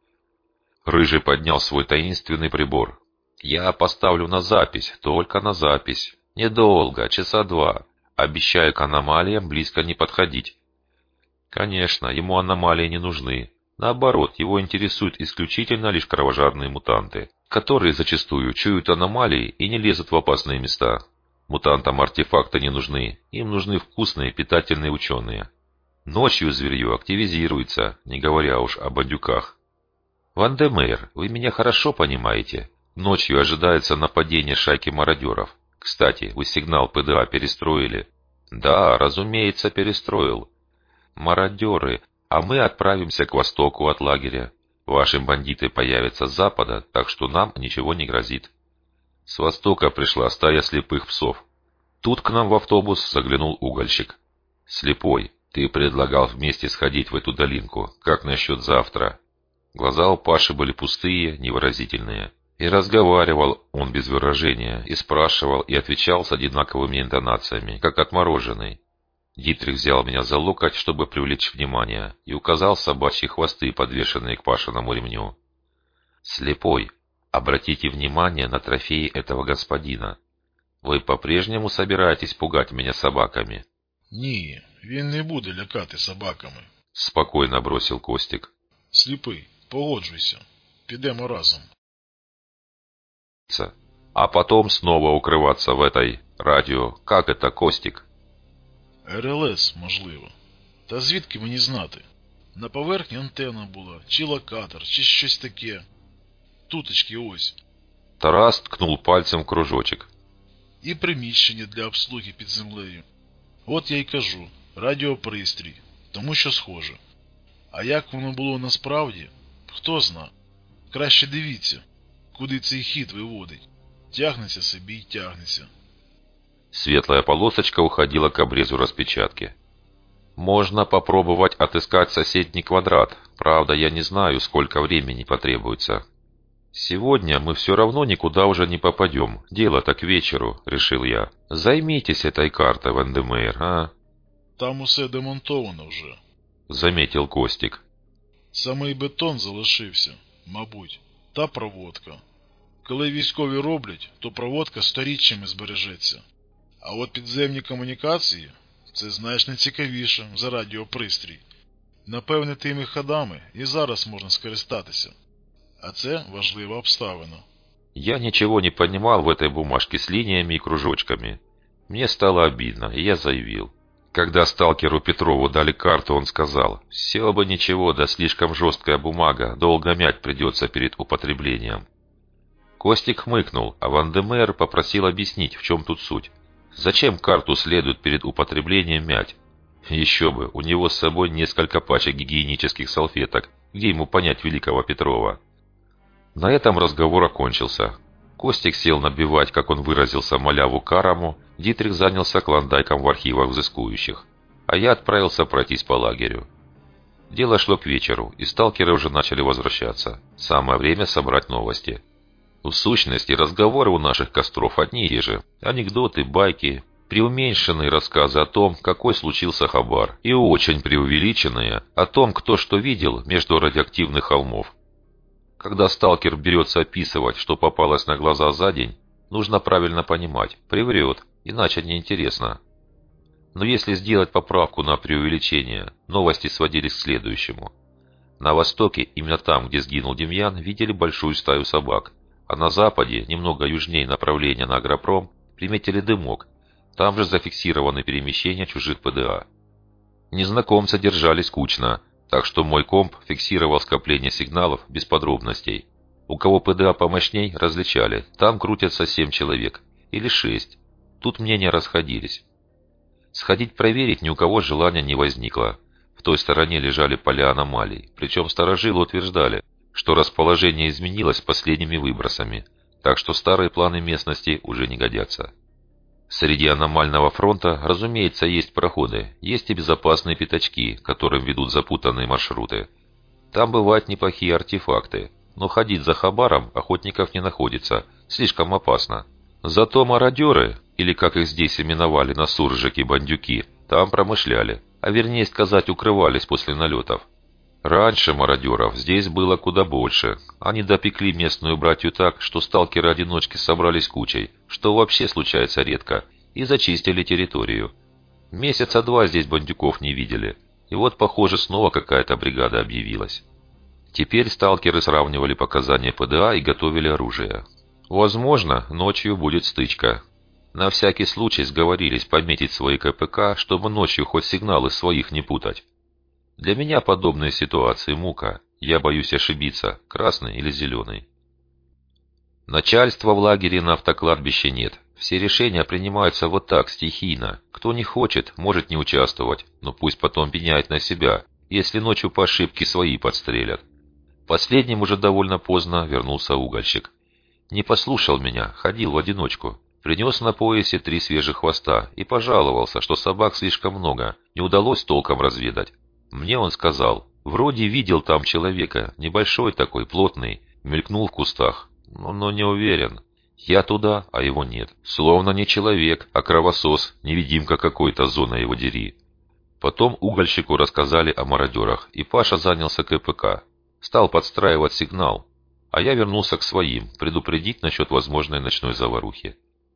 Рыжий поднял свой таинственный прибор. Я поставлю на запись, только на запись. Недолго, часа два. Обещаю к аномалиям близко не подходить. Конечно, ему аномалии не нужны. Наоборот, его интересуют исключительно лишь кровожадные мутанты, которые зачастую чуют аномалии и не лезут в опасные места. Мутантам артефакты не нужны, им нужны вкусные питательные ученые. Ночью зверье активизируется, не говоря уж о бандюках. Вандемейр, вы меня хорошо понимаете? Ночью ожидается нападение шайки мародеров. Кстати, вы сигнал ПДА перестроили? Да, разумеется, перестроил. Мародеры, а мы отправимся к востоку от лагеря. Ваши бандиты появятся с запада, так что нам ничего не грозит. С востока пришла стая слепых псов. Тут к нам в автобус заглянул угольщик. Слепой, ты предлагал вместе сходить в эту долинку. Как насчет завтра? Глаза у Паши были пустые, невыразительные. И разговаривал он без выражения, и спрашивал, и отвечал с одинаковыми интонациями, как отмороженный. Дитрих взял меня за локоть, чтобы привлечь внимание, и указал собачьи хвосты, подвешенные к Пашиному ремню. Слепой, обратите внимание на трофеи этого господина. Вы по-прежнему собираетесь пугать меня собаками? Ні, він не буде лякати собаками. Спокойно бросил Костик. Сліпий, погоджуйся. Підемо разом. А потом снова укрываться в этой радио. Как это, Костик? РЛС, можливо. Та звідки мені знати? На поверхні антенна була, чи локатор, чи щось таке. Туточки ось. Тарас ткнул пальцем в кружочек. І приміщення для обслуги під землею. От я й кажу, радіопристрій, тому що схоже. А як воно було насправді, хто зна. Краще дивіться, куди цей хід виводить. Тягнеться собі й тягнеться. Светлая полосочка уходила к обрезу распечатки. Можно попробовать отыскать соседний квадрат. Правда, я не знаю, сколько времени потребуется. Сегодня мы все равно никуда уже не попадем. Дело-то к вечеру, решил я. Займитесь этой картой, Вандемейр, а? Там усе демонтовано вже, Заметил Костик. Самий бетон залишився, мабуть, та проводка. Коли військові роблять, то проводка сторіччями збережеться. А от підземні комунікації – це значно цікавіше за радіопристрій. Напевне, тими ходами і зараз можна скористатися. А це важлива обставина. Я ничего не понимал в этой бумажке с линиями и кружочками. Мне стало обидно, и я заявил. Когда сталкеру Петрову дали карту, он сказал: «Все бы ничего, да слишком жесткая бумага, долго мять придется перед употреблением». Костик хмыкнул, а Вандемейр попросил объяснить, в чем тут суть. Зачем карту следует перед употреблением мять? Еще бы, у него с собой несколько пачек гигиенических салфеток, где ему понять великого Петрова. На этом разговор окончился. Костик сел набивать, как он выразился, маляву Караму, Дитрих занялся клондайком в архивах взыскующих, а я отправился пройтись по лагерю. Дело шло к вечеру, и сталкеры уже начали возвращаться. Самое время собрать новости. В сущности, разговоры у наших костров одни и те же. Анекдоты, байки, преуменьшенные рассказы о том, какой случился хабар, и очень преувеличенные о том, кто что видел между радиоактивных холмов. Когда сталкер берется описывать, что попалось на глаза за день, нужно правильно понимать, приврет, иначе неинтересно. Но если сделать поправку на преувеличение, новости сводились к следующему. На востоке, именно там, где сгинул Демьян, видели большую стаю собак, а на западе, немного южнее направления на агропром, приметили дымок, там же зафиксированы перемещения чужих ПДА. Незнакомцы держались кучно, так что мой комп фиксировал скопление сигналов без подробностей. У кого ПДА помощней, различали, там крутятся семь человек, или шесть. Тут мнения расходились. Сходить проверить ни у кого желания не возникло. В той стороне лежали поля аномалий, причем старожилы утверждали, что расположение изменилось последними выбросами, так что старые планы местности уже не годятся. Среди аномального фронта, разумеется, есть проходы, есть и безопасные пятачки, которым ведут запутанные маршруты. Там бывают неплохие артефакты, но ходить за хабаром охотников не находится, слишком опасно. Зато мародеры, или как их здесь именовали на суржике бандюки, там промышляли, а вернее сказать, укрывались после налетов. Раньше мародеров здесь было куда больше. Они допекли местную братью так, что сталкеры-одиночки собрались кучей, что вообще случается редко, и зачистили территорию. Месяца два здесь бандюков не видели, и вот, похоже, снова какая-то бригада объявилась. Теперь сталкеры сравнивали показания ПДА и готовили оружие. Возможно, ночью будет стычка. На всякий случай сговорились пометить свои КПК, чтобы ночью хоть сигналы своих не путать. Для меня подобные ситуации мука. Я боюсь ошибиться, красный или зеленый. Начальства в лагере на автокладбище нет. Все решения принимаются вот так, стихийно. Кто не хочет, может не участвовать, но пусть потом пеняет на себя, если ночью по ошибке свои подстрелят. Последним уже довольно поздно вернулся угольщик. Не послушал меня, ходил в одиночку. Принес на поясе три свежих хвоста и пожаловался, что собак слишком много, не удалось толком разведать. Мне он сказал, вроде видел там человека, небольшой такой, плотный, мелькнул в кустах, но, но не уверен. Я туда, а его нет. Словно не человек, а кровосос, невидимка какой-то, зона его дери. Потом угольщику рассказали о мародерах, и Паша занялся КПК. Стал подстраивать сигнал, а я вернулся к своим, предупредить насчет возможной ночной заварухи.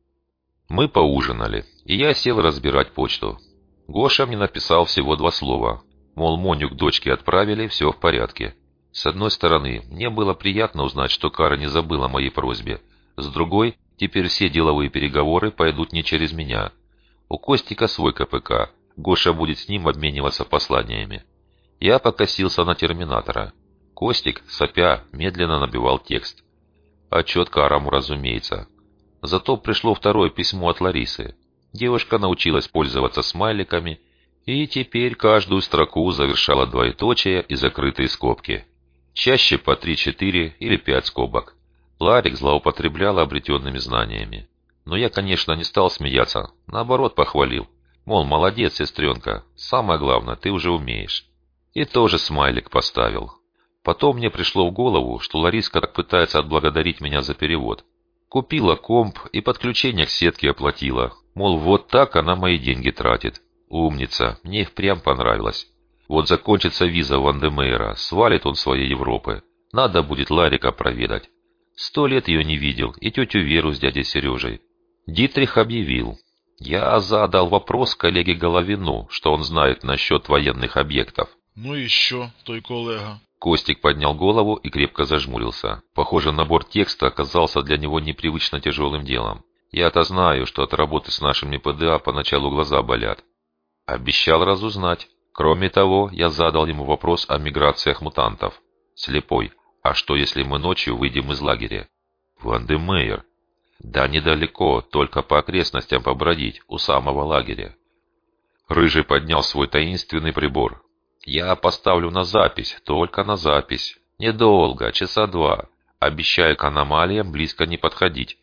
Мы поужинали, и я сел разбирать почту. Гоша мне написал всего два слова. Мол, Моню к дочке отправили, все в порядке. С одной стороны, мне было приятно узнать, что Кара не забыла о моей просьбе. С другой, теперь все деловые переговоры пойдут не через меня. У Костика свой КПК. Гоша будет с ним обмениваться посланиями. Я покосился на терминатора. Костик, сопя, медленно набивал текст. Отчет Караму, разумеется. Зато пришло второе письмо от Ларисы. Девушка научилась пользоваться смайликами, и теперь каждую строку завершала двоеточие и закрытые скобки. Чаще по три-четыре или пять скобок. Ларик злоупотреблял обретенными знаниями. Но я, конечно, не стал смеяться, наоборот похвалил. Мол, молодец, сестренка, самое главное, ты уже умеешь. И тоже смайлик поставил. Потом мне пришло в голову, что Лариска так пытается отблагодарить меня за перевод. Купила комп и подключение к сетке оплатила. Мол, вот так она мои деньги тратит. Умница, мне и впрямь понравилось. Вот закончится виза Вандемейра, свалит он своей Европы. Надо будет Ларика проведать. Сто лет ее не видел, и тетю Веру с дядей Сережей. Дитрих объявил. Я задал вопрос коллеге Головину, что он знает насчет военных объектов. Ну и що, той колега? Костик поднял голову и крепко зажмурился. Похоже, набор текста оказался для него непривычно тяжелым делом. Я-то знаю, что от работы с нашими ПДА поначалу глаза болят. Обещал разузнать. Кроме того, я задал ему вопрос о миграциях мутантов. Слепой. А что, если мы ночью выйдем из лагеря? Вандемейр. Да недалеко, только по окрестностям побродить, у самого лагеря. Рыжий поднял свой таинственный прибор. Я поставлю на запись, только на запись. Недолго, часа два. Обещаю к аномалиям близко не подходить.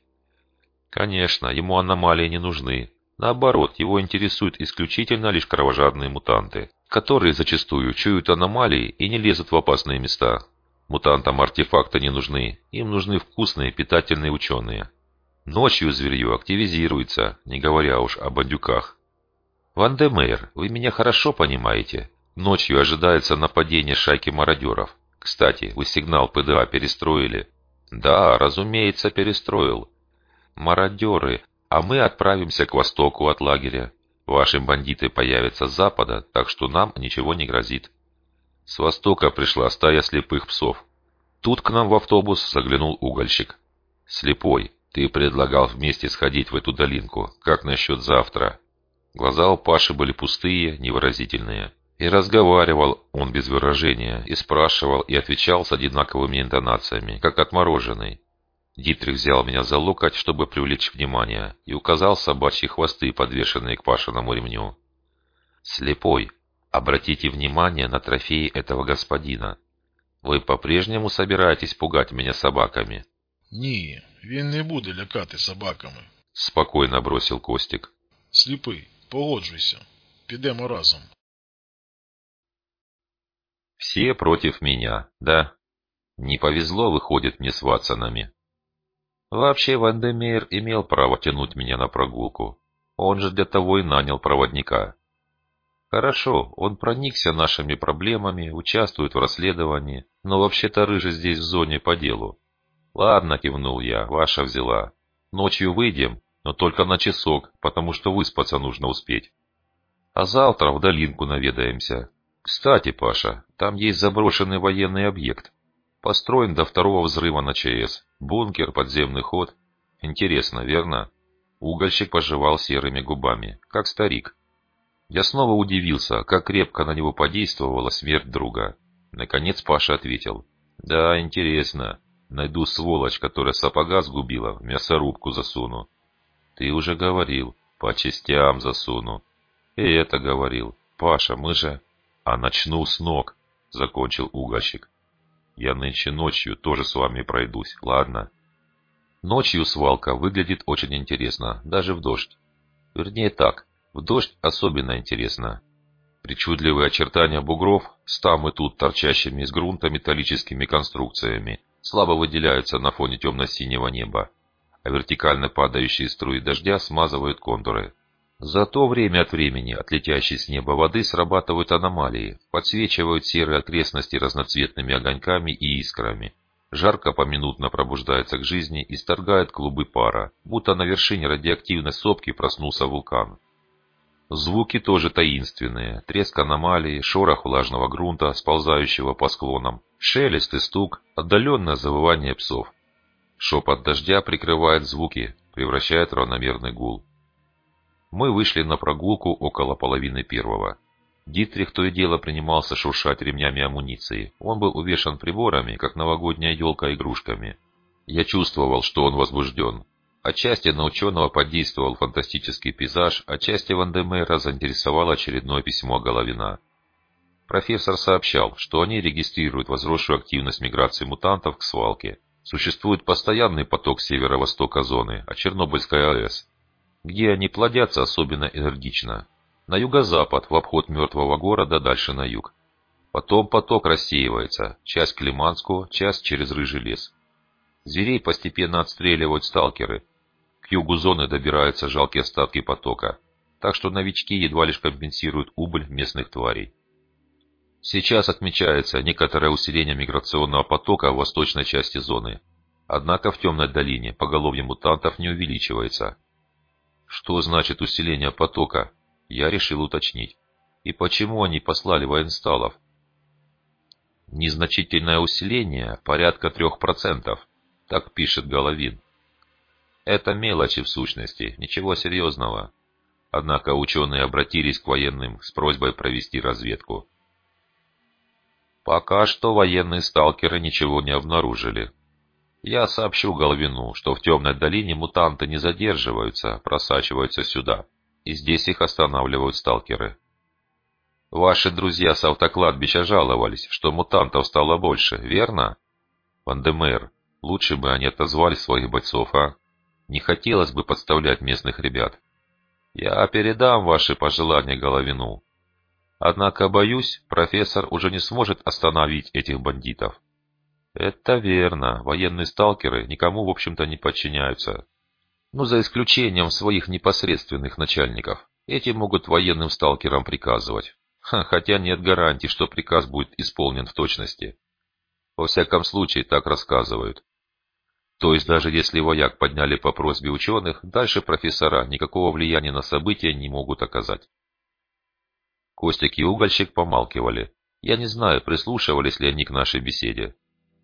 Конечно, ему аномалии не нужны. Наоборот, его интересуют исключительно лишь кровожадные мутанты, которые зачастую чуют аномалии и не лезут в опасные места. Мутантам артефакты не нужны, им нужны вкусные питательные ученые. Ночью зверье активизируется, не говоря уж о бандюках. Вандемейр, вы меня хорошо понимаете? Ночью ожидается нападение шайки мародеров. Кстати, вы сигнал ПДА перестроили? Да, разумеется, перестроил. Мародеры, а мы отправимся к востоку от лагеря. Ваши бандиты появятся с запада, так что нам ничего не грозит. С востока пришла стая слепых псов. Тут к нам в автобус заглянул угольщик. Слепой, ты предлагал вместе сходить в эту долинку. Как насчет завтра? Глаза у Паши были пустые, невыразительные. И разговаривал он без выражения, и спрашивал, и отвечал с одинаковыми интонациями, как отмороженный. Дитрих взял меня за локоть, чтобы привлечь внимание, и указал собачьи хвосты, подвешенные к Пашиному ремню. «Слепой, обратите внимание на трофеи этого господина. Вы по-прежнему собираетесь пугать меня собаками?» Ні, він не буде лякати собаками. Спокойно бросил Костик. Сліпий, погоджуйся. Підемо разом. Все против меня, да? Не повезло, выходит, мне с Ватсонами. Вообще, Вандемейр имел право тянуть меня на прогулку. Он же для того и нанял проводника. Хорошо, он проникся нашими проблемами, участвует в расследовании, но вообще-то Рыжий здесь в зоне по делу. Ладно, кивнул я, ваша взяла. Ночью выйдем, но только на часок, потому что выспаться нужно успеть. А завтра в долинку наведаемся. Кстати, Паша, там есть заброшенный военный объект. Построен до второго взрыва на ЧС. Бункер, подземный ход. Интересно, верно? Угольщик пожевал серыми губами, как старик. Я снова удивился, как крепко на него подействовала смерть друга. Наконец Паша ответил. Да, интересно. Найду сволочь, которая сапога сгубила, в мясорубку засуну. Ты уже говорил, по частям засуну. И это говорил. Паша, мы же... А начну с ног, закончил угольщик. Я нынче ночью тоже с вами пройдусь, ладно? Ночью свалка выглядит очень интересно, даже в дождь. Вернее так, в дождь особенно интересно. Причудливые очертания бугров, с там и тут торчащими из грунта металлическими конструкциями, слабо выделяются на фоне темно-синего неба, а вертикально падающие струи дождя смазывают контуры. Зато время от времени от летящей с неба воды срабатывают аномалии, подсвечивают серые окрестности разноцветными огоньками и искрами. Жарко поминутно пробуждается к жизни и сторгает клубы пара, будто на вершине радиоактивной сопки проснулся вулкан. Звуки тоже таинственные, треск аномалии, шорох влажного грунта, сползающего по склонам, шелест и стук, отдаленное завывание псов. Шепот дождя прикрывает звуки, превращает в равномерный гул. Мы вышли на прогулку около половины первого. Дитрих то и дело принимался шуршать ремнями амуниции. Он был увешан приборами, как новогодняя елка игрушками. Я чувствовал, что он возбужден. Отчасти на ученого подействовал фантастический пейзаж, отчасти Вандемейра заинтересовало очередное письмо Головина. Профессор сообщал, что они регистрируют возросшую активность миграции мутантов к свалке. Существует постоянный поток с северо-востока зоны, а Чернобыльская АЭС, где они плодятся особенно энергично. На юго-запад, в обход мертвого города, дальше на юг. Потом поток рассеивается, часть к Лиманску, часть через Рыжий лес. Зверей постепенно отстреливают сталкеры. К югу зоны добираются жалкие остатки потока, так что новички едва лишь компенсируют убыль местных тварей. Сейчас отмечается некоторое усиление миграционного потока в восточной части зоны. Однако в темной долине поголовье мутантов не увеличивается. Что значит усиление потока? Я решил уточнить. И почему они послали военсталов? Незначительное усиление, порядка трех процентов, так пишет Головин. Это мелочи в сущности, ничего серьезного. Однако ученые обратились к военным с просьбой провести разведку. Пока что военные сталкеры ничего не обнаружили. Я сообщу Головину, что в темной долине мутанты не задерживаются, просачиваются сюда, и здесь их останавливают сталкеры. Ваши друзья с автокладбища жаловались, что мутантов стало больше, верно? Вандемейр, лучше бы они отозвали своих бойцов, а? Не хотелось бы подставлять местных ребят. Я передам ваши пожелания Головину. Однако, боюсь, профессор уже не сможет остановить этих бандитов. Это верно, военные сталкеры никому, в общем-то, не подчиняются. Ну, за исключением своих непосредственных начальников. Эти могут военным сталкерам приказывать. Ха, хотя нет гарантий, что приказ будет исполнен в точности. Во всяком случае, так рассказывают. То есть, даже если вояк подняли по просьбе ученых, дальше профессора никакого влияния на события не могут оказать. Костик и угольщик помалкивали. Я не знаю, прислушивались ли они к нашей беседе.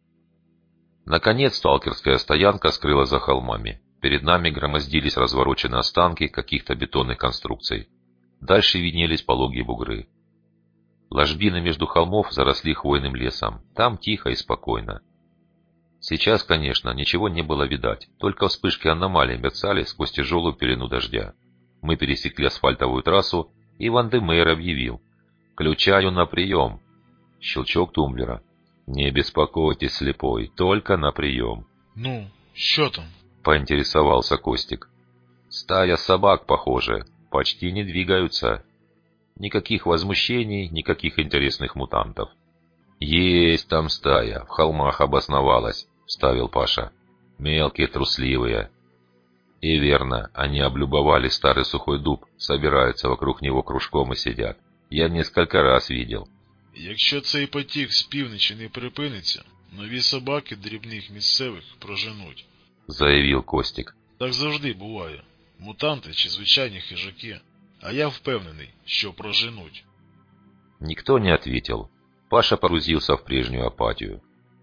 Наконец сталкерская стоянка скрылась за холмами. Перед нами громоздились развороченные останки каких-то бетонных конструкций. Дальше виднелись пологие бугры. Ложбины между холмов заросли хвойным лесом. Там тихо и спокойно. Сейчас, конечно, ничего не было видать, только вспышки аномалий мерцали сквозь тяжелую пелену дождя. Мы пересекли асфальтовую трассу, и Вандемейр объявил: «Включаю на прием». Щелчок тумблера. «Не беспокойтесь, слепой, только на прием». «Ну, что там?» — поинтересовался Костик. «Стая собак, похоже, почти не двигаются. Никаких возмущений, никаких интересных мутантов». «Есть там стая, в холмах обосновалась», — вставил Паша. «Мелкие, трусливые». И верно, они облюбовали старый сухой дуб, собираются вокруг него кружком и сидят. Я несколько раз видел. Якщо цей потік з півночі не припиниться, нові собаки дрібних місцевих проженуть, заявив Костик. Так завжди буває. Мутанти чи звичайні хижаки. А я впевнений, що проженуть. Никто не ответил. Паша погрузился в прежнюю апатию.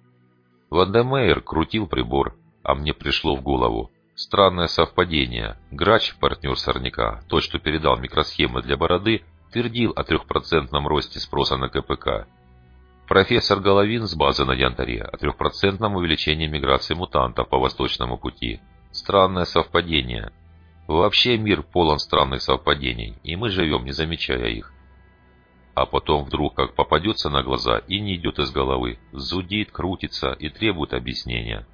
Вандемейр крутил прибор, а мне пришло в голову. Странное совпадение. Грач, партнер сорняка, тот, что передал микросхемы для бороды, твердил о трехпроцентном росте спроса на КПК. Профессор Головин с базы на Янтаре о трехпроцентном увеличении миграции мутантов по Восточному пути. Странное совпадение. Вообще мир полон странных совпадений, и мы живем, не замечая их. А потом вдруг как попадется на глаза и не идет из головы, зудит, крутится и требует объяснения.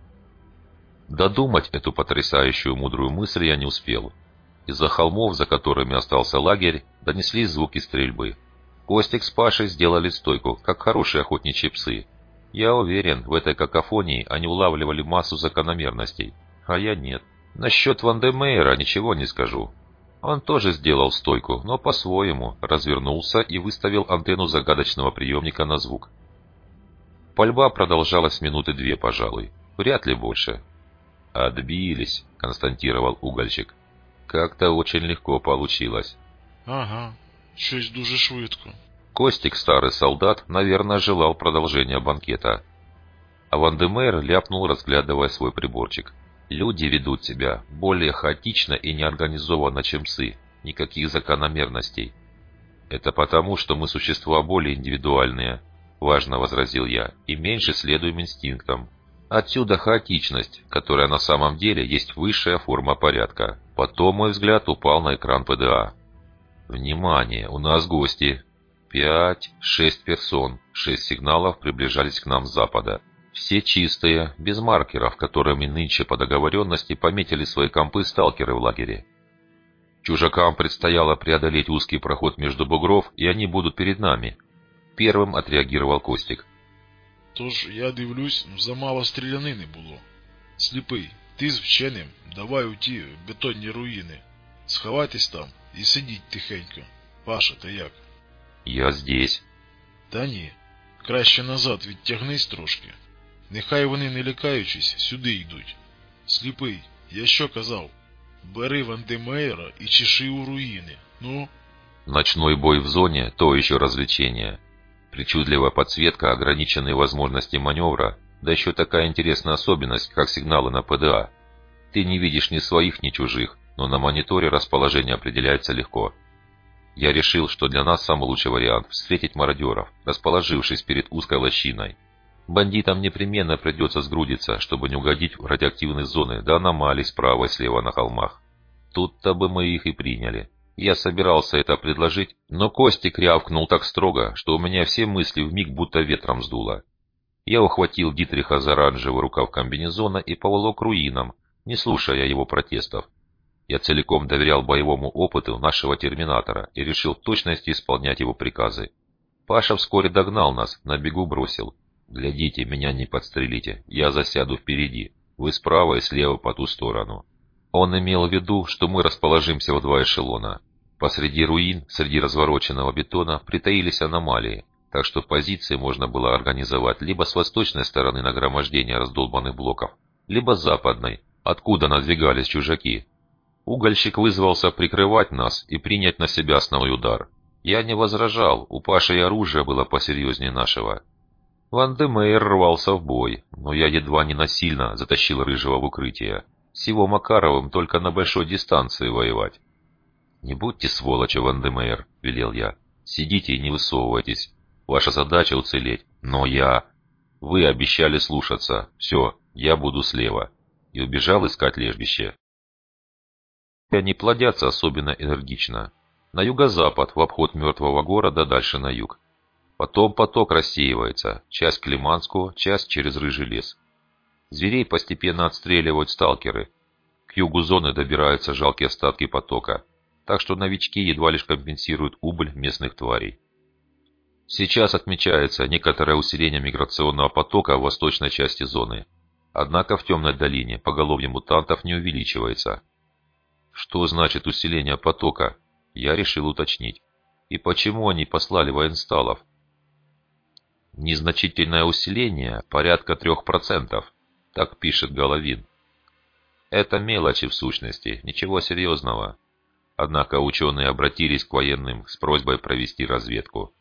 Додумать эту потрясающую мудрую мысль я не успел. Из-за холмов, за которыми остался лагерь, донеслись звуки стрельбы. Костик с Пашей сделали стойку, как хорошие охотничьи псы. Я уверен, в этой какофонии они улавливали массу закономерностей, а я нет. Насчет Вандемейра ничего не скажу. Он тоже сделал стойку, но по-своему, развернулся и выставил антенну загадочного приемника на звук. Пальба продолжалась минуты две, пожалуй, вряд ли больше. «Отбились», — констатировал угольщик. «Как-то очень легко получилось». «Ага, щось дуже швидко». Костик, старый солдат, наверное, желал продолжения банкета. А Вандемейр ляпнул, разглядывая свой приборчик. «Люди ведут себя более хаотично и неорганизованно, чем псы. Никаких закономерностей». «Это потому, что мы существа более индивидуальные», — важно возразил я, — «и меньше следуем инстинктам. Отсюда хаотичность, которая на самом деле есть высшая форма порядка». Потом мой взгляд упал на экран ПДА. «Внимание, у нас гости!» Пять, шесть персон, шесть сигналов приближались к нам с запада. Все чистые, без маркеров, которыми нынче по договоренности пометили свои компы сталкеры в лагере. Чужакам предстояло преодолеть узкий проход между бугров, и они будут перед нами. Первым отреагировал Костик. Тож, я дивлюсь, замало стрілянини було. Сліпий, ти з вченим, давай у ті бетонні руїни. Сховайтесь там і сидіть тихенько. Паша, ти як? Я здесь. Та ні, краще назад відтягнись трошки. Нехай вони, не лякаючись, сюди йдуть. Сліпий, я що казав? Бери Вандемейра і чеши у руїни, ну? Ночной бой в зоне – то еще развлечение. Причудливая подсветка, ограниченные возможности маневра, да еще такая интересная особенность, как сигналы на ПДА. Ты не видишь ни своих, ни чужих, но на мониторе расположение определяется легко. Я решил, что для нас самый лучший вариант – встретить мародеров, расположившись перед узкой лощиной. Бандитам непременно придется сгрудиться, чтобы не угодить в радиоактивные зоны до аномалий справа и слева на холмах. Тут-то бы мы их и приняли. Я собирался это предложить, но Костик рявкнул так строго, что у меня все мысли вмиг будто ветром сдуло. Я ухватил Дитриха за оранжевый рукав комбинезона и поволок к руинам, не слушая его протестов. Я целиком доверял боевому опыту нашего терминатора и решил в точности исполнять его приказы. Паша вскоре догнал нас, на бегу бросил. «Глядите, меня не подстрелите, я засяду впереди, вы справа и слева по ту сторону». Он имел в виду, что мы расположимся в два эшелона. Посреди руин, среди развороченного бетона, притаились аномалии, так что позиции можно было организовать либо с восточной стороны нагромождения раздолбанных блоков, либо с западной, откуда надвигались чужаки. Угольщик вызвался прикрывать нас и принять на себя основной удар. Я не возражал, у Паши и оружие было посерьезнее нашего. Вандемейр рвался в бой, но я едва не насильно затащил Рыжего в укрытие. С его Макаровым только на большой дистанции воевать. «Не будьте сволочи, Вандемейр», — велел я. «Сидите и не высовывайтесь. Ваша задача уцелеть. Но я...» «Вы обещали слушаться. Все, я буду слева». И убежал искать лежбище. Они плодятся особенно энергично. На юго-запад, в обход мертвого города, дальше на юг. Потом поток рассеивается. Часть к Лиманску, часть через Рыжий лес. Зверей постепенно отстреливают сталкеры. К югу зоны добираются жалкие остатки потока, так что новички едва лишь компенсируют убыль местных тварей. Сейчас отмечается некоторое усиление миграционного потока в восточной части зоны. Однако в темной долине поголовье мутантов не увеличивается. Что значит усиление потока? Я решил уточнить. И почему они послали военсталов? Незначительное усиление, порядка трех процентов. Так пишет Головин. Это мелочи в сущности, ничего серьезного. Однако ученые обратились к военным с просьбой провести разведку.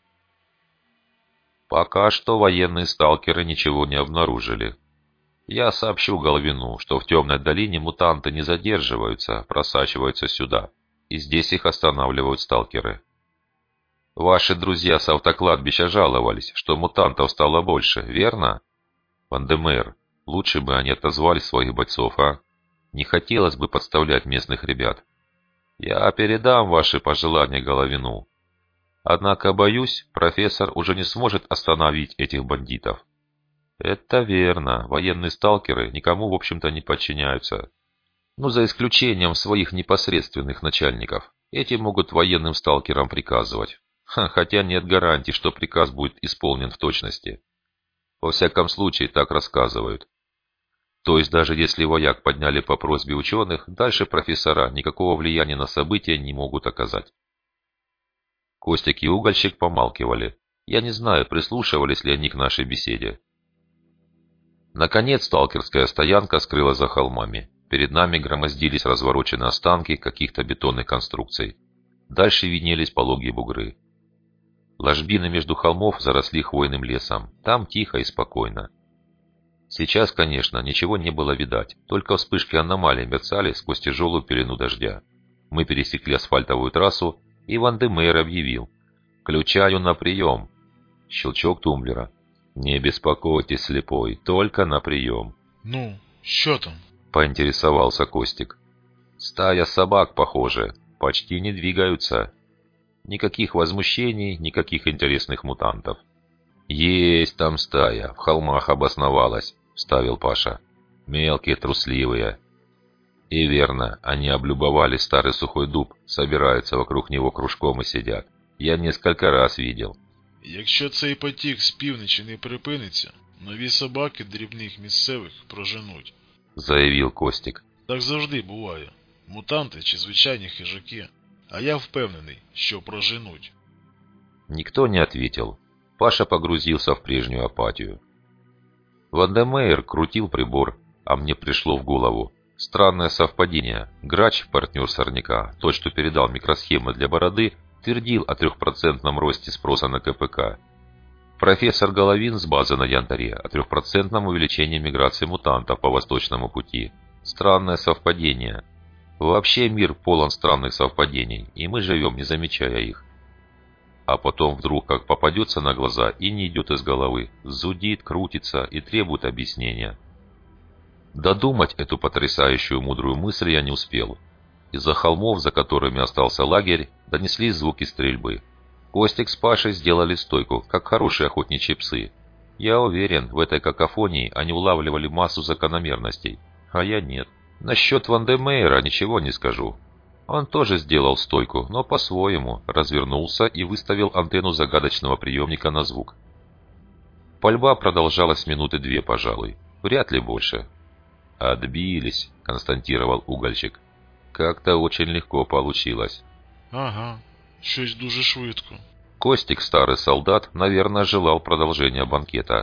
Пока что военные сталкеры ничего не обнаружили. Я сообщу Головину, что в темной долине мутанты не задерживаются, просачиваются сюда, и здесь их останавливают сталкеры. Ваши друзья с автокладбища жаловались, что мутантов стало больше, верно? Вандемейр, лучше бы они отозвали своих бойцов, а? Не хотелось бы подставлять местных ребят. Я передам ваши пожелания Головину. Однако, боюсь, профессор уже не сможет остановить этих бандитов. Это верно, военные сталкеры никому, в общем-то, не подчиняются. Ну, за исключением своих непосредственных начальников. Эти могут военным сталкерам приказывать. Ха, хотя нет гарантий, что приказ будет исполнен в точности. Во всяком случае, так рассказывают. То есть, даже если вояк подняли по просьбе ученых, дальше профессора никакого влияния на события не могут оказать. Костик и Угольщик помалкивали. Я не знаю, прислушивались ли они к нашей беседе. Наконец, сталкерская стоянка скрылась за холмами. Перед нами громоздились развороченные останки каких-то бетонных конструкций. Дальше виднелись пологие бугры. Ложбины между холмов заросли хвойным лесом. Там тихо и спокойно. Сейчас, конечно, ничего не было видать, только вспышки аномалий мерцали сквозь тяжелую пелену дождя. Мы пересекли асфальтовую трассу, и Вандемейр объявил: «Включаю на прием». Щелчок тумблера. «Не беспокойтесь, слепой, только на прием». «Ну, что там?» — поинтересовался Костик. «Стая собак, похоже, почти не двигаются». Никаких возмущений, никаких интересных мутантов. «Есть там стая, в холмах обосновалась», — вставил Паша. «Мелкие, трусливые». И верно, они облюбовали старый сухой дуб, собираются вокруг него кружком и сидят. Я несколько раз видел. Якщо цей потік з півночі не припиниться, нові собаки дрібних місцевих проженуть, заявив Костік. Так завжди буває. Мутанти чи звичайні хижаки. А я впевнений, що проженуть. Никто не ответил. Паша погрузился в прежнюю апатию. Вандемейр крутил прибор, а мне пришло в голову. Странное совпадение. Грач, партнер сорняка, тот, что передал микросхемы для бороды, твердил о трехпроцентном росте спроса на КПК. Профессор Головин с базы на Янтаре о трехпроцентном увеличении миграции мутантов по восточному пути. Странное совпадение. Вообще мир полон странных совпадений, и мы живем, не замечая их. А потом вдруг как попадется на глаза и не идет из головы, зудит, крутится и требует объяснения. Додумать эту потрясающую мудрую мысль я не успел. Из-за холмов, за которыми остался лагерь, донеслись звуки стрельбы. Костик с Пашей сделали стойку, как хорошие охотничьи псы. Я уверен, в этой какофонии они улавливали массу закономерностей, а я нет. Насчет Вандемейра ничего не скажу. Он тоже сделал стойку, но по-своему, развернулся и выставил антенну загадочного приемника на звук. Пальба продолжалась минуты две, пожалуй, вряд ли больше. «Отбились», — констатировал угольщик. «Как-то очень легко получилось». Ага, щось дуже швидко. Костик, старый солдат, наверное, желал продолжения банкета.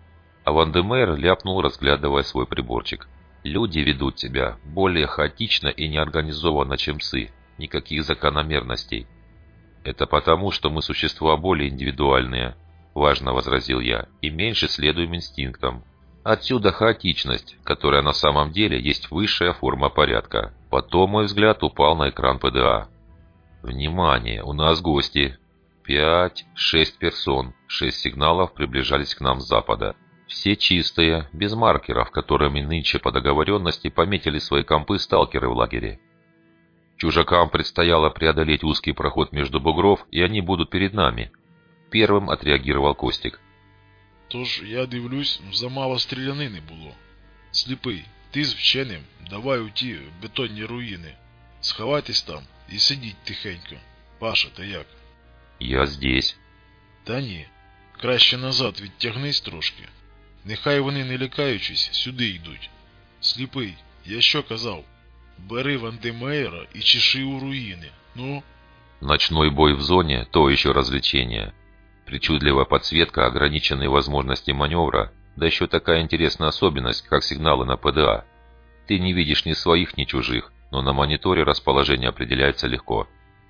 А Вандемейр ляпнул, разглядывая свой приборчик. «Люди ведут себя более хаотично и неорганизованно, чем псы. Никаких закономерностей». «Это потому, что мы существа более индивидуальные», — важно возразил я, — «и меньше следуем инстинктам. Отсюда хаотичность, которая на самом деле есть высшая форма порядка». Потом мой взгляд упал на экран ПДА. «Внимание, у нас гости. Пять, шесть персон, шесть сигналов приближались к нам с запада. Все чистые, без маркеров, которыми нынче по договоренности пометили свои компы сталкеры в лагере. Чужакам предстояло преодолеть узкий проход между бугров, и они будут перед нами». Первым отреагировал Костик. Тож, я дивлюсь, замало стрілянини було. Сліпий, ти з вченим, давай у ті бетонні руїни. Сховайтесь там і сидіть тихенько. Паша, ти як? «Я здесь». Та ні, краще назад відтягнись трошки. Нехай вони, не лякаючись, сюди йдуть. Сліпий, я що казав? Бери Вандемейра і чеши у руїни, ну? Ночной бой в зоне – то еще развлечение. Причудливая подсветка, ограниченные возможности маневра, да еще такая интересная особенность, как сигналы на ПДА. Ты не видишь ни своих, ни чужих, но на мониторе расположение определяется легко.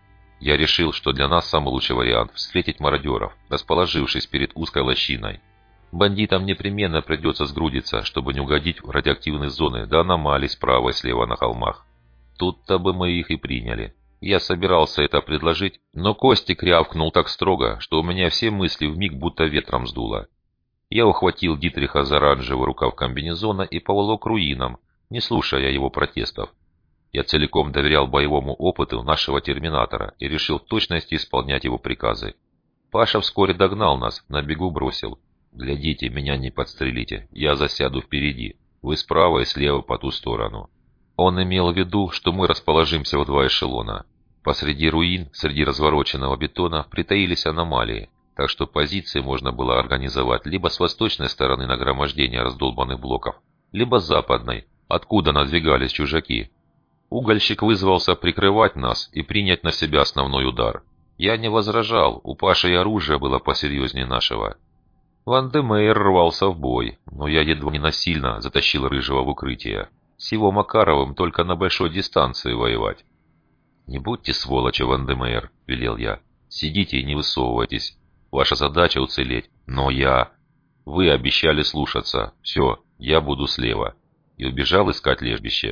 Я решил, что для нас самый лучший вариант – встретить мародеров, расположившись перед узкой лощиной. Бандитам непременно придется сгрудиться, чтобы не угодить в радиоактивные зоны до аномалий справа и слева на холмах. Тут-то бы мы их и приняли. Я собирался это предложить, но Костик рявкнул так строго, что у меня все мысли вмиг будто ветром сдуло. Я ухватил Дитриха за оранжевый рукав комбинезона и поволок к руинам, не слушая его протестов. Я целиком доверял боевому опыту нашего терминатора и решил в точности исполнять его приказы. Паша вскоре догнал нас, на бегу бросил: «Глядите, меня не подстрелите, я засяду впереди, вы справа и слева по ту сторону». Он имел в виду, что мы расположимся в два эшелона. Посреди руин, среди развороченного бетона, притаились аномалии, так что позиции можно было организовать либо с восточной стороны нагромождения раздолбанных блоков, либо с западной, откуда надвигались чужаки. Угольщик вызвался прикрывать нас и принять на себя основной удар. Я не возражал, у Паши и оружие было посерьезнее нашего. Вандемейр рвался в бой, но я едва не насильно затащил Рыжего в укрытие. С его Макаровым только на большой дистанции воевать. «Не будьте сволочи, Вандемейр», — велел я. «Сидите и не высовывайтесь. Ваша задача уцелеть. Но я...» «Вы обещали слушаться. Все, я буду слева». И убежал искать лежбище.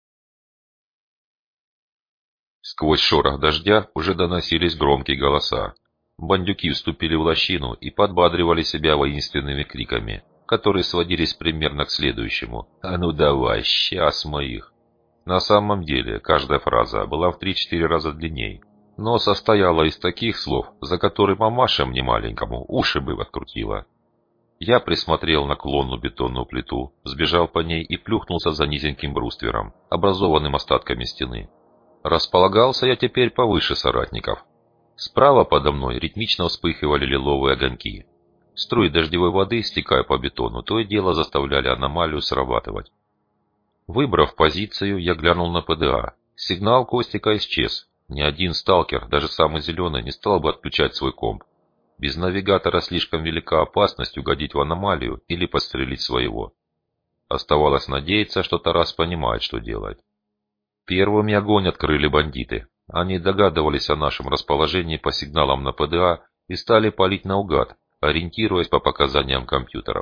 Сквозь шорох дождя уже доносились громкие голоса. Бандюки вступили в лощину и подбадривали себя воинственными криками, которые сводились примерно к следующему: «А ну давай, сейчас мы их». На самом деле, каждая фраза была в три-четыре раза длинней. но состояла из таких слов, за которые мамаша мне маленькому уши бы открутила. Я присмотрел наклонную бетонную плиту, сбежал по ней и плюхнулся за низеньким бруствером, образованным остатками стены. Располагался я теперь повыше соратников. Справа подо мной ритмично вспыхивали лиловые огоньки. Струи дождевой воды, стекая по бетону, то и дело заставляли аномалию срабатывать. Выбрав позицию, я глянул на ПДА. Сигнал Костика исчез. Ни один сталкер, даже самый зеленый, не стал бы отключать свой комп. Без навигатора слишком велика опасность угодить в аномалию или подстрелить своего. Оставалось надеяться, что Тарас понимает, что делать. Первыми огонь открыли бандиты. Они догадывались о нашем расположении по сигналам на ПДА и стали палить наугад, ориентируясь по показаниям компьютеров.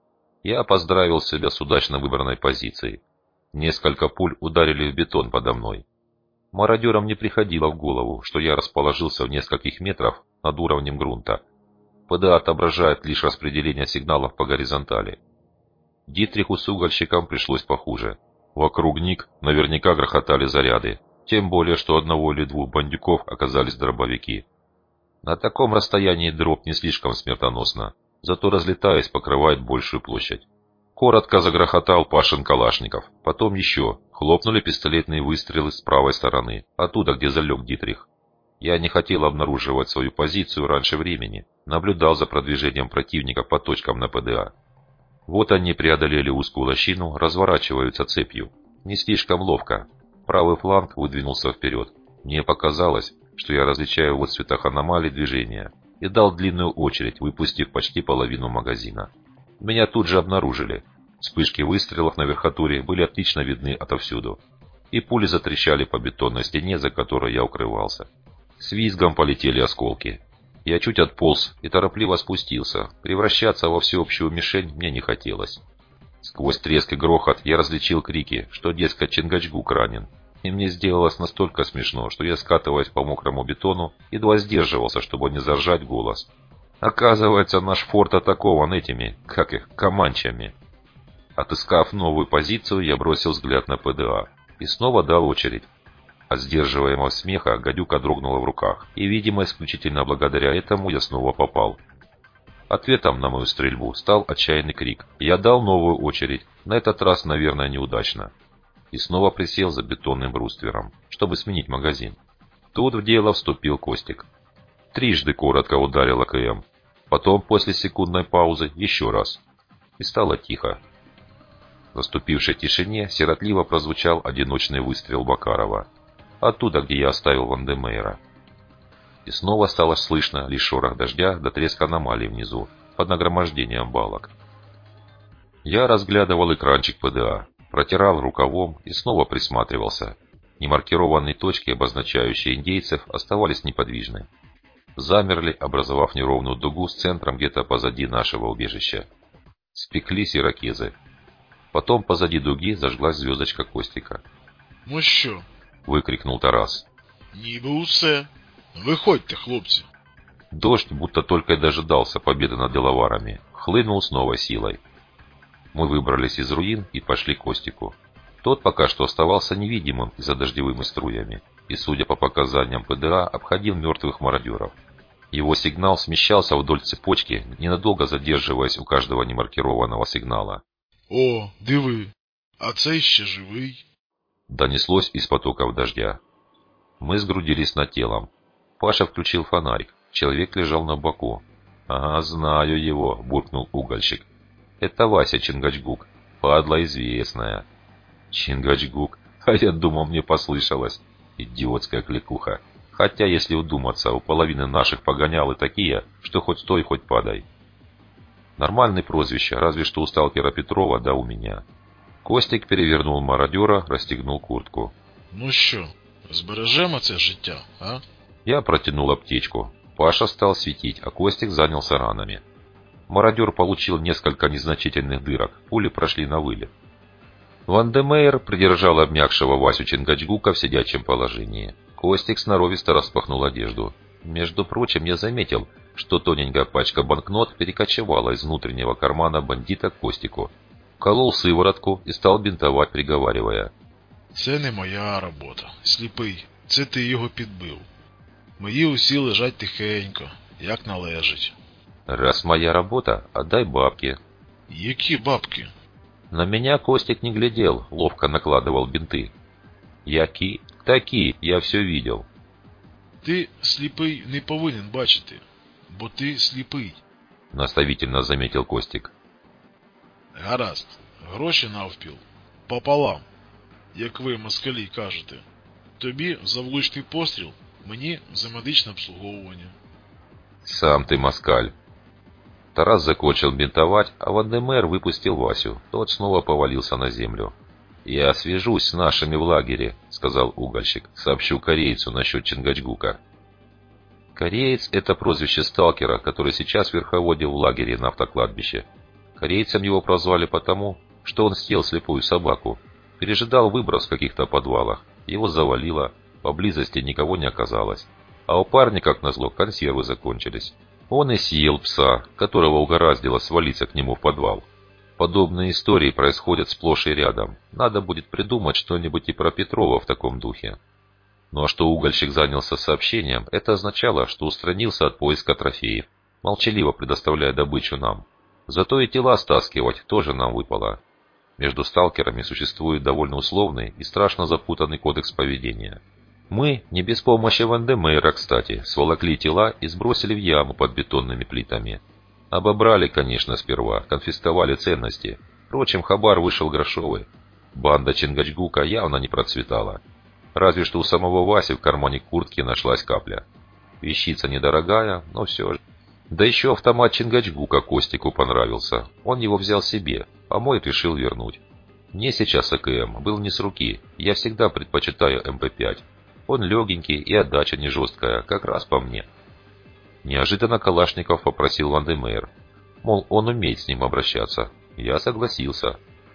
Я поздравил себя с удачно выбранной позицией. Несколько пуль ударили в бетон подо мной. Мародерам не приходило в голову, что я расположился в нескольких метрах над уровнем грунта. ПДА отображает лишь распределение сигналов по горизонтали. Дитриху с угольщиком пришлось похуже. Вокруг них наверняка грохотали заряды, тем более, что одного или двух бандюков оказались дробовики. На таком расстоянии дробь не слишком смертоносна, зато разлетаясь покрывает большую площадь. Коротко загрохотал Пашин Калашников, потом еще, хлопнули пистолетные выстрелы с правой стороны, оттуда, где залег Дитрих. Я не хотел обнаруживать свою позицию раньше времени, наблюдал за продвижением противника по точкам на ПДА. Вот они преодолели узкую лощину, разворачиваются цепью. Не слишком ловко. Правый фланг выдвинулся вперед. Мне показалось, что я различаю в отцветах аномалий движения, и дал длинную очередь, выпустив почти половину магазина. Меня тут же обнаружили. Вспышки выстрелов на верхотуре были отлично видны отовсюду, и пули затрещали по бетонной стене, за которой я укрывался. С визгом полетели осколки. Я чуть отполз и торопливо спустился. Превращаться во всеобщую мишень мне не хотелось. Сквозь треск и грохот я различил крики, что, дескать, Чингачгук ранен. И мне сделалось настолько смешно, что я, скатываясь по мокрому бетону, едва сдерживался, чтобы не заржать голос. Оказывается, наш форт атакован этими, как их, команчами. Отыскав новую позицию, я бросил взгляд на ПДА и снова дал очередь. От сдерживаемого смеха гадюка дрогнула в руках, и, видимо, исключительно благодаря этому я снова попал. Ответом на мою стрельбу стал отчаянный крик. Я дал новую очередь, на этот раз, наверное, неудачно. И снова присел за бетонным бруствером, чтобы сменить магазин. Тут в дело вступил Костик. Трижды коротко ударил АКМ. Потом, после секундной паузы, еще раз. И стало тихо. В наступившей тишине сиротливо прозвучал одиночный выстрел Бакарова. Оттуда, где я оставил Вандемейра. И снова стало слышно лишь шорох дождя до треск аномалий внизу, под нагромождением балок. Я разглядывал экранчик ПДА, протирал рукавом и снова присматривался. Немаркированные точки, обозначающие индейцев, оставались неподвижны. Замерли, образовав неровную дугу с центром где-то позади нашего убежища. Спеклись ирокезы. Потом позади дуги зажглась звездочка Костика. «Ну що?» — выкрикнул Тарас. «Ніби усе. Виходьте, хлопці». Дождь, будто только и дожидался победы над деловарами, хлынул с новой силой. Мы выбрались из руин и пошли к Костику. Тот пока что оставался невидимым за дождевыми струями и, судя по показаниям ПДА, обходил мертвых мародеров. Его сигнал смещался вдоль цепочки, ненадолго задерживаясь у каждого немаркированного сигнала. «О, диви, а цей ще живий». Донеслось из потоков дождя. Мы сгрудились над телом. Паша включил фонарик. Человек лежал на боку. «Ага, знаю его», — буркнул угольщик. «Это Вася Чингачгук, падла известная». «Чингачгук? А я думал, мне послышалось. Идиотская кликуха. Хотя, если удуматься, у половины наших погонялы такие, что хоть стой, хоть падай». Нормальное прозвище, разве что у сталкера Петрова, да у меня. Костик перевернул мародера, расстегнул куртку. «Ну що, збережемо це життя, а?» Я протянул аптечку. Паша стал светить, а Костик занялся ранами. Мародер получил несколько незначительных дырок, пули прошли на вылет. Вандемейр придержал обмякшего Васю Чингачгука в сидячем положении. Костик сноровисто распахнул одежду. Между прочим, я заметил, что тоненькая пачка банкнот перекочевала из внутреннего кармана бандита к Костику. Колол сыворотку и стал бинтовать, приговаривая. «Це не моя робота. Сліпий. Це ти його підбив». Мої усі лежать тихенько, як належить. Раз моя работа, отдай бабки. Які бабки? На меня Костик не глядел, ловко накладывал бинты. Яки? Таки, я все видел. Ти, сліпий, не повинен бачити, бо ти сліпий. Наставительно заметил Костик. Гаразд, гроші навпіл, пополам, як ви, москалі, кажете. Тобі за влучний постріл, мені за медичне обслуговування. Сам ты москаль. Тарас закончил бинтовать, а Вандемер выпустил Васю. Тот снова повалился на землю. «Я свяжусь с нашими в лагере», — сказал угольщик. «Сообщу корейцу насчет Чингачгука». Кореец — это прозвище сталкера, который сейчас верховодил в лагере на автокладбище. Корейцем его прозвали потому, что он съел слепую собаку. Пережидал выброс в каких-то подвалах. Его завалило, поблизости никого не оказалось. А у парня, как назло, консервы закончились. Он и съел пса, которого угораздило свалиться к нему в подвал. Подобные истории происходят сплошь и рядом. Надо будет придумать что-нибудь и про Петрова в таком духе. Ну а что угольщик занялся сообщением, это означало, что устранился от поиска трофеев, молчаливо предоставляя добычу нам. Зато и тела стаскивать тоже нам выпало. Между сталкерами существует довольно условный и страшно запутанный кодекс поведения. Мы, не без помощи Вандемейра, кстати, сволокли тела и сбросили в яму под бетонными плитами. Обобрали, конечно, сперва, конфисковали ценности. Впрочем, хабар вышел грошовый. Банда Чингачгука явно не процветала. Разве что у самого Васи в кармане куртки нашлась капля. Вещица недорогая, но все же. Да еще автомат Чингачгука Костику понравился. Он его взял себе, а мой решил вернуть. Мне сейчас АКМ был не с руки, я всегда предпочитаю эм пэ пять. Он легенький и отдача не жесткая, как раз по мне. Неожиданно Калашников попросил Вандемейр. Мол, он умеет с ним обращаться. Я согласился.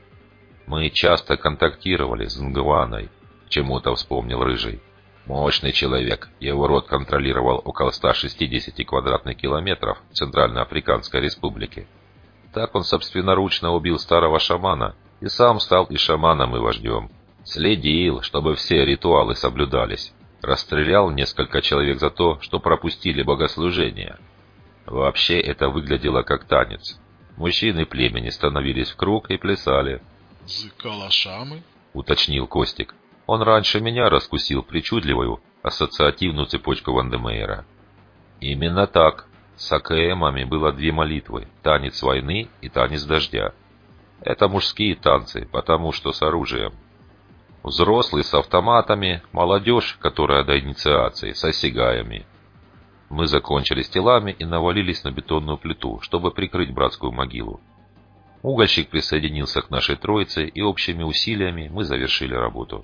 Мы часто контактировали с Нгваной, чему-то вспомнил Рыжий. Мощный человек. Его род контролировал около ста шестидесяти квадратных километров в Центральноафриканской республике. Так он собственноручно убил старого шамана и сам стал и шаманом, и вождем. Следил, чтобы все ритуалы соблюдались. Расстрелял несколько человек за то, что пропустили богослужение. Вообще это выглядело как танец. Мужчины племени становились в круг и плясали. «С калашами?» — уточнил Костик. Он раньше меня раскусил причудливую ассоциативную цепочку Вандемейра. Именно так. С АКМами было две молитвы — танец войны и танец дождя. Это мужские танцы, потому что с оружием. Взрослые с автоматами, молодежь, которая до инициации, с осягаями. Мы закончили с телами и навалились на бетонную плиту, чтобы прикрыть братскую могилу. Угольщик присоединился к нашей троице, и общими усилиями мы завершили работу.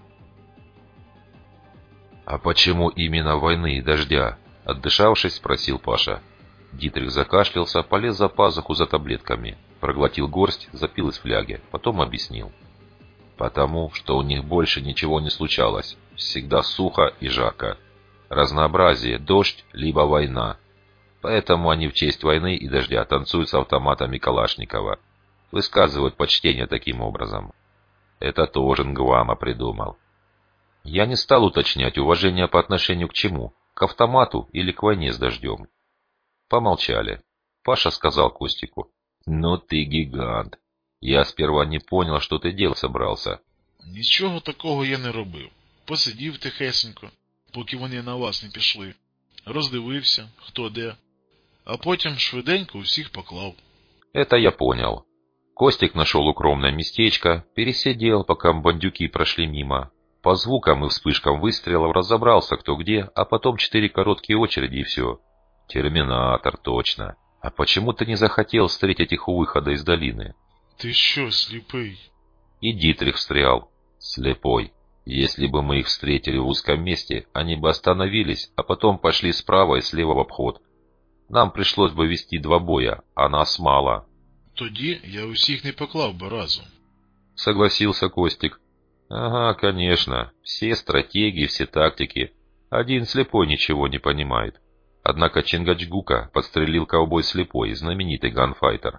«А почему именно войны и дождя?» — отдышавшись, спросил Паша. Дитрих закашлялся, полез за пазуху за таблетками, проглотил горсть, запил из фляги, потом объяснил. «Потому что у них больше ничего не случалось. Всегда сухо и жарко. Разнообразие – дождь, либо война. Поэтому они в честь войны и дождя танцуют с автоматами Калашникова. Высказывают почтение таким образом. Это тоже Нгвама придумал». Я не стал уточнять, уважение по отношению к чему, к автомату или к войне с дождем. Помолчали. Паша сказал Костику: «Ну ты гигант. Я сперва не понял, что ты делать собрался». «Нічого такого я не робив. Посидів тихесенько, поки вони на вас не пішли. Роздивився, хто де. А потім швиденько усіх поклав». Это я понял. Костик нашел укромное местечко, пересидел, пока бандюки прошли мимо. По звукам и вспышкам выстрелов разобрался, кто где, а потом четыре короткие очереди и все. Терминатор, точно. А почему ты не захотел встретить их у выхода из долины? «Ти що, сліпий?» И Дитрих встрял. Слепой. Если бы мы их встретили в узком месте, они бы остановились, а потом пошли справа и слева в обход. Нам пришлось бы вести два боя, а нас мало. «Тоді я усіх не поклав би разом», — согласился Костик. «Ага, конечно. Все стратегии, все тактики. Один слепой ничего не понимает. Однако Чингачгука подстрелил ковбой слепой, знаменитый ганфайтер.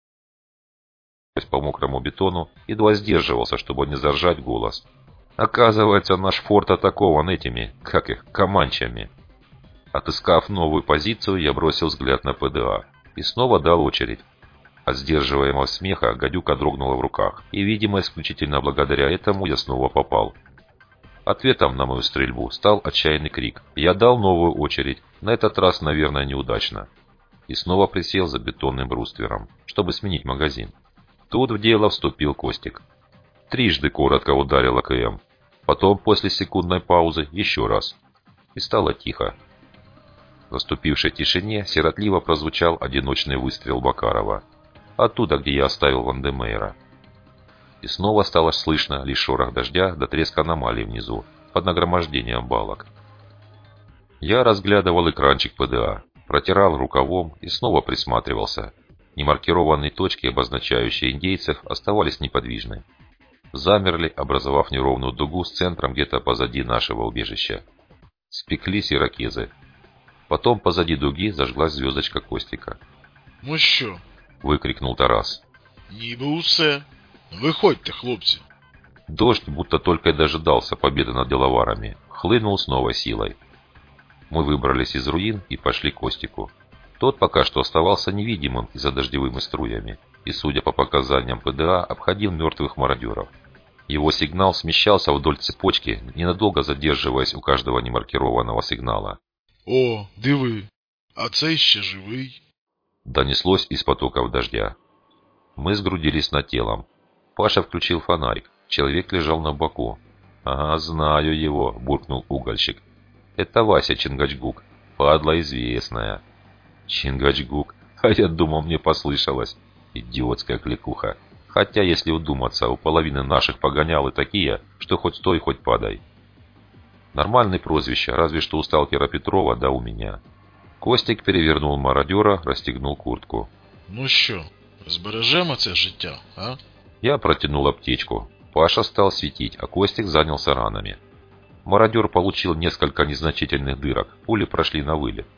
По мокрому бетону едва сдерживался, чтобы не заржать голос. Оказывается, наш форт атакован этими, как их, команчами. Отыскав новую позицию, я бросил взгляд на ПДА и снова дал очередь. От сдерживаемого смеха гадюка дрогнула в руках, и, видимо, исключительно благодаря этому я снова попал. Ответом на мою стрельбу стал отчаянный крик. Я дал новую очередь, на этот раз, наверное, неудачно. И снова присел за бетонным бруствером, чтобы сменить магазин. Тут в дело вступил Костик. Трижды коротко ударил АКМ. Потом, после секундной паузы, еще раз. И стало тихо. В наступившей тишине сиротливо прозвучал одиночный выстрел Макарова. Оттуда, где я оставил Вандемейра. И снова стало слышно лишь шорох дождя до треск аномалий внизу, под нагромождением балок. Я разглядывал экранчик ПДА, протирал рукавом и снова присматривался. Немаркированные точки, обозначающие индейцев, оставались неподвижны. Замерли, образовав неровную дугу с центром где-то позади нашего убежища. Спеклись ирокезы. Потом позади дуги зажглась звездочка Костика. «Ну що?» — выкрикнул Тарас. «Ніби усе. Виходьте, хлопці». Дождь, будто только и дожидался победы над деловарами, хлынул с новой силой. Мы выбрались из руин и пошли к Костику. Тот пока что оставался невидимым из-за дождевыми струями и, судя по показаниям ПДА, обходил мертвых мародеров. Его сигнал смещался вдоль цепочки, ненадолго задерживаясь у каждого немаркированного сигнала. «О, диви, а цей ще живий». Донеслось из потоков дождя. Мы сгрудились над телом. Паша включил фонарик. Человек лежал на боку. «Ага, знаю его», — буркнул угольщик. «Это Вася Чингачгук, падла известная». «Чингачгук? А я думал, мне послышалось. Идиотская кликуха. Хотя, если удуматься, у половины наших погонялы такие, что хоть стой, хоть падай». Нормальные прозвища, разве что у сталкера Петрова, да у меня. Костик перевернул мародера, расстегнул куртку. «Ну що, збережемо це життя, а?» Я протянул аптечку. Паша стал светить, а Костик занялся ранами. Мародер получил несколько незначительных дырок, пули прошли на вылет.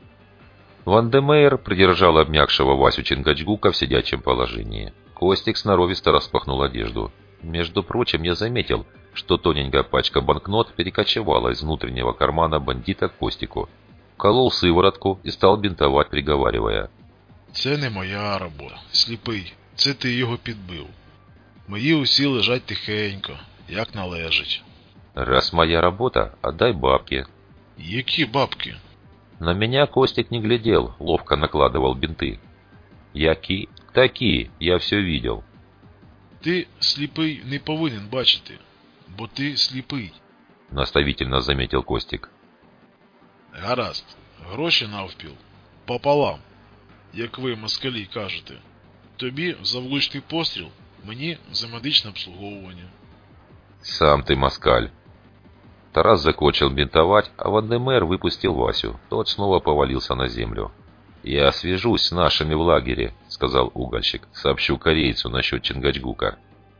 Вандемейр придержал обмякшего Васю Чингачгука в сидячем положении. Костик сноровисто распахнул одежду. Между прочим, я заметил, что тоненькая пачка банкнот перекочевала из внутреннего кармана бандита к Костику. Колол сыворотку и стал бинтовать, приговаривая. «Це не моя робота, сліпий, це ти його підбив. Мої усі лежать тихенько, як належить». «Раз моя работа, отдай бабки». «Які бабки?» На меня Костик не глядел, ловко накладывал бинты. «Яки? Такие, я все видел». «Ти, сліпий, не повинен бачити, бо ти сліпий». Наставительно заметил Костик. «Гаразд, гроші навпіл, пополам, як ви, москалі, кажете. Тобі за влучний постріл, мені за медичне обслуговування». «Сам ты москаль». Тарас закончил бинтовать, а Вандемейр выпустил Васю. Тот снова повалился на землю. «Я свяжусь с нашими в лагере», — сказал угольщик. «Сообщу корейцу насчет Чингачгука».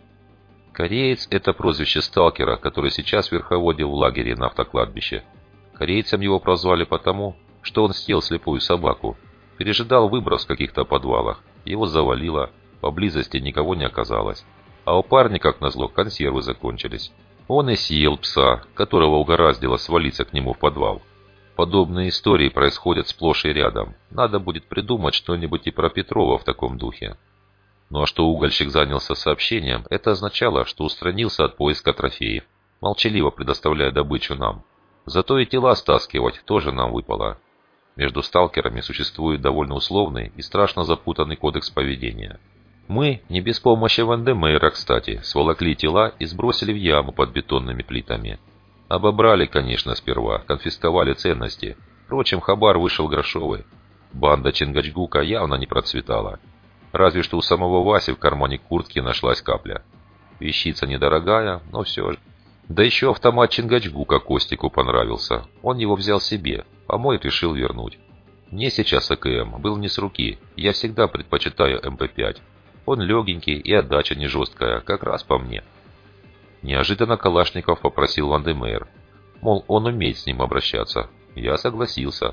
Кореец — это прозвище сталкера, который сейчас верховодил в лагере на автокладбище. Корейцем его прозвали потому, что он съел слепую собаку. Пережидал выброс в каких-то подвалах. Его завалило, поблизости никого не оказалось. А у парня, как назло, консервы закончились. Он и съел пса, которого угораздило свалиться к нему в подвал. Подобные истории происходят сплошь и рядом. Надо будет придумать что-нибудь и про Петрова в таком духе. Ну а что угольщик занялся сообщением, это означало, что устранился от поиска трофеев, молчаливо предоставляя добычу нам. Зато и тела стаскивать тоже нам выпало. Между сталкерами существует довольно условный и страшно запутанный кодекс поведения. Мы, не без помощи Вандемейра, кстати, сволокли тела и сбросили в яму под бетонными плитами. Обобрали, конечно, сперва, конфисковали ценности. Впрочем, хабар вышел грошовый. Банда Чингачгука явно не процветала. Разве что у самого Васи в кармане куртки нашлась капля. Вещица недорогая, но все же. Да еще автомат Чингачгука Костику понравился. Он его взял себе, а мой решил вернуть. Мне сейчас АКМ был не с руки, я всегда предпочитаю эм пэ пять. Он легенький и отдача не жесткая, как раз по мне. Неожиданно Калашников попросил Вандемейр. Мол, он умеет с ним обращаться. Я согласился.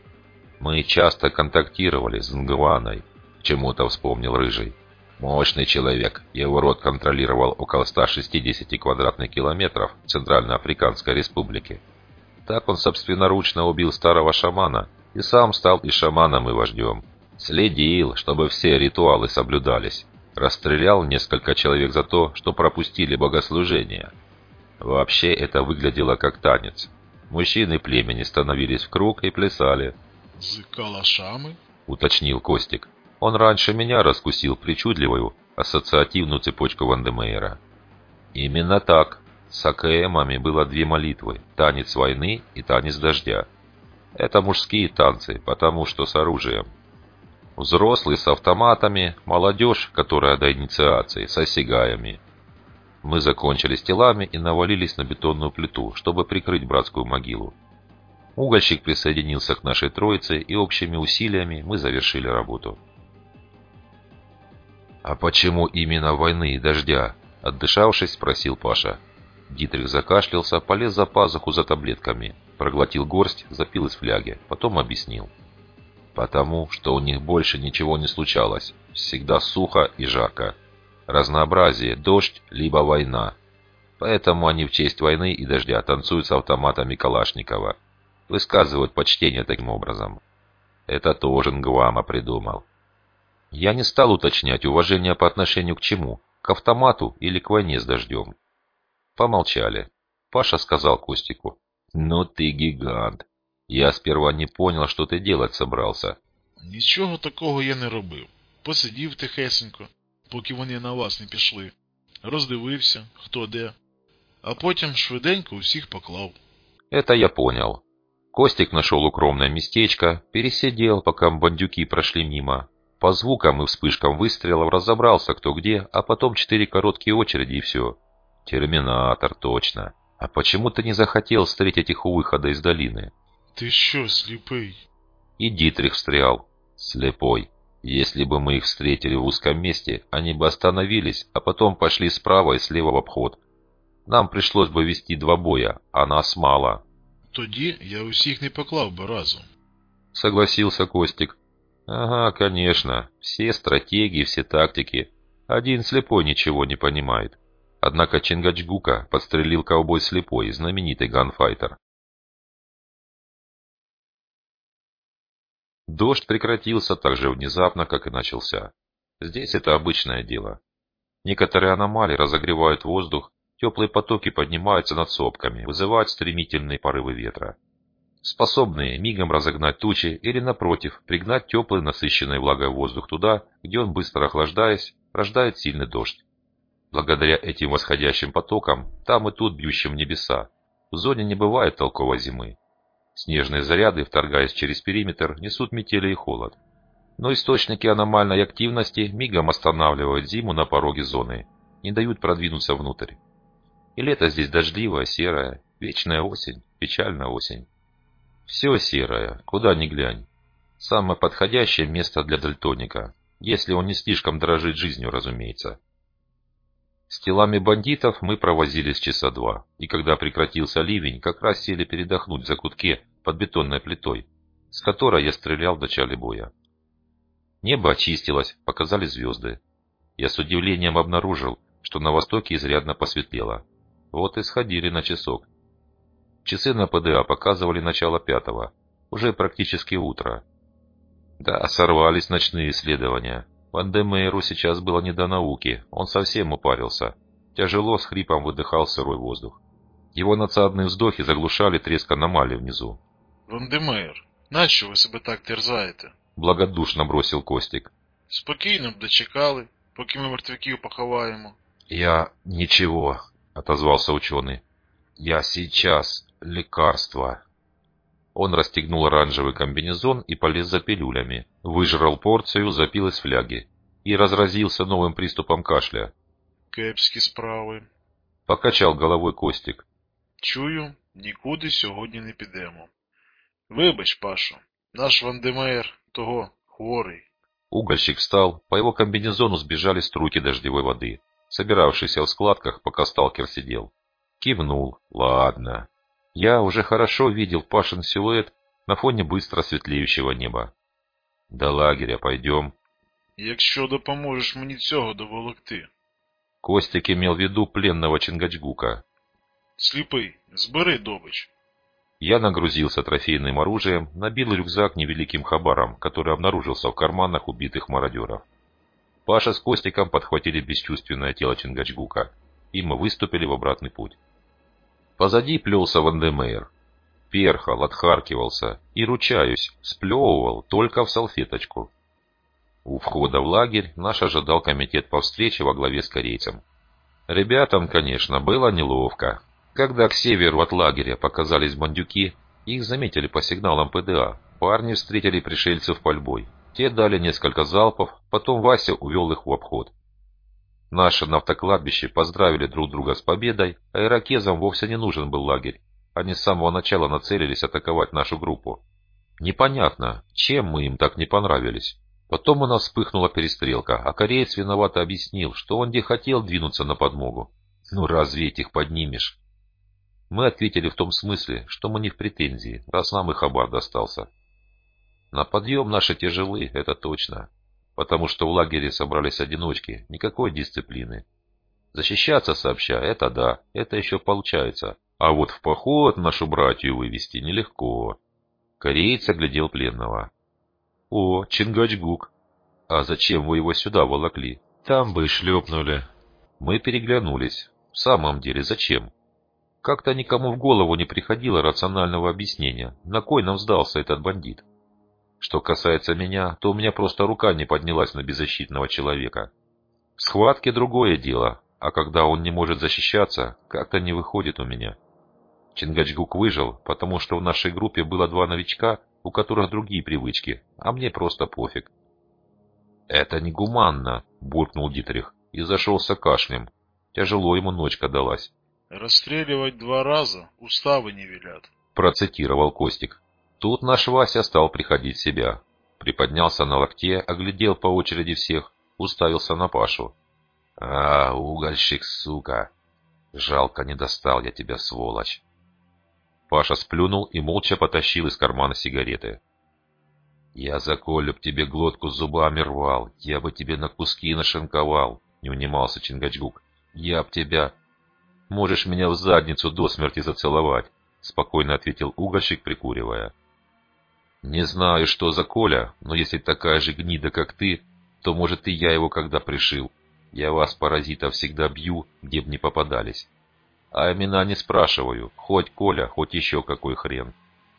Мы часто контактировали с Нгваной, чему-то вспомнил Рыжий. Мощный человек. Его род контролировал около ста шестидесяти квадратных километров Центральноафриканской республики. Так он собственноручно убил старого шамана и сам стал и шаманом, и вождем. Следил, чтобы все ритуалы соблюдались. Расстрелял несколько человек за то, что пропустили богослужение. Вообще это выглядело как танец. Мужчины племени становились в круг и плясали. «С калашами?» — уточнил Костик. Он раньше меня раскусил причудливую ассоциативную цепочку Вандемейра. Именно так. С акаэмами было две молитвы – танец войны и танец дождя. Это мужские танцы, потому что с оружием. Взрослые с автоматами, молодежь, которая до инициации, с осягаями. Мы закончили с телами и навалились на бетонную плиту, чтобы прикрыть братскую могилу. Угольщик присоединился к нашей троице, и общими усилиями мы завершили работу. «А почему именно войны и дождя?» – отдышавшись, спросил Паша. Дитрих закашлялся, полез за пазуху за таблетками, проглотил горсть, запил из фляги, потом объяснил. «Потому что у них больше ничего не случалось. Всегда сухо и жарко. Разнообразие – дождь, либо война. Поэтому они в честь войны и дождя танцуют с автоматами Калашникова. Высказывают почтение таким образом. Это тоже Нгвама придумал». Я не стал уточнять, уважение по отношению к чему, к автомату или к войне с дождем. Помолчали. Паша сказал Костику: «Ну ты гигант. Я сперва не понял, что ты делать собрался». «Нічого такого я не робив. Посидів тихесенько, поки вони на вас не пішли. Роздивився, хто де. А потім швиденько усіх поклав». Это я понял. Костик нашел укромное местечко, пересидел, пока бандюки прошли мимо. По звукам и вспышкам выстрелов разобрался, кто где, а потом четыре короткие очереди и все. Терминатор, точно. А почему ты не захотел встретить их у выхода из долины? «Ти що, сліпий?» И Дитрих встрял. Слепой. Если бы мы их встретили в узком месте, они бы остановились, а потом пошли справа и слева в обход. Нам пришлось бы вести два боя, а нас мало. «Тоді я усіх не поклав би разом», — согласился Костик. «Ага, конечно. Все стратегии, все тактики. Один слепой ничего не понимает». Однако Чингачгука подстрелил ковбой слепой, знаменитый ганфайтер. Дождь прекратился так же внезапно, как и начался. Здесь это обычное дело. Некоторые аномалии разогревают воздух, теплые потоки поднимаются над сопками, вызывают стремительные порывы ветра, способные мигом разогнать тучи или, напротив, пригнать теплый, насыщенный влагой воздух туда, где он, быстро охлаждаясь, рождает сильный дождь. Благодаря этим восходящим потокам, там и тут бьющим в небеса, в зоне не бывает толковой зимы. Снежные заряды, вторгаясь через периметр, несут метели и холод. Но источники аномальной активности мигом останавливают зиму на пороге зоны, не дают продвинуться внутрь. И лето здесь дождливое, серое, вечная осень, печальная осень. Все серое, куда ни глянь. Самое подходящее место для дальтоника, если он не слишком дорожит жизнью, разумеется. С телами бандитов мы провозились часа два, и когда прекратился ливень, как раз сели передохнуть в закутке под бетонной плитой, с которой я стрелял в начале боя. Небо очистилось, показались звезды. Я с удивлением обнаружил, что на востоке изрядно посветлело. Вот и сходили на часок. Часы на ПДА показывали начало пятого, уже практически утро. Да, сорвались ночные исследования. Вандемейру сейчас было не до науки, он совсем упарился. Тяжело с хрипом выдыхал сырой воздух. Его надсадные вздохи заглушали треск аномалий внизу. «Вандемейр, нащо ви себе так терзаєте?» — благодушно бросил Костик. «Спокійно б дочекали, поки ми мертвяків поховаємо». «Я ничего», — отозвался ученый. «Я сейчас лекарство». Он расстегнул оранжевый комбинезон и полез за пилюлями, выжрал порцию, запил из фляги и разразился новым приступом кашля. «Кепські справи». Покачал головой Костик. «Чую, нікуди сьогодні не підемо. Вибач, Пашо, наш Вандемейр того хворий». Угольщик встал, по его комбинезону сбежали струйки дождевой воды, собиравшиеся в складках, пока сталкер сидел. Кивнул. «Ладно». Я уже хорошо видел Пашин силуэт на фоне быстро светлеющего неба. «До лагеря пойдем». «Якщо допоможеш мені цього доволокти». Костик имел в виду пленного Чингачгука. «Сліпий, збери добич». Я нагрузился трофейным оружием, набил рюкзак невеликим хабаром, который обнаружился в карманах убитых мародеров. Паша с Костиком подхватили бесчувственное тело Чингачгука, и мы выступили в обратный путь. Позади плелся Вандемейр. Перхал, отхаркивался и, ручаюсь, сплевывал только в салфеточку. У входа в лагерь наш ожидал комитет по встрече во главе с корейцем. Ребятам, конечно, было неловко. Когда к северу от лагеря показались бандюки, их заметили по сигналам ПДА. Парни встретили пришельцев пальбой. Те дали несколько залпов, потом Вася увел их в обход. Наши на автокладбище поздравили друг друга с победой, а иракезам вовсе не нужен был лагерь. Они с самого начала нацелились атаковать нашу группу. Непонятно, чем мы им так не понравились. Потом у нас вспыхнула перестрелка, а кореец виновато объяснил, что он где хотел двинуться на подмогу. Ну разве этих поднимешь? Мы ответили в том смысле, что мы не в претензии, раз нам и хабар достался. На подъем наши тяжелы, это точно. Потому что в лагере собрались одиночки, никакой дисциплины. Защищаться сообща, это да, это еще получается. А вот в поход нашу братью вывести нелегко. Кореец оглядел пленного. О, Чингачгук. А зачем вы его сюда волокли? Там бы и шлепнули. Мы переглянулись. В самом деле, зачем? Как-то никому в голову не приходило рационального объяснения, на кой нам сдался этот бандит. Что касается меня, то у меня просто рука не поднялась на беззащитного человека. В схватке другое дело, а когда он не может защищаться, как-то не выходит у меня. Чингачгук выжил, потому что в нашей группе было два новичка, у которых другие привычки, а мне просто пофиг. «Это негуманно», — буркнул Дитрих и зашелся кашлем. Тяжело ему ночка далась. «Расстреливать два раза уставы не велят», — процитировал Костик. Тут наш Вася стал приходить в себя. Приподнялся на локте, оглядел по очереди всех, уставился на Пашу. «А, угольщик, сука! Жалко, не достал я тебя, сволочь!» Паша сплюнул и молча потащил из кармана сигареты. «Я за Колю б тебе глотку зубами рвал, я бы тебе на куски нашинковал», — не унимался Чингачгук. «Я б тебя...» «Можешь меня в задницу до смерти зацеловать», — спокойно ответил угольщик, прикуривая. «Не знаю, что за Коля, но если такая же гнида, как ты, то, может, и я его когда пришил. Я вас, паразитов, всегда бью, где б не попадались. А имена не спрашиваю, хоть Коля, хоть еще какой хрен».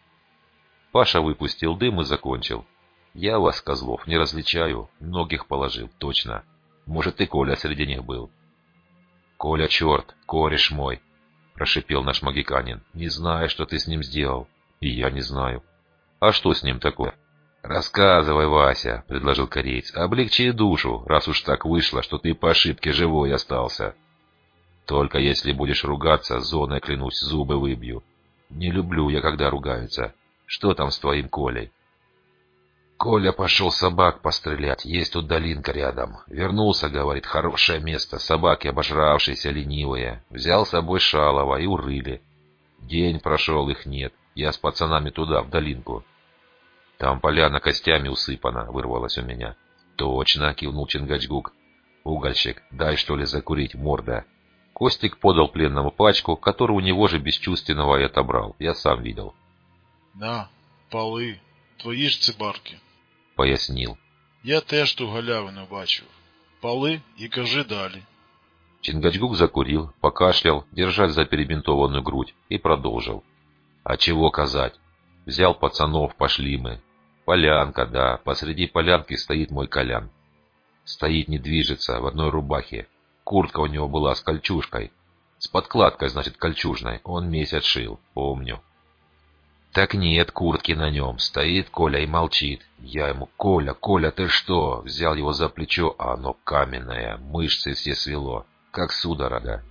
Паша выпустил дым и закончил. «Я вас, козлов, не различаю, многих положил, точно. Может, и Коля среди них был». «Коля, черт, кореш мой!» — прошипел наш магиканин. «Не знаю, что ты с ним сделал». «И я не знаю». «А что с ним такое?» «Рассказывай, Вася», — предложил кореец. «Облегчи душу, раз уж так вышло, что ты по ошибке живой остался. Только если будешь ругаться, зоной, клянусь, зубы выбью. Не люблю я, когда ругаются. Что там с твоим Колей?» «Коля пошел собак пострелять, есть тут долинка рядом. Вернулся, говорит, хорошее место, собаки обожравшиеся, ленивые. Взял с собой Шалова и урыли. День прошел, их нет. Я с пацанами туда, в долинку. Там поляна костями усыпана», — вырвалось у меня. «Точно», — кивнул Чингачгук. «Угольщик, дай что ли закурить, морда». Костик подал пленному пачку, которую у него же бесчувственного и отобрал. Я сам видел. «На, пали, твої ж цибарки», — пояснил. «Я теж ту галявину бачив. Пали і кажи далі». Чингачгук закурил, покашлял, держась за перебинтованную грудь, и продолжил. «А чего казать? Взял пацанов, пошли мы. Полянка, да, посреди полянки стоит мой Колян. Стоит, не движется, в одной рубахе. Куртка у него была с кольчужкой. С подкладкой, значит, кольчужной. Он месяц шил, помню. Так нет куртки на нем. Стоит Коля и молчит. Я ему: «Коля, Коля, ты что?» Взял его за плечо, а оно каменное, мышцы все свело, как судорога.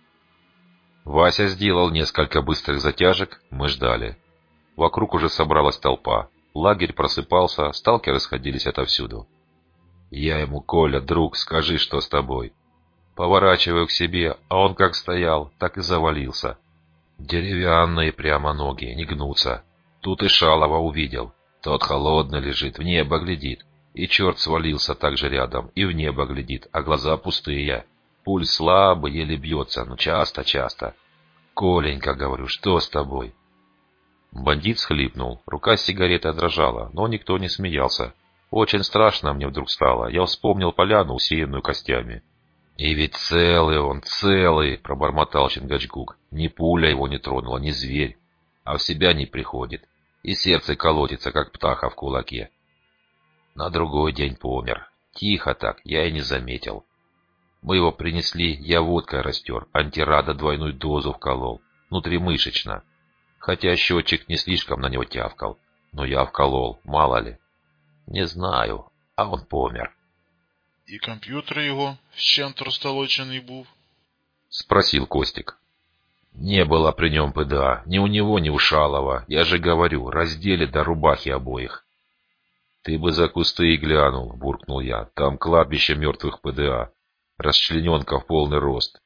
Вася сделал несколько быстрых затяжек, мы ждали. Вокруг уже собралась толпа. Лагерь просыпался, сталкеры сходились отовсюду. Я ему: «Коля, друг, скажи, что с тобой?» Поворачиваю к себе, а он как стоял, так и завалился. Деревянные прямо ноги, не гнутся. Тут и Шалова увидел. Тот холодно лежит, в небо глядит. И черт свалился также рядом, и в небо глядит, а глаза пустые. Пульс слабый, еле бьется, но часто-часто. «Коленька, — говорю, — что с тобой?» Бандит схлипнул, рука с сигаретой дрожала, но никто не смеялся. Очень страшно мне вдруг стало, я вспомнил поляну, усеянную костями. «И ведь целый он, целый!» — пробормотал Чингачгук. «Ни пуля его не тронула, ни зверь, а в себя не приходит, и сердце колотится, как птаха в кулаке». На другой день помер. Тихо так, я и не заметил. Мы его принесли, я водкой растер, антирада двойную дозу вколол, внутримышечно. Хотя счетчик не слишком на него тявкал, но я вколол, мало ли. Не знаю, а он помер. — І комп'ютер його вщент розтолочений був? — спросил Костик. — Не было при нем ПДА, ни у него, ни у Шалова. Я же говорю, раздели до рубахи обоих. — Ты бы за кусты и глянул, — буркнул я. Там кладбище мертвых ПДА. Расчлененка в полный рост.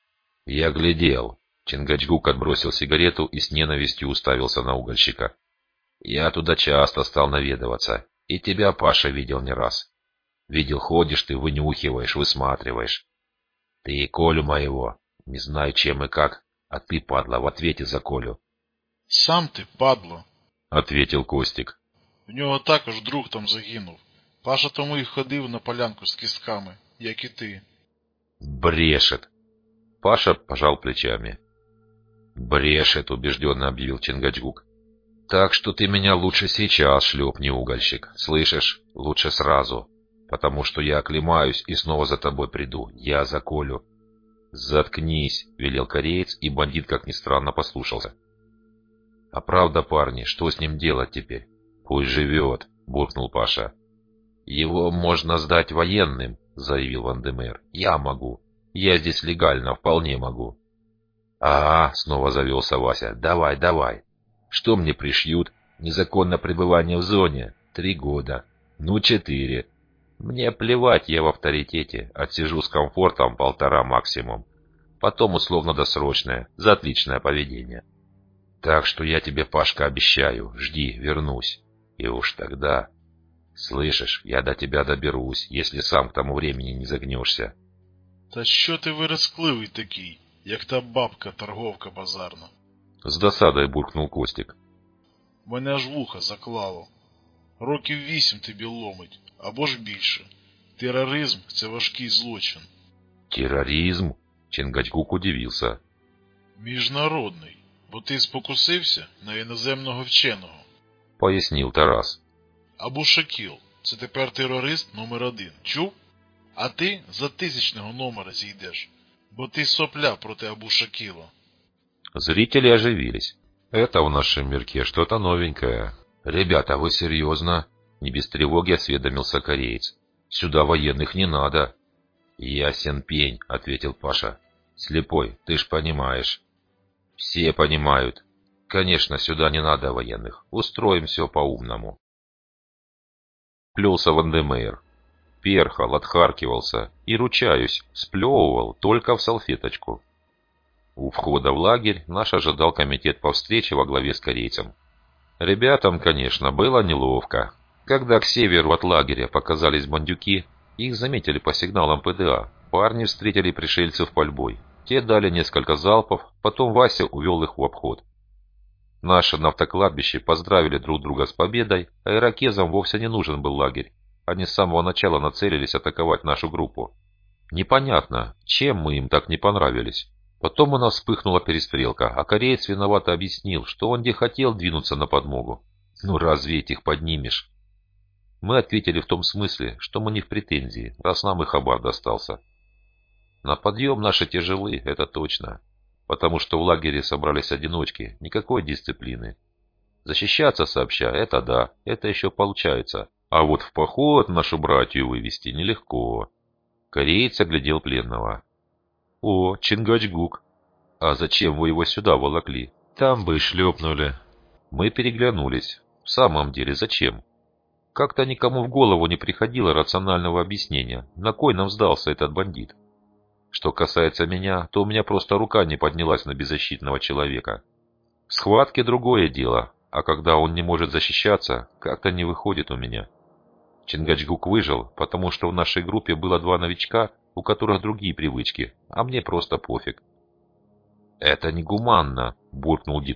Я глядел. Чингачгук отбросил сигарету и с ненавистью уставился на угольщика. Я туда часто стал наведываться. И тебя, Паша, видел не раз. Видел, ходишь ты, вынюхиваешь, высматриваешь. Ты и Колю моего, не знаю чем и как, а ты, падла, в ответе за Колю. — Сам ти, падло, — ответил Костик. — в нього також друг там загинув. Паша тому й ходив на полянку з кістками, як і ти. — Брешет. Паша пожал плечами. — Брешет, убежденно объявил Чингачгук. — Так что ты меня лучше сейчас шлепни, угольщик, слышишь? Лучше сразу. Потому что я оклемаюсь и снова за тобой приду. Я за Колю. — Заткнись, — велел кореец, и бандит, как ни странно, послушался. — А правда, парни, что с ним делать теперь? — Пусть живет, — буркнул Паша. — Его можно сдать военным, — заявил Ван-де-Мейер. — Я могу. Я здесь легально, вполне могу. — Ага, — снова завелся Вася. — Давай, давай. Что мне пришьют? Незаконное пребывание в зоне. Три года. Ну, четыре. Мне плевать, я в авторитете. Отсижу с комфортом полтора максимум. Потом условно-досрочное, за отличное поведение. Так что я тебе, Пашка, обещаю, жди, вернусь. И уж тогда... Слышишь, я до тебя доберусь, если сам к тому времени не загнешься. — Та що ти виразкливий такий, як та бабка торговка базарна? С досадой буркнул Костик. — Мене аж вуха заклало. Років вісім тобі ломить, або ж більше. Тероризм – це важкий злочин. Терроризм? Чингачгук удивился. Міжнародний, бо ти спокусився на іноземного вченого. Пояснил Тарас. Абу Шакіл – це тепер терорист номер один. Чув? А ти за тисячного номера зійдеш, бо ти сопля проти Абу Шакіла. Зрители оживились. Это в нашем мирке что-то новенькое. Ребята, вы серьезно? Не без тревоги осведомился кореец. Сюда военных не надо. Ясен пень, ответил Паша. Слепой, ты ж понимаешь. Все понимают. Конечно, сюда не надо военных. Устроим все по-умному. Плелся Ван-де-Мейер. Перхал, отхаркивался и, ручаюсь, сплевывал только в салфеточку. У входа в лагерь наш ожидал комитет по встрече во главе с корейцем. Ребятам, конечно, было неловко. Когда к северу от лагеря показались бандюки, их заметили по сигналам ПДА. Парни встретили пришельцев пальбой. Те дали несколько залпов, потом Вася увел их в обход. Наши на автокладбище поздравили друг друга с победой, а иракезам вовсе не нужен был лагерь. Они с самого начала нацелились атаковать нашу группу. Непонятно, чем мы им так не понравились. Потом у нас вспыхнула перестрелка, а кореец виновато объяснил, что он где хотел двинуться на подмогу. Ну разве этих поднимешь? Мы ответили в том смысле, что мы не в претензии, раз нам и хабар достался. На подъем наши тяжелы, это точно. Потому что в лагере собрались одиночки, никакой дисциплины. Защищаться сообща, это да, это еще получается. А вот в поход нашу братью вывести нелегко. Кореец оглядел пленного. О, Чингачгук. А зачем вы его сюда волокли? Там бы и шлепнули. Мы переглянулись. В самом деле, зачем? Как-то никому в голову не приходило рационального объяснения, на кой нам сдался этот бандит. Что касается меня, то у меня просто рука не поднялась на беззащитного человека. В схватке другое дело, а когда он не может защищаться, как-то не выходит у меня. Чингачгук выжил, потому что в нашей группе было два новичка, у которых другие привычки, а мне просто пофиг. «Это негуманно», — буркнул Дитрих.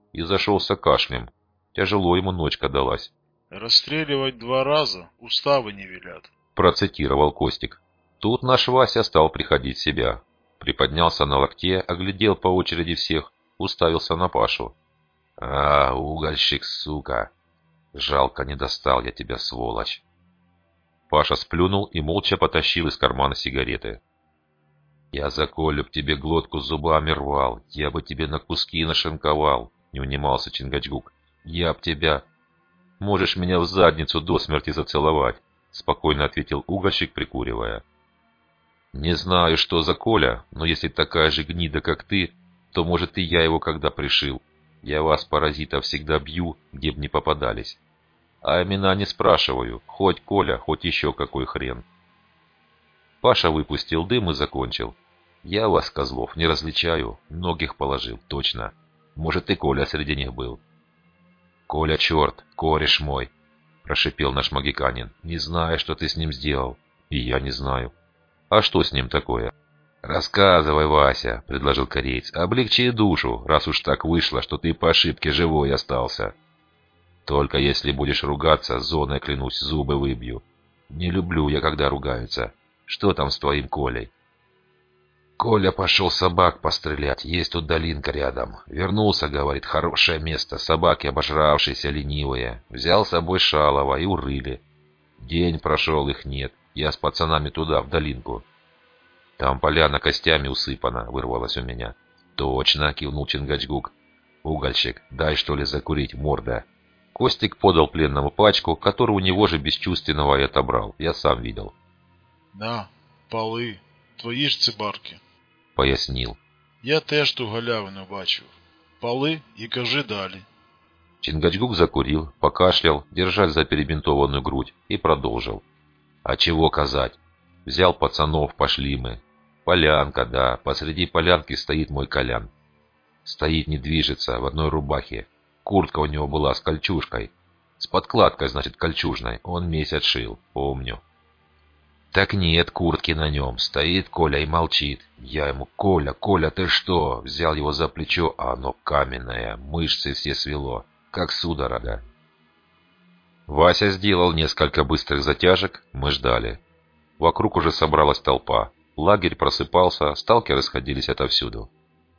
и зашелся кашлем. Тяжело ему ночка далась. «Расстреливать два раза уставы не велят», — процитировал Костик. Тут наш Вася стал приходить в себя. Приподнялся на локте, оглядел по очереди всех, уставился на Пашу. «А, угольщик, сука! Жалко, не достал я тебя, сволочь!» Паша сплюнул и молча потащил из кармана сигареты. «Я за Колю б тебе глотку зубами рвал, я бы тебе на куски нашинковал», — не унимался Чингачгук. «Я б тебя...» «Можешь меня в задницу до смерти зацеловать», — спокойно ответил угольщик, прикуривая. «Не знаю, что за Коля, но если такая же гнида, как ты, то, может, и я его когда пришил. Я вас, паразитов, всегда бью, где б не попадались. А имена не спрашиваю, хоть Коля, хоть еще какой хрен». Паша выпустил дым и закончил. «Я вас, козлов, не различаю, многих положил, точно. Может, и Коля среди них был». «Коля, черт, кореш мой!» – прошипел наш магиканин. «Не знаю, что ты с ним сделал». «И я не знаю». «А что с ним такое?» «Рассказывай, Вася», – предложил кореец. «Облегчи душу, раз уж так вышло, что ты по ошибке живой остался». «Только если будешь ругаться, зоной, клянусь, зубы выбью. Не люблю я, когда ругаются. Что там с твоим Колей?» «Коля пошел собак пострелять, есть тут долинка рядом. Вернулся, говорит, хорошее место, собаки обожравшиеся, ленивые. Взял с собой Шалова и урыли. День прошел, их нет. Я с пацанами туда, в долинку. Там поляна костями усыпана», — вырвалось у меня. «Точно», — кивнул Чингачгук. «Угольщик, дай что ли закурить, морда». Костик подал пленному пачку, которую у него же бесчувственного и отобрал. Я сам видел. «На, пали, твої ж цибарки», — пояснил. «Я теж ту галявину бачив. Пали і кажи далі». Чингачгук закурил, покашлял, держась за перебинтованную грудь, и продолжил. «А чего казать? Взял пацанов, пошли мы. Полянка, да, посреди полянки стоит мой Колян. Стоит, не движется, в одной рубахе. Куртка у него была с кольчужкой. С подкладкой, значит, кольчужной. Он месяц шил, помню. Так нет куртки на нем. Стоит Коля и молчит. Я ему: «Коля, Коля, ты что?» Взял его за плечо, а оно каменное, мышцы все свело, как судорога. Вася сделал несколько быстрых затяжек, мы ждали. Вокруг уже собралась толпа. Лагерь просыпался, сталкеры сходились отовсюду.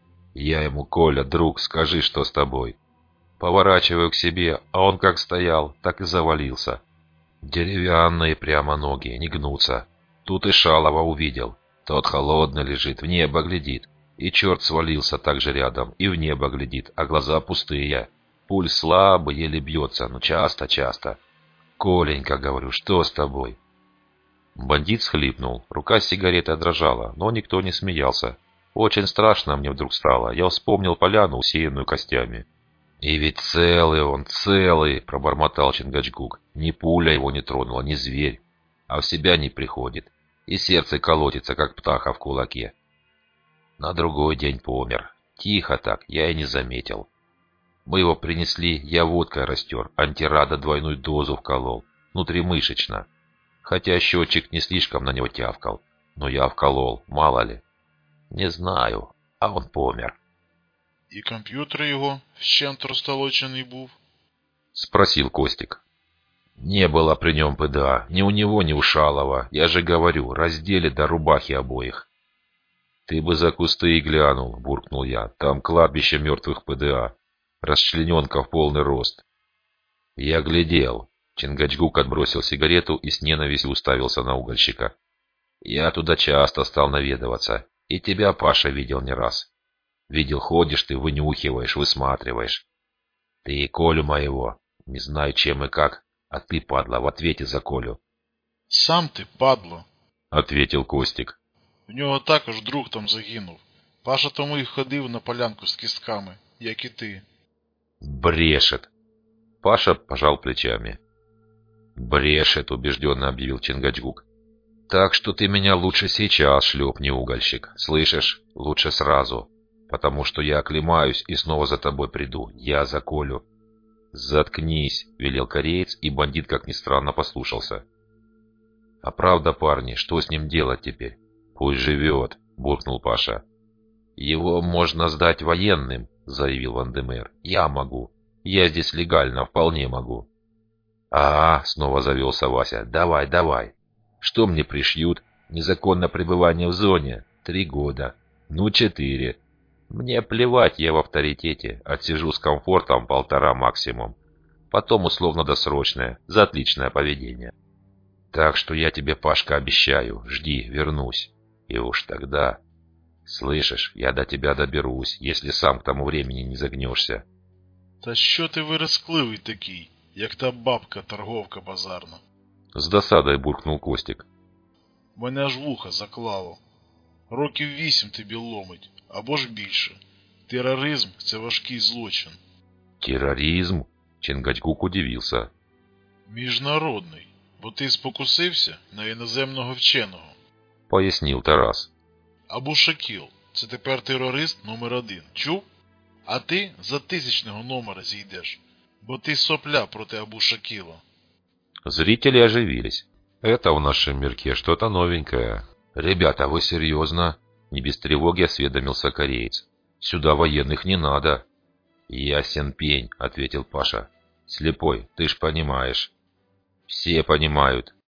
Я ему: «Коля, друг, скажи, что с тобой?» Поворачиваю к себе, а он как стоял, так и завалился. Деревянные прямо ноги, не гнутся. Тут и Шалова увидел. Тот холодно лежит, в небо глядит. И черт свалился также рядом, и в небо глядит, а глаза пустые. Пульс слабый, еле бьется, но часто-часто. «Коленька, — говорю, — что с тобой?» Бандит схлипнул, рука с сигаретой дрожала, но никто не смеялся. Очень страшно мне вдруг стало, я вспомнил поляну, усеянную костями. «И ведь целый он, целый!» — пробормотал Чингачгук. «Ни пуля его не тронула, ни зверь, а в себя не приходит, и сердце колотится, как птаха в кулаке». На другой день помер. Тихо так, я и не заметил. Мы его принесли, я водкой растер, антирада двойную дозу вколол, внутримышечно. Хотя счетчик не слишком на него тявкал, но я вколол, мало ли. Не знаю, а он помер. «І комп'ютер його з чим-то розтолочений був?» — спросил Костик. «Не было при нем ПДА, ни у него, ни у Шалова. Я же говорю, раздели до рубахи обоих». «Ты бы за кусты и глянул», — буркнул я. «Там кладбище мертвых ПДА. Расчлененка в полный рост». Я глядел. Чингачгук отбросил сигарету и с ненавистью уставился на угольщика. «Я туда часто стал наведываться. И тебя, Паша, видел не раз. Видел, ходишь ты, вынюхиваешь, высматриваешь. Ты Колю моего, не знаю чем и как, а ты, падла, в ответе за Колю». «Сам ти, падло», — ответил Костик. «в нього також друг там загинув. Паша тому й ходив на полянку з кістками, як і ти». «Брешет!» Паша пожал плечами. «Брешет», — убежденно объявил Чингачгук. «Так что ты меня лучше сейчас шлепни, угольщик. Слышишь? Лучше сразу. Потому что я оклемаюсь и снова за тобой приду. Я за Колю». «Заткнись», — велел кореец, и бандит, как ни странно, послушался. «А правда, парни, что с ним делать теперь?» «Пусть живет», — буркнул Паша. «Его можно сдать военным», — заявил Ван-де-Мер. «Я могу. Я здесь легально, вполне могу». «Ага», — снова завелся Вася. «Давай, давай. Что мне пришьют? Незаконное пребывание в зоне. Три года. Ну, четыре. Мне плевать, я в авторитете. Отсижу с комфортом полтора максимум. Потом условно-досрочное, за отличное поведение. Так что я тебе, Пашка, обещаю, жди, вернусь. И уж тогда... Слышишь, я до тебя доберусь, если сам к тому времени не загнешься». Та що ти виразкливий такий, як та бабка торговка базарна? С досадой буркнул Костик. Мене аж вуха заклало. Років вісім тобі ломить, або ж більше. Тероризм – це важкий злочин. Терроризм? Чингачгук удивился. Міжнародний, бо ти спокусився на іноземного вченого. Пояснил Тарас. Абу Шакіл – це тепер терорист номер один. Чув? А ти за тисячного номера зійдеш, бо ти сопля проти Абу Шакіла. Зрители оживились. Это в нашем мирке что-то новенькое. «Ребята, вы серьезно?» — не без тревоги осведомился кореец. «Сюда военных не надо». «Ясен пень», — ответил Паша. «Слепой, ты ж понимаешь». «Все понимают.